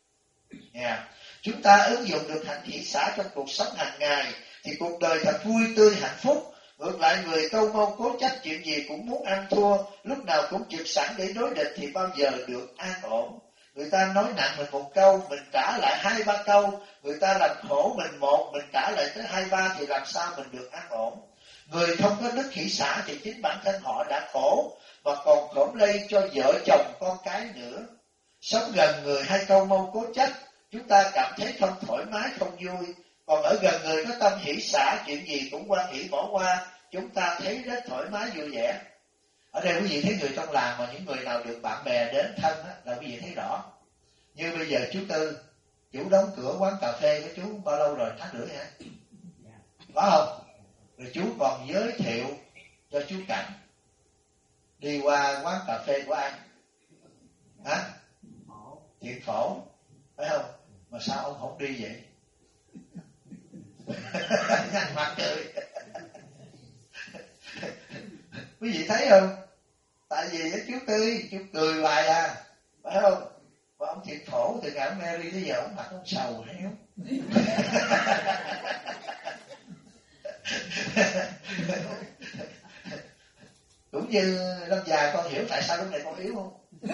Chúng ta ứng dụng được hành thị xả trong cuộc sống hàng ngày thì cuộc đời thật vui tươi hạnh phúc. Ngược lại người câu mâu cố chấp, chuyện gì cũng muốn ăn thua, lúc nào cũng trực sẵn để đối địch thì bao giờ được an ổn. Người ta nói nặng mình một câu, mình trả lại 2-3 câu. Người ta làm khổ mình một, mình trả lại tới 2-3 thì làm sao mình được an ổn. Người không có đức hỷ xả thì chính bản thân họ đã khổ, và còn khổm lây cho vợ chồng con cái nữa. Sống gần người hay câu mâu cố chấp, chúng ta cảm thấy không thoải mái, không vui. Còn ở gần người có tâm hỷ xả, chuyện gì cũng hoan hỷ bỏ qua, chúng ta thấy rất thoải mái vui vẻ. Ở đây quý vị thấy người trong làng mà những người nào được bạn bè đến thân á, là quý vị thấy rõ. Như bây giờ chú Tư, chú đóng cửa quán cà phê của chú bao lâu rồi? 1,5 tháng hả? Có không? Rồi chú còn giới thiệu cho chú Cảnh. đi qua quán cà phê của ai? Hả? Thiện Phổ, phải không? Mà sao ông không đi vậy? Nhăn mặt cười. Quý vị thấy không? Tại vì chú Tư, chú cười hoài à, phải không? Và ông Thiện Phổ từ ngày ông Mary tới giờ ông mặt ông sầu héo. Cũng như Lâm già, con hiểu tại sao lúc này con yếu không?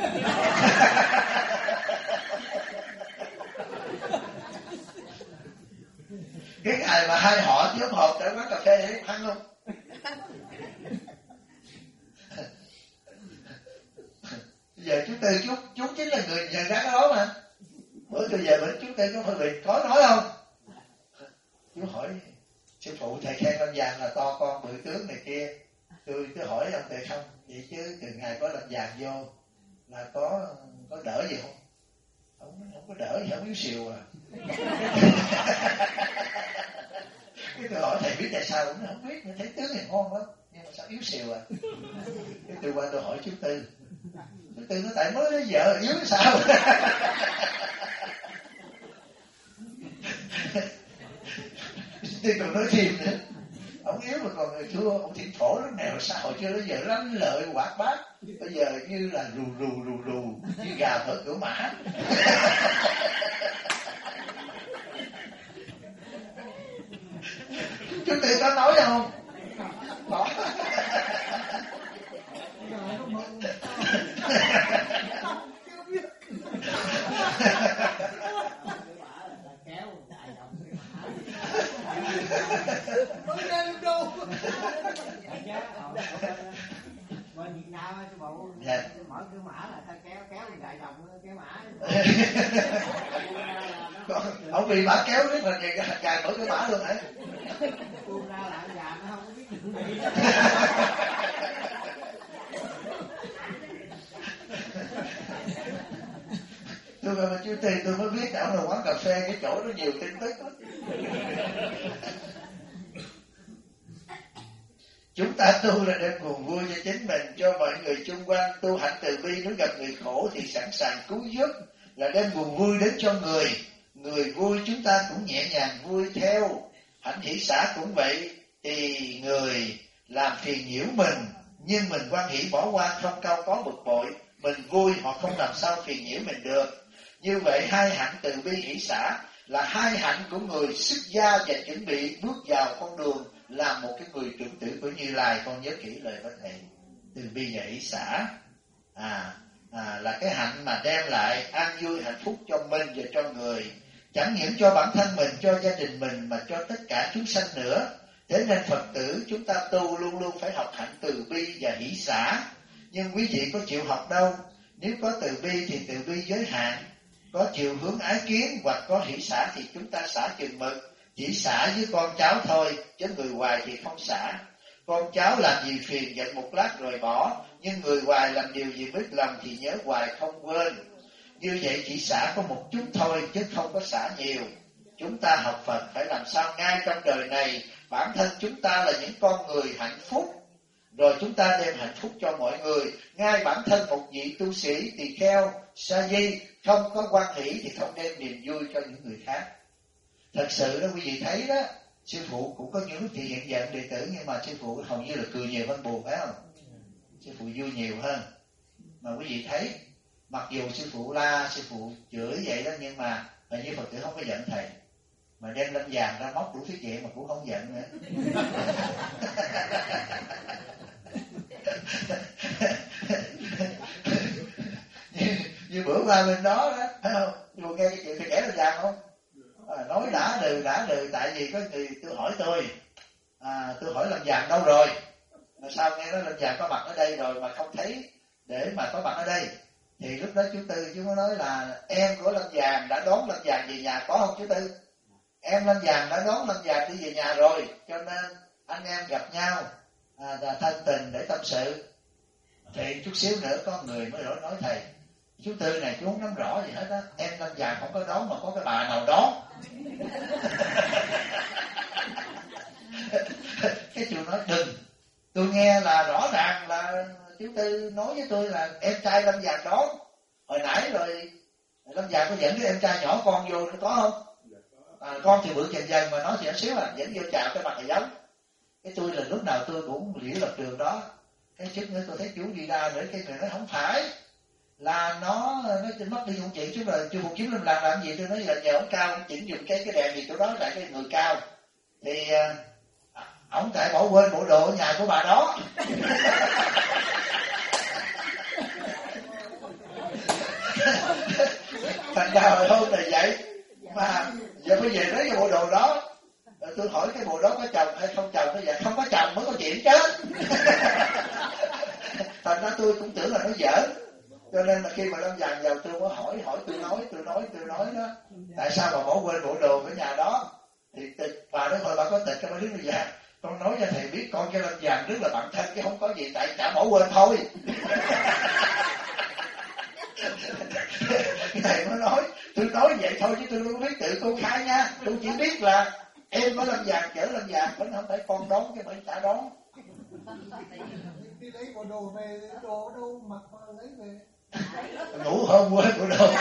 Cái ngày mà hai họ nhóm họp tại quán cà phê đấy ăn không? Bây giờ chú Tư chú chính là người nhận ra cái đó mà. Bữa tôi về bữa chú Tư có hơi bị có nói không? Chú hỏi sư phụ thầy khen Lâm Vàng là to con bự tướng này kia. Tôi hỏi ông thầy không? Vậy chứ từ ngày có Lâm Vàng vô là có đỡ gì không? Không có đỡ gì, không yếu xìu à. Cái tôi hỏi thầy biết tại sao, cũng không biết, thấy tướng thì ngon lắm nhưng mà sao yếu xìu à. Cái tôi qua tôi hỏi chú Tư, chú Tư nó tại mới lấy vợ yếu sao. Tôi còn nói thêm nữa, ông yếu mà còn người thưa ông Thiện Phổ lúc nào sao hồi chưa bây giờ lắm lợi hoạt bát, bây giờ như là rù như gà mở cửa mã. Chú Tư có nói không? Có. Bên Việt Nam á, sư phụ mở cửa mã là ta kéo đại đồng kéo mã. Ông bị mã kéo rất là gài mở cửa mã luôn hả? Buông ra là già nó không có biết được gì. Tôi mà chú Tư tôi mới biết ở là quán cà phê cái chỗ nó nhiều tin tức lắm. Chúng ta tu là đem nguồn vui cho chính mình, cho mọi người chung quanh. Tu hạnh từ bi, nếu gặp người khổ thì sẵn sàng cứu giúp, là đem nguồn vui đến cho người. Người vui chúng ta cũng nhẹ nhàng vui theo. Hạnh hỷ xả cũng vậy, thì người làm phiền nhiễu mình, nhưng mình hoan hỷ bỏ qua, không cao có bực bội. Mình vui họ không làm sao phiền nhiễu mình được. Như vậy hai hạnh từ bi hỷ xả là hai hạnh của người xuất gia và chuẩn bị bước vào con đường làm một cái người trưởng tử của Như Lai. Con nhớ kỹ lời của thầy. Từ bi và hỷ xả là cái hạnh mà đem lại an vui hạnh phúc cho mình và cho người, chẳng những cho bản thân mình, cho gia đình mình, mà cho tất cả chúng sanh nữa. Thế nên Phật tử chúng ta tu luôn luôn phải học hạnh từ bi và hỷ xả. Nhưng quý vị có chịu học đâu. Nếu có từ bi thì từ bi giới hạn, có chiều hướng ái kiến, hoặc có hỷ xả thì chúng ta xả chừng mực. Chỉ xả với con cháu thôi, chứ người ngoài thì không xả. Con cháu làm gì phiền giận một lát rồi bỏ, nhưng người ngoài làm điều gì biết lòng thì nhớ hoài không quên. Như vậy chỉ xả có một chút thôi, chứ không có xả nhiều. Chúng ta học Phật phải làm sao ngay trong đời này bản thân chúng ta là những con người hạnh phúc, rồi chúng ta đem hạnh phúc cho mọi người. Ngay bản thân một vị tu sĩ tỳ kheo sa di không có hoan hỷ thì không đem niềm vui cho những người khác. Thật sự đó quý vị thấy đó, sư phụ cũng có những lúc thì hiện giận đệ tử, nhưng mà sư phụ hầu như là cười nhiều hơn buồn, phải không? Sư phụ vui nhiều hơn. Mà quý vị thấy, mặc dù sư phụ la, sư phụ chửi vậy đó, nhưng mà hình như Phật tử không có giận thầy. Mà đem Lâm Vàng ra móc đủ thứ chuyện mà cũng không giận nữa. như bữa qua bên đó thấy không? Vừa nghe cái chuyện thì kể Lâm Vàng không? Nói đã lừ, tại vì có người tôi hỏi tôi hỏi Lâm Vàng đâu rồi? Mà sao nghe nói Lâm Vàng có mặt ở đây rồi mà không thấy để mà có mặt ở đây? Thì lúc đó chú Tư chú có nói là em của Lâm Vàng đã đón Lâm Vàng về nhà, có không chú Tư? Em Lâm Vàng đã đón Lâm Vàng đi về nhà rồi, cho nên anh em gặp nhau thân tình để tâm sự. Thì chút xíu nữa có người mới nói thầy, chú Tư này chú không nắm rõ gì hết á, em Lâm Vàng không có đón mà có cái bà nào đón. Cái chú nói đừng, tôi nghe là rõ ràng là Chú Tư nói với tôi là em trai Lâm Vàng đó. Hồi nãy rồi Lâm Vàng có dẫn cái em trai nhỏ con vô nó có không? Con thì bự dần dần mà nó thì nhỏ xíu dẫn vô chào cái mặt là giống. Cái tôi là lúc nào tôi cũng liễu lập trường đó. Cái chút nữa tôi thấy chú đi ra nữa, cái người nói không phải là nó mất đi dụng chuyện chứ rồi chưa một kiếm làm gì. Tôi nói là nhờ ông Cao chỉnh dùng cái đèn gì chỗ đó lại cái người Cao thì ông tại bỏ quên bộ đồ ở nhà của bà đó. Thành ra hồi hôm này vậy mà giờ bây giờ lấy cái bộ đồ đó. Tôi hỏi cái bộ đó có chồng hay không chồng, nó dạ không có chồng mới có chuyện chứ. Thành ra tôi cũng tưởng là nó giỡn, cho nên là khi mà Lâm Vàng vào tôi có hỏi tôi nói đó, tại sao mà bỏ quên bộ đồ ở nhà đó. Thì bà nói thôi bà có tịch cho bà đứng ra, con nói cho thầy biết con cho Lâm Vàng rất là bạn thân chứ không có gì, tại chả bỏ quên thôi. Thầy mới nói, tôi nói vậy thôi chứ tôi không biết tự công khai nha, tôi chỉ biết là em có Lâm Vàng chở Lâm Vàng, vẫn không phải con đón cái bởi chả đón. Đi lấy bộ đồ về, đồ ở đâu mặc mà lấy về. Ngủ hôm quên bộ đồ.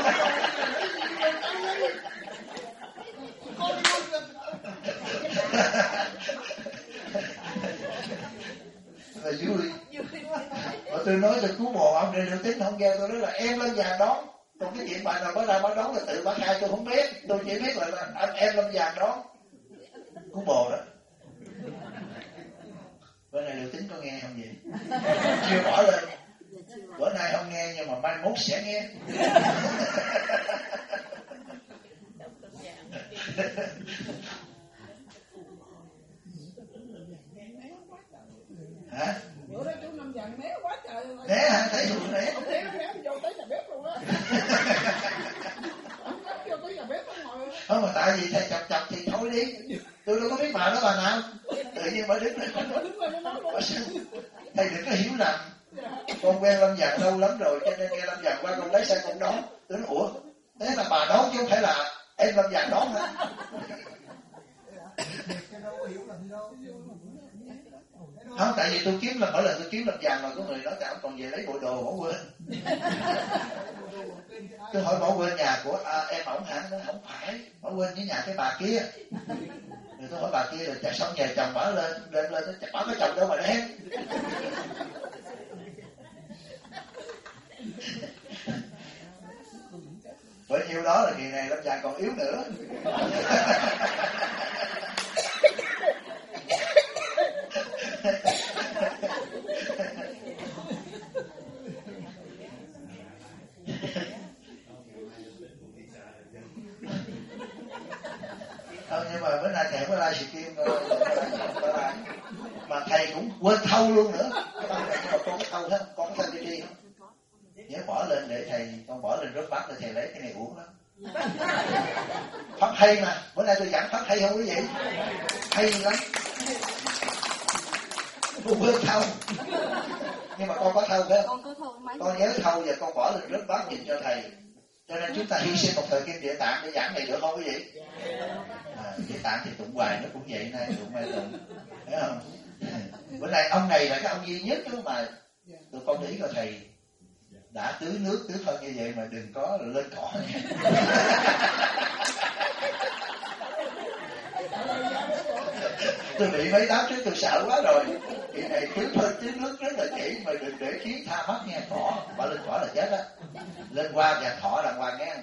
Là vui. Mà tôi nói tôi cứu bồ ông Lê Tính không nghe, tôi nói là em Lâm Vàng đón. Còn cái chuyện bà nào bà ra bà đón là tự bà khai tôi không biết. Tôi chỉ biết là anh em Lâm Vàng đón. Cứu bồ đó. Bữa nay Liệu Tính có nghe không vậy? Chưa bỏ lên. Bữa nay không nghe nhưng mà mai mốt sẽ nghe. Hả? Bữa đó chú Lâm Vàng né quá trời. Né hả? Thấy rồi né. Ông né vô tới nhà bếp luôn á. Ông né vô tới nhà bếp ông ngồi. Không mà tại vì thầy chọc thì thôi đi. Tôi đâu có biết bà đó bà nào. Tự nhiên bà đứng lên. Thầy đừng có hiểu lầm. Con quen Lâm Vàng lâu lắm rồi cho nên nghe Lâm Vàng qua con lấy xe con đón. Tôi nói ủa, thế là bà đón chứ không phải là em Lâm Vàng đón hả? Không, tại vì tôi kiếm mỗi lần tôi kiếm Lâm Vàng mà có người nói tại ông còn về lấy bộ đồ bỏ quên. Tôi hỏi bỏ quên nhà của em ổng hả? Nó không phải, bỏ quên với nhà cái bà kia. Rồi tôi hỏi bà kia là xong nhờ chồng bỏ lên nó bỏ cái chồng đâu mà đem. Bởi nhiêu đó là kỳ này Lâm Vàng còn yếu nữa. Không, nhưng mà bữa nay thầy có like stream mà thầy cũng quên thâu luôn nữa. Con có thâu hết, con có thâu đi không? Nhớ bỏ lên để thầy, con bỏ lên rớt bát để thầy lấy cái này uống lắm. Pháp hay mà, bữa nay tôi giảng pháp hay không quý vị? Hay lắm. Con quên thâu. Nhưng mà con có thâu phải không? Con nhớ thâu và con bỏ lên rớt bát nhìn cho thầy. Cho nên chúng ta hy sinh một thời kinh Địa Tạng để giảng này được không quý vị? Địa Tạng thì tụng hoài nó cũng vậy, nay tụng mai tụng, thấy không? Bữa nay ông này là cái ông duy nhất đó mà tụi con nghĩ là thầy đã tưới nước tưới phân như vậy mà đừng có lên cỏ nha. Tôi bị mấy đám trước tôi sợ quá rồi. Kỳ này tưới phân tưới nước rất là kỹ mà đừng để kiến tha mắt nghe cỏ, bà lên cỏ là chết á. Lên qua và thọ đàng hoàng nghe.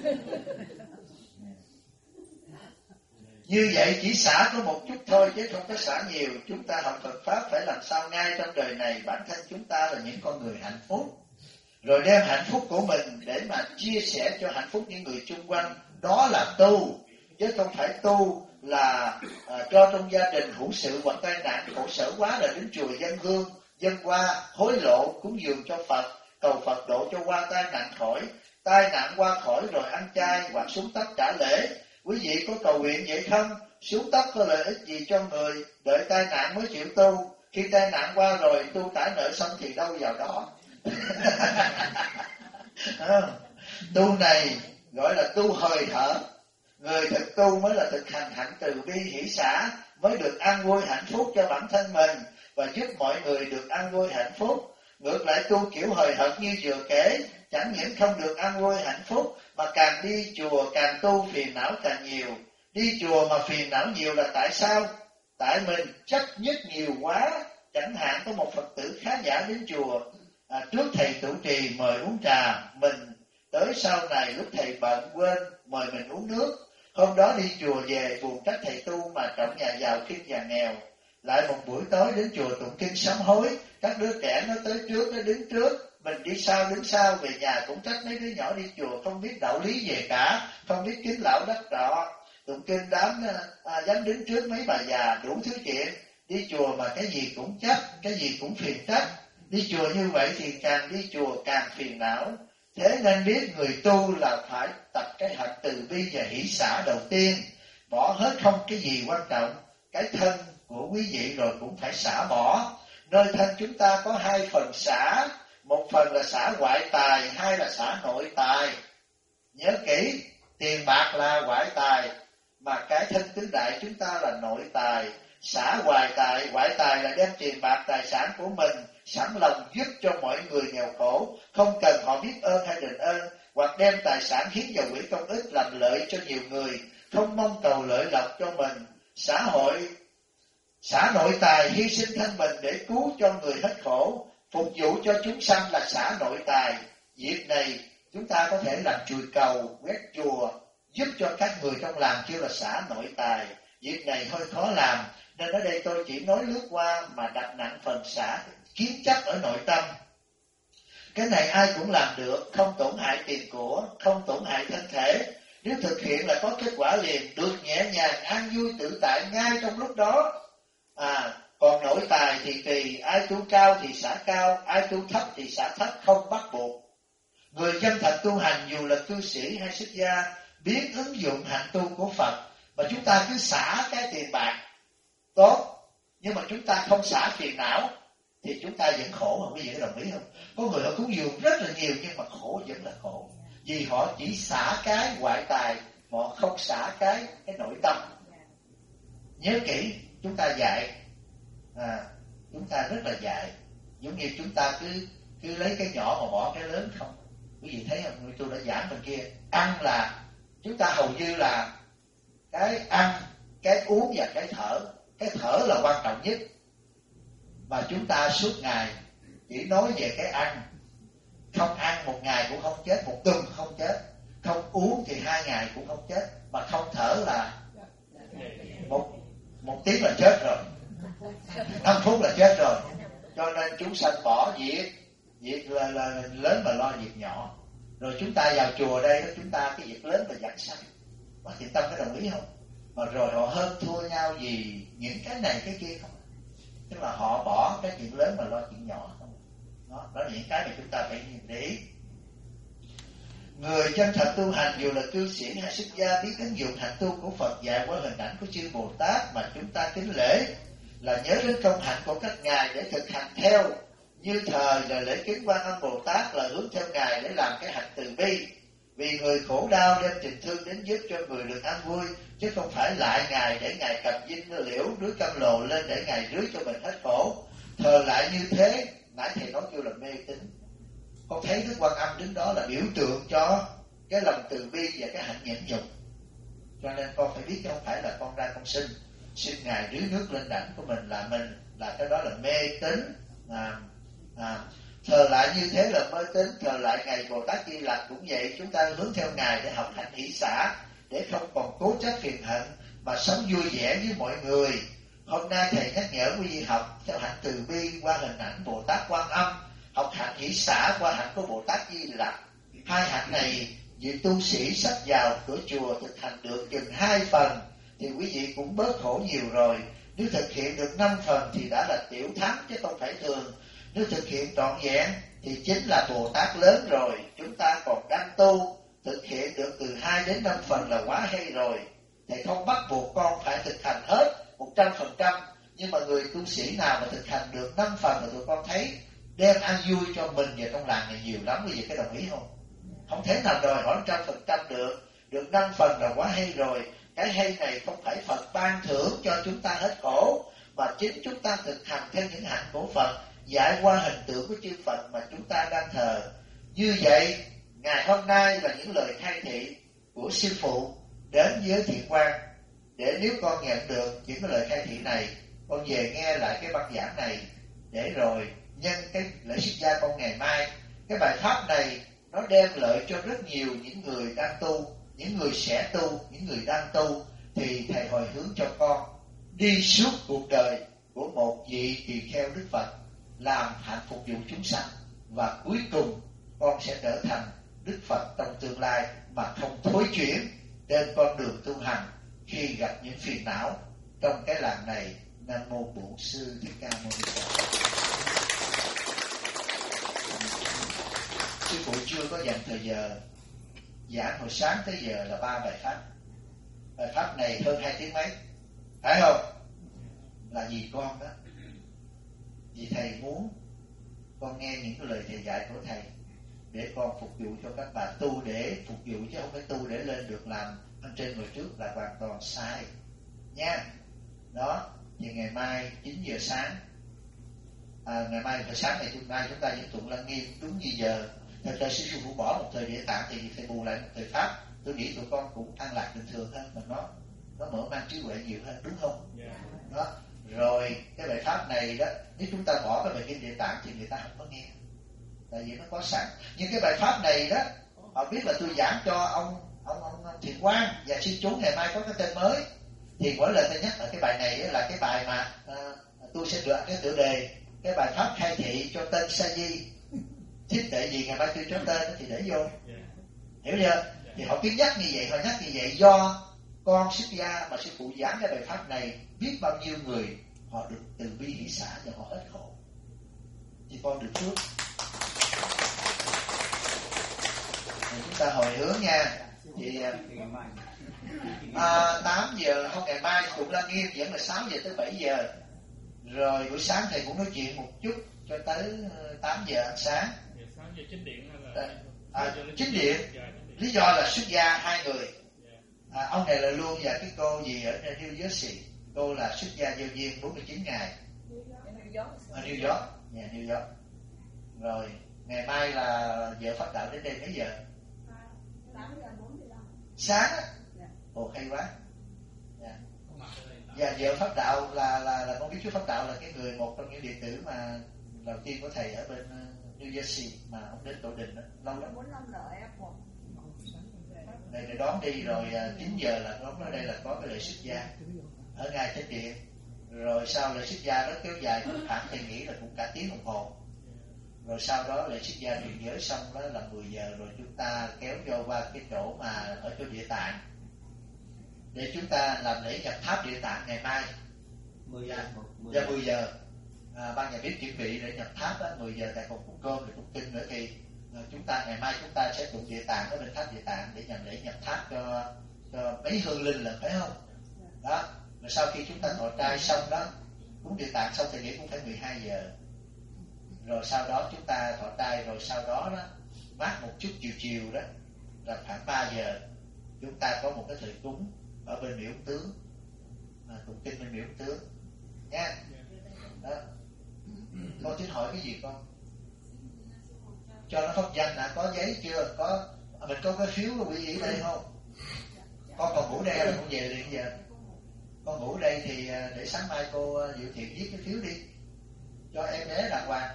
Như vậy chỉ xả có một chút thôi chứ không có xả nhiều. Chúng ta học Phật Pháp phải làm sao ngay trong đời này bản thân chúng ta là những con người hạnh phúc, rồi đem hạnh phúc của mình để mà chia sẻ cho hạnh phúc những người chung quanh. Đó là tu, chứ không phải tu là cho trong gia đình hữu sự hoặc tai nạn khổ sở quá là đến chùa dân hương, dân qua, hối lộ, cúng dường cho Phật, cầu Phật độ cho qua tai nạn khỏi. Tai nạn qua khỏi rồi ăn chay hoặc xuống tóc trả lễ. Quý vị có cầu nguyện vậy không? Xuống tóc có lợi ích gì cho người? Đợi tai nạn mới chịu tu. Khi tai nạn qua rồi tu trả nợ xong thì đâu vào đó. Tu này gọi là tu hời hợt. Người thực tu mới là thực hành hạnh từ bi hỷ xả, mới được an vui hạnh phúc cho bản thân mình. và giúp mọi người được an vui hạnh phúc. Ngược lại tu kiểu hời hợt như vừa kể, chẳng những không được an vui hạnh phúc, mà càng đi chùa càng tu phiền não càng nhiều. Đi chùa mà phiền não nhiều là tại sao? Tại mình chấp nhất nhiều quá. Chẳng hạn có một Phật tử khá giả đến chùa, trước thầy trụ trì mời uống trà, mình tới sau này lúc thầy bận quên mời mình uống nước. Hôm đó đi chùa về buồn trách thầy tu mà trọng nhà giàu khinh nhà nghèo. Lại một buổi tối đến chùa tụng kinh sám hối, các đứa trẻ nó tới trước, nó đứng trước, mình đi sau đứng sau, về nhà cũng trách mấy đứa nhỏ đi chùa không biết đạo lý về cả, không biết kính lão đắc trọ. Tụng kinh dám đứng trước mấy bà già, đủ thứ chuyện. Đi chùa mà cái gì cũng chấp, cái gì cũng phiền trách. Đi chùa như vậy thì càng đi chùa càng phiền não. Thế nên biết người tu là phải tập cái hạnh từ bi và hỷ xả đầu tiên. Bỏ hết không cái gì quan trọng. Cái thân của quý vị rồi cũng phải xả bỏ. Nơi thân chúng ta có hai phần xả. Một phần là xả ngoại tài, hai là xả nội tài. Nhớ kỹ, tiền bạc là ngoại tài, mà cái thân tứ đại chúng ta là nội tài. Xả ngoại tài là đem tiền bạc tài sản của mình sẵn lòng giúp cho mọi người nghèo khổ, không cần họ biết ơn hay đền ơn, hoặc đem tài sản hiến vào quỹ công ích làm lợi cho nhiều người, không mong cầu lợi lộc cho mình. Xả nội tài, hy sinh thân mình để cứu cho người hết khổ, phục vụ cho chúng sanh là xả nội tài. Việc này chúng ta có thể làm chùi cầu, quét chùa, giúp cho các người trong làng kêu là xả nội tài. Việc này hơi khó làm, nên ở đây tôi chỉ nói lướt qua mà đặt nặng phần xả kiến chấp ở nội tâm. Cái này ai cũng làm được, không tổn hại tiền của, không tổn hại thân thể. Nếu thực hiện là có kết quả liền, được nhẹ nhàng, an vui tự tại ngay trong lúc đó. Còn nội tài thì tùy, ai tu cao thì xả cao, ai tu thấp thì xả thấp, không bắt buộc. Người chân thật tu hành dù là cư sĩ hay xuất gia, biết ứng dụng hạnh tu của Phật, mà chúng ta cứ xả cái tiền bạc tốt, nhưng mà chúng ta không xả phiền não, thì chúng ta vẫn khổ. Không, quý vị có đồng ý không? Có người họ cúng dường rất là nhiều nhưng mà khổ vẫn là khổ, vì họ chỉ xả cái ngoại tài, họ không xả cái nội tâm. Nhớ kỹ, chúng ta dạy, chúng ta rất là dạy, giống như chúng ta cứ lấy cái nhỏ mà bỏ cái lớn không. Quý vị thấy không? Tôi đã giảng bên kia, ăn là chúng ta hầu như là cái ăn, cái uống và cái thở. Cái thở là quan trọng nhất, mà chúng ta suốt ngày chỉ nói về cái ăn. Không ăn một ngày cũng không chết, một tuần không chết. Không uống thì 2 ngày cũng không chết. Mà không thở là một tiếng là chết rồi, 5 phút là chết rồi. Cho nên chúng sanh bỏ việc là lớn mà lo việc nhỏ. Rồi chúng ta vào chùa đây đó, chúng ta cái việc lớn là giảng sanh. Bác Thiện Tâm có đồng ý không? Mà rồi họ hơn thua nhau vì những cái này cái kia không. Tức là họ bỏ cái chuyện lớn mà lo chuyện nhỏ không. Đó là những cái mà chúng ta phải nhìn để ý. Người chân thật tu hành dù là cư sĩ hay xuất gia, biết ứng dụng hạnh tu của Phật dạy qua hình ảnh của chư Bồ Tát mà chúng ta kính lễ, là nhớ đến công hạnh của các ngài để thực hành theo. Như thời là lễ kính Quan Âm Bồ Tát là hướng theo ngài để làm cái hạnh từ bi, vì người khổ đau đem tình thương đến giúp cho người được an vui, chứ không phải lại ngài để ngài cầm dinh liễu rưới cam lồ lên để ngài rưới cho mình hết khổ. Thờ lại như thế, nãy thầy nói kêu là mê tín. Con thấy Đức Quan Âm đứng đó là biểu tượng cho cái lòng từ bi và cái hạnh nhẫn nhục. Cho nên con phải biết chứ không phải là con ra con xin ngài rưới nước lên đảnh của mình là cái đó là mê tín. Thờ lại như thế là mê tín. Thờ lại ngài Bồ Tát Di Lặc cũng vậy, chúng ta hướng theo ngài để học hạnh hỷ xả, để không còn cố chấp phiền hận mà sống vui vẻ với mọi người. Hôm nay thầy nhắc nhở quý vị học theo hạnh từ bi qua hình ảnh Bồ Tát Quan Âm, học hạnh hỷ xả qua hạnh của Bồ Tát Di Lặc. 2 hạnh này vị tu sĩ sắp vào cửa chùa thực hành được chừng 2 phần thì quý vị cũng bớt khổ nhiều rồi. Nếu thực hiện được 5 phần thì đã là tiểu thắng chứ không phải thường. Nếu thực hiện trọn vẹn thì chính là Bồ Tát lớn rồi. Chúng ta còn đang tu, thực hiện được từ 2 đến 5 phần là quá hay rồi. Thầy không bắt buộc con phải thực hành hết 100%, nhưng mà người tu sĩ nào mà thực hành được 5 phần là tụi con thấy đem an vui cho mình và trong làng này nhiều lắm. Quý vị có đồng ý không? Không thể nào đòi hỏi 100% được 5 phần là quá hay rồi. Cái hay này không phải Phật ban thưởng cho chúng ta hết khổ, và chính chúng ta thực hành theo những hạnh của Phật, giải qua hình tượng của chư Phật mà chúng ta đang thờ. Như vậy, ngày hôm nay là những lời khai thị của sư phụ đến với Thiện Quang, để nếu con nhận được những cái lời khai thị này, con về nghe lại cái băng giảng này, để rồi nhân cái lễ xuất gia con ngày mai. Cái bài pháp này nó đem lợi cho rất nhiều những người đang tu, những người sẽ tu, những người đang tu. Thì thầy hồi hướng cho con đi suốt cuộc đời của một vị tỳ kheo Đức Phật, làm hạnh phục vụ chúng sanh, và cuối cùng con sẽ trở thành Đức Phật trong tương lai mà không thối chuyển trên con đường tu hành khi gặp những phiền não trong cái làng này. Nam mô Bổn Sư Thích Ca Mâu Ni Phật. Sư phụ chưa có dành thời giờ giảng, hồi sáng tới giờ là 3 bài pháp. Bài pháp này hơn 2 tiếng mấy, phải không? Là vì con đó, vì thầy muốn con nghe những cái lời thầy dạy của thầy, để con phục vụ cho các bà, tu để phục vụ chứ không phải tu để lên được làm ăn trên người trước, là hoàn toàn sai nha. Đó, thì ngày mai 9 giờ sáng, ngày mai hồi sáng ngày mai chúng ta những tụng Lăng Nghiêm đúng như giờ. Thật ra sư phụ bỏ một thời địa tạng thì phải bù lại một thời pháp. Tôi nghĩ tụi con cũng an lạc bình thường hơn, mà nó mở mang trí huệ nhiều hơn, đúng không? Đó. Rồi cái bài pháp này đó, nếu chúng ta bỏ cái bài kinh địa tạng thì người ta không có nghe, tại vì nó có sẵn. Nhưng cái bài pháp này đó, họ biết là tôi giảng cho ông Thiện Quang, và xin chú ngày mai có cái tên mới, thì mỗi lần tôi nhắc lại cái bài này là cái bài mà tôi sẽ được cái tựa đề, cái bài pháp khai thị cho tên Sa Di. Thích để gì ngày mai tôi cho tên thì để vô, hiểu chưa? Thì họ cứ nhắc như vậy, họ nhắc như vậy do con xuất gia mà sư phụ giảng cái bài pháp này, biết bao nhiêu người họ được từ bi hỷ xả và họ hết khổ, thì con được phước. Thì chúng ta hồi hướng nha. Thì 8 giờ hôm ngày mai cũng Lăng Nghiêm vẫn là 6 giờ tới 7 giờ. Rồi buổi sáng thầy cũng nói chuyện một chút cho tới 8 giờ ăn sáng. 6 giờ chính điện hay là chính điện. Lý do là xuất gia 2 người. Ông này là luôn và cái cô gì ở New Jersey. Cô là xuất gia giao viên 49 ngày ở New York, nhà New York. Rồi ngày mai là vợ phát đạo đến đây mấy giờ? 8:45 sáng á. Ồ hay quá. Và vợ phát đạo là con biết chú phát đạo là cái người, một trong những đệ tử mà đầu tiên của thầy ở bên New Jersey, mà ông đến Tổ Đình đó, lâu lắm. 4 năm rồi em một. Này đón đi rồi 9 giờ là đón ở đây là có cái lễ xuất gia ở ngay trên điện. Rồi sau lễ xuất gia đó kéo dài khoảng thầy nghĩ là cũng cả tiếng đồng hồ. Rồi sau đó lễ xuất gia truyền giới xong đó là 10 giờ, rồi chúng ta kéo vô qua cái chỗ mà ở chỗ địa tạng để chúng ta làm lễ nhập tháp địa tạng ngày mai. 10 giờ ban nhà bếp chuẩn bị để nhập tháp đó. 10 giờ tại còn cúng cơm rồi tụng kinh nữa, thì chúng ta ngày mai chúng ta sẽ tụng địa tạng ở bên tháp địa tạng để nhằm lễ nhập tháp cho mấy hương linh, là phải không? Đó. Rồi sau khi chúng ta thọ trai xong đó, cúng địa tạng xong thì nghĩ cũng phải 12 giờ. Rồi sau đó chúng ta thọ trai, rồi sau đó mát một chút chiều đó là khoảng 3 giờ chúng ta có một cái thời cúng ở bên miễu tướng, tụng kinh bên miễu tướng nha. Đó. Con xin hỏi cái gì con? Cho nó pháp danh có giấy chưa? Mình có cái phiếu quý vị đây không? Con còn ngủ đây hay là con về liền giờ? Con ngủ đây thì để sáng mai cô Diệu Thiện viết cái phiếu đi cho em bé đàng hoàng.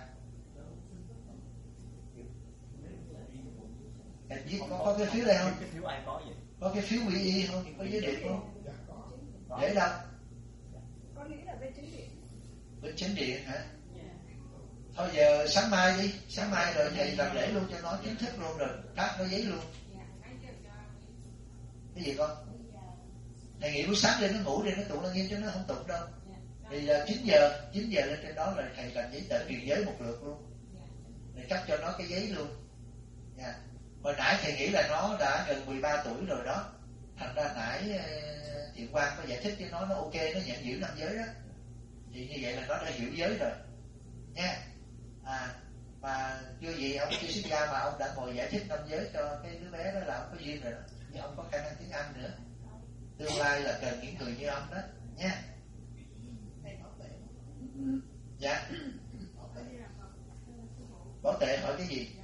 Em viết có cái phiếu đây không? Cái phiếu ai có vậy? Có cái phiếu ủy y không? Có giấy điện không? Để đâu? Con nghĩ là bên chính điện. Bên chính điện hả? Thôi giờ sáng mai đi, sáng mai rồi thầy làm lễ luôn cho nó chính thức luôn, rồi phát nó giấy luôn. Cái gì con? Thầy nghĩ buổi sáng lên nó ngủ đi, nó tụng Lăng Nghiêm chứ nó không tụng đâu. Thì là 9 giờ lên trên đó rồi thầy làm giấy tờ truyền giới một lượt luôn, để cấp cho nó cái giấy luôn. Nha. Hồi nãy thầy nghĩ là nó đã gần 13 tuổi rồi đó, thành ra nãy Thiện Quang có giải thích cho nó ok, nó nhận giữ 5 giới đó, thì như vậy là nó đã hiểu giới rồi nha. Mà chưa gì ông chưa xuất gia mà ông đã ngồi giải thích 5 giới cho cái đứa bé đó là ông có duyên rồi đó, nhưng ông có khả năng tiếng Anh nữa, tương lai là cần những người như ông đó nha. Dạ. Bảo Tệ hỏi cái gì?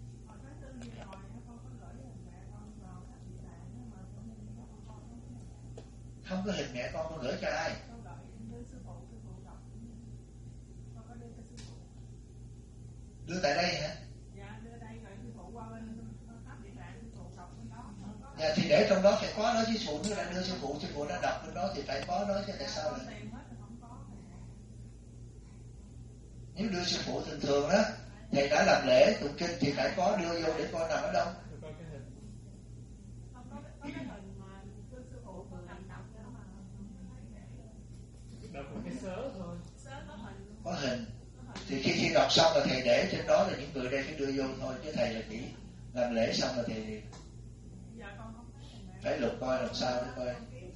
Không có hình mẹ con gửi cho ai? Đưa tại đây hả? Dạ thì để trong đó phải có đó chứ phụ, nếu đã đưa sư phụ đã đọc bên đó thì phải có đó chứ tại sao lại? Nếu đưa sư phụ thường thường đó, thầy đã làm lễ tụng kinh thì phải có đưa vô để coi nằm ở đâu. Có hình thì khi đọc xong là thầy để trên đó là những người đây phải đưa vô thôi, chứ thầy là chỉ làm lễ xong là thầy phải lục coi làm sao để coi.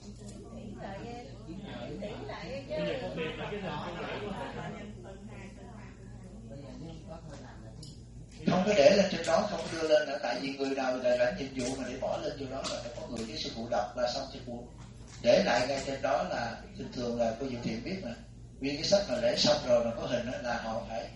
Không có để lên trên đó, không có đưa lên nữa, tại vì người nào là lãnh nhiệm vụ mà để bỏ lên vô đó là phải có người với sư phụ đọc là xong sư phụ để lại ngay trên đó. Là thường thường là cô Diệu Thiện biết mà, nguyên cái sách mà lễ xong rồi mà có hình đó là họ phải.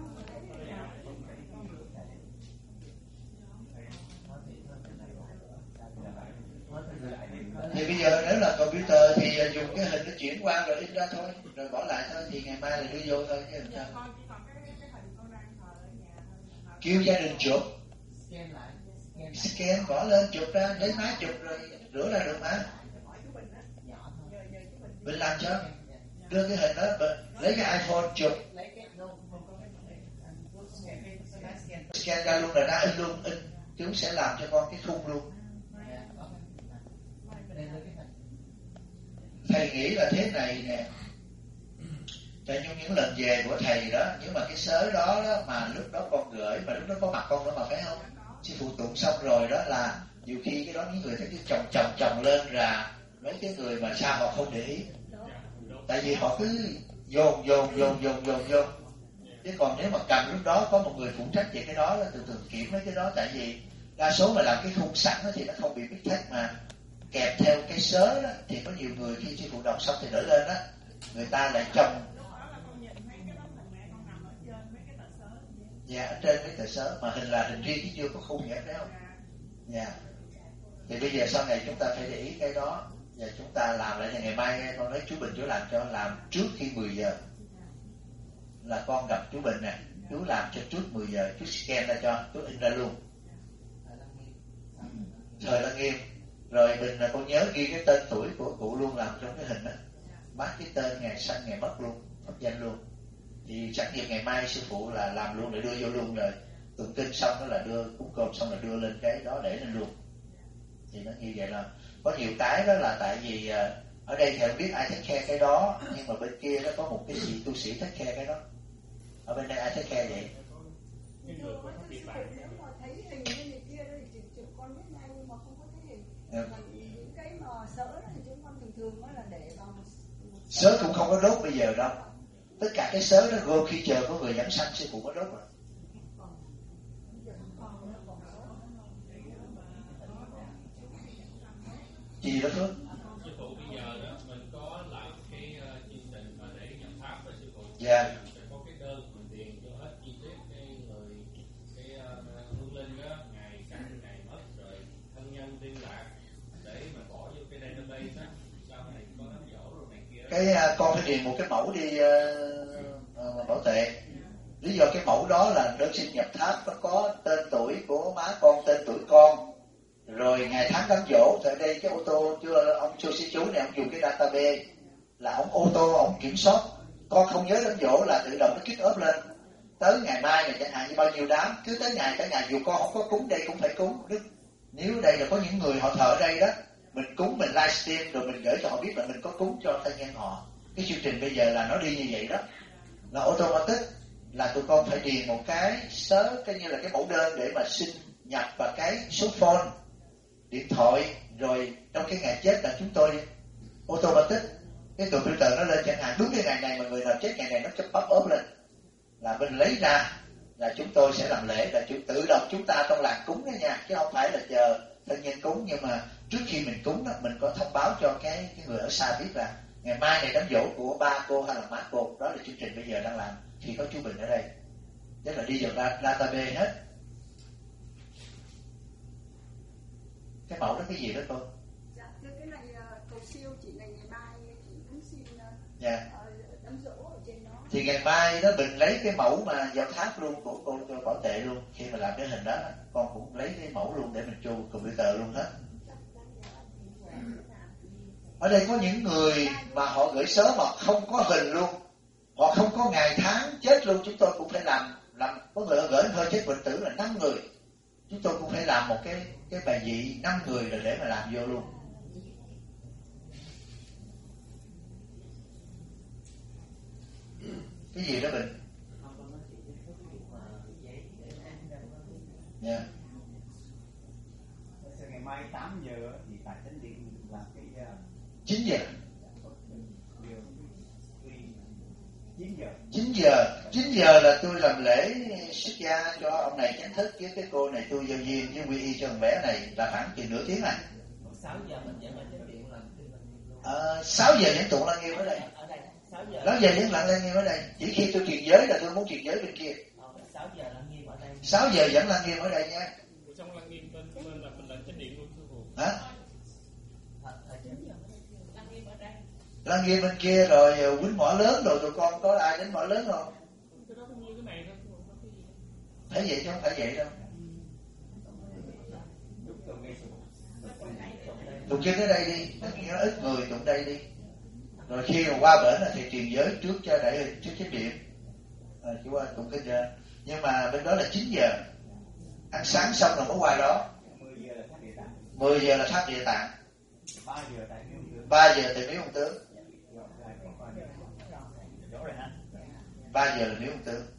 Thì bây giờ nếu là computer thì dùng cái hình nó chuyển qua rồi in ra thôi, rồi bỏ lại thôi, thì ngày mai là đưa vô thôi chứ làm sao. Kêu gia đình chụp, scan bỏ lên, chụp ra, lấy máy chụp rồi rửa ra được mà. Mình làm cho, đưa cái hình đó, lấy cái iPhone chụp, scan ra luôn là ra in luôn, in chúng sẽ làm cho con cái khung luôn. Thầy nghĩ là thế này nè, tại như những lần về của thầy đó, nhưng mà cái sớ đó, mà lúc đó con gửi, mà lúc đó có mặt con nữa mà phải không? Sư phụ tụng xong rồi đó là nhiều khi cái đó những người thấy cái chồng lên ra, mấy cái người mà sao họ không để ý, tại vì họ cứ dồn. Chứ còn nếu mà cầm lúc đó có một người phụ trách về cái đó là thường kiểm mấy cái đó, tại vì đa số mà làm cái khung sẵn đó thì nó không bị biết thách, mà kèm theo cái sớ đó thì có nhiều người khi sư phụ đọc xong thì đỡ lên đó, người ta lại trồng. Dạ, ở trên mấy tờ sớ mà hình là hình riêng chứ chưa có khung vậy phải không? Dạ. Thì bây giờ sau này chúng ta phải để ý cái đó, và chúng ta làm lại. Ngày mai nghe con nói chú Bình chú làm cho, làm trước khi 10 giờ là con gặp chú Bình nè, chú làm cho trước 10 giờ, chú scan ra cho, chú in ra luôn. Thời Lăng Nghiêm. Rồi Bình là con nhớ ghi cái tên tuổi của cụ luôn, làm trong cái hình đó, bắt cái tên, ngày sinh, ngày mất luôn, pháp danh luôn. Thì sẵn dịp ngày mai sư phụ là làm luôn để đưa vô luôn, rồi tụng kinh xong đó là đưa, cúng cơm xong là đưa lên cái đó để lên luôn. Thì nó như vậy là có nhiều cái đó là tại vì ở đây thì không biết ai take care cái đó, nhưng mà bên kia nó có một cái gì tu sĩ take care cái đó. Ở bên đây ai take care vậy? Sớ cũng không có đốt bây giờ đâu. Tất cả cái sớ đó gồm khi chờ có người dẫn sanh sư phụ có đốt rồi. Gì đó Phước? Sư phụ bây giờ đó mình có làm cái chương trình mà để nhập pháp với sư phụ. Dạ. Sẽ có cái đơn mình điền cho hết chi tiết cái người, cái hương linh đó, ngày sinh, ngày mất, rồi thân nhân liên lạc để mà bỏ vô cái database đó. Sau này có đám dỗ rồi này kia. Cái con phải điền một cái mẫu đi Bảo Tệ. Lý do cái mẫu đó là đơn xin nhập tháp nó có tên tuổi của má con, tên tuổi con, rồi ngày tháng đám dỗ. Tại đây cái ô tô chưa, ông chú sĩ chú này ông dùng cái database là ông ô tô ông kiểm soát, con không nhớ đám dỗ là tự động nó kick up lên. Tới ngày mai này chẳng hạn như bao nhiêu đám, cứ tới ngày cả ngày, dù con không có cúng đây cũng phải cúng. Nếu đây là có những người họ thờ ở đây đó, mình cúng, mình livestream rồi mình gửi cho họ biết là mình có cúng cho thân nhân họ. Cái chương trình bây giờ là nó đi như vậy đó, là automatic, là tụi con phải điền một cái sớ, cái như là cái mẫu đơn để mà xin nhập vào cái số phone, điện thoại, rồi trong cái ngày chết là chúng tôi automatic cái computer nó lên, chẳng hạn đúng cái ngày này mà người nào chết ngày này nó sẽ pop up lên, là mình lấy ra là chúng tôi sẽ làm lễ, là tự động chúng ta trong làng cúng đó nha, chứ không phải là chờ thân nhân cúng. Nhưng mà trước khi mình cúng đó, mình có thông báo cho cái người ở xa biết là Ngày mai ngày đám dỗ của ba cô hay là má cô, đó là chương trình bây giờ đang làm thì có chú Bình ở đây, tức là đi vào database hết. Cái mẫu đó cái gì đó cô? Dạ, cái này cầu siêu chỉ là ngày mai chị muốn xin đám dỗ ở trên đó. Thì ngày mai đó Bình lấy cái mẫu mà vào tháp luôn của cô Bảo Tệ luôn. Khi mà làm cái hình đó con cũng lấy cái mẫu luôn để mình cho computer luôn hết. Ở đây có những người mà họ gửi sớm mà không có hình luôn, họ không có ngày tháng chết luôn, chúng tôi cũng phải làm có người gửi hơi chết bệnh tử là 5 người, chúng tôi cũng phải làm một cái bài vị 5 người rồi để mà làm vô luôn. Cái gì đó Bình? Dạ. Ngày mai 8 giờ thì tại chánh điện làm cái 9 giờ. 9 giờ là tôi làm lễ xuất gia cho ông này chánh thức, với cái cô này tôi giao duyên với quy y cho thằng bé này là khoảng chừng nửa tiếng này. 6 giờ mình dẫn lên chánh điện làm. 6 giờ những tụng lăng nghiêm ở đây. 6 giờ những lăng nghiêm ở đây. Chỉ khi tôi truyền giới là tôi muốn truyền giới bên kia. 6 giờ lăng nghiêm ở đây. 6 giờ dẫn lăng nghiêm ở đây nha. Trong lăng nghiêm bên là mình làm chánh điện luôn thưa cô. Hả? Lăng nghiêm bên kia rồi quýnh mỏ lớn rồi tụi con có ai đến mỏ lớn không? Cái đó cũng như cái này thôi. Thấy vậy chứ không phải vậy đâu. Tụng kinh ở đây đi, nó ít người tụng đây đi. Rồi khi mà qua bển là thì truyền giới trước cho đại trước chánh điện. Chỉ qua tụng kinh ra. Nhưng mà bên đó là 9 giờ. Ăn sáng xong rồi mới qua đó. 10 giờ là tháp địa tạng. 3 giờ tại miếu ông tướng. 3 giờ là miếu ông tướng.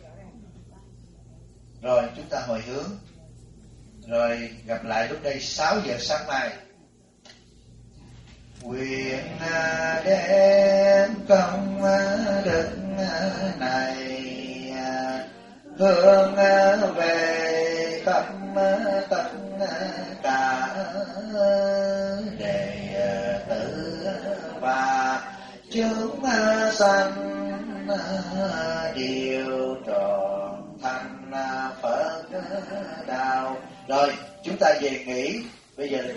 Rồi chúng ta hồi hướng. Rồi gặp lại lúc đây 6 giờ sáng mai. Nguyện đem công đức này hướng về khắp tất cả đệ tử và chúng sanh đều trọn thành Phật đạo. Rồi chúng ta về nghỉ. Bây giờ là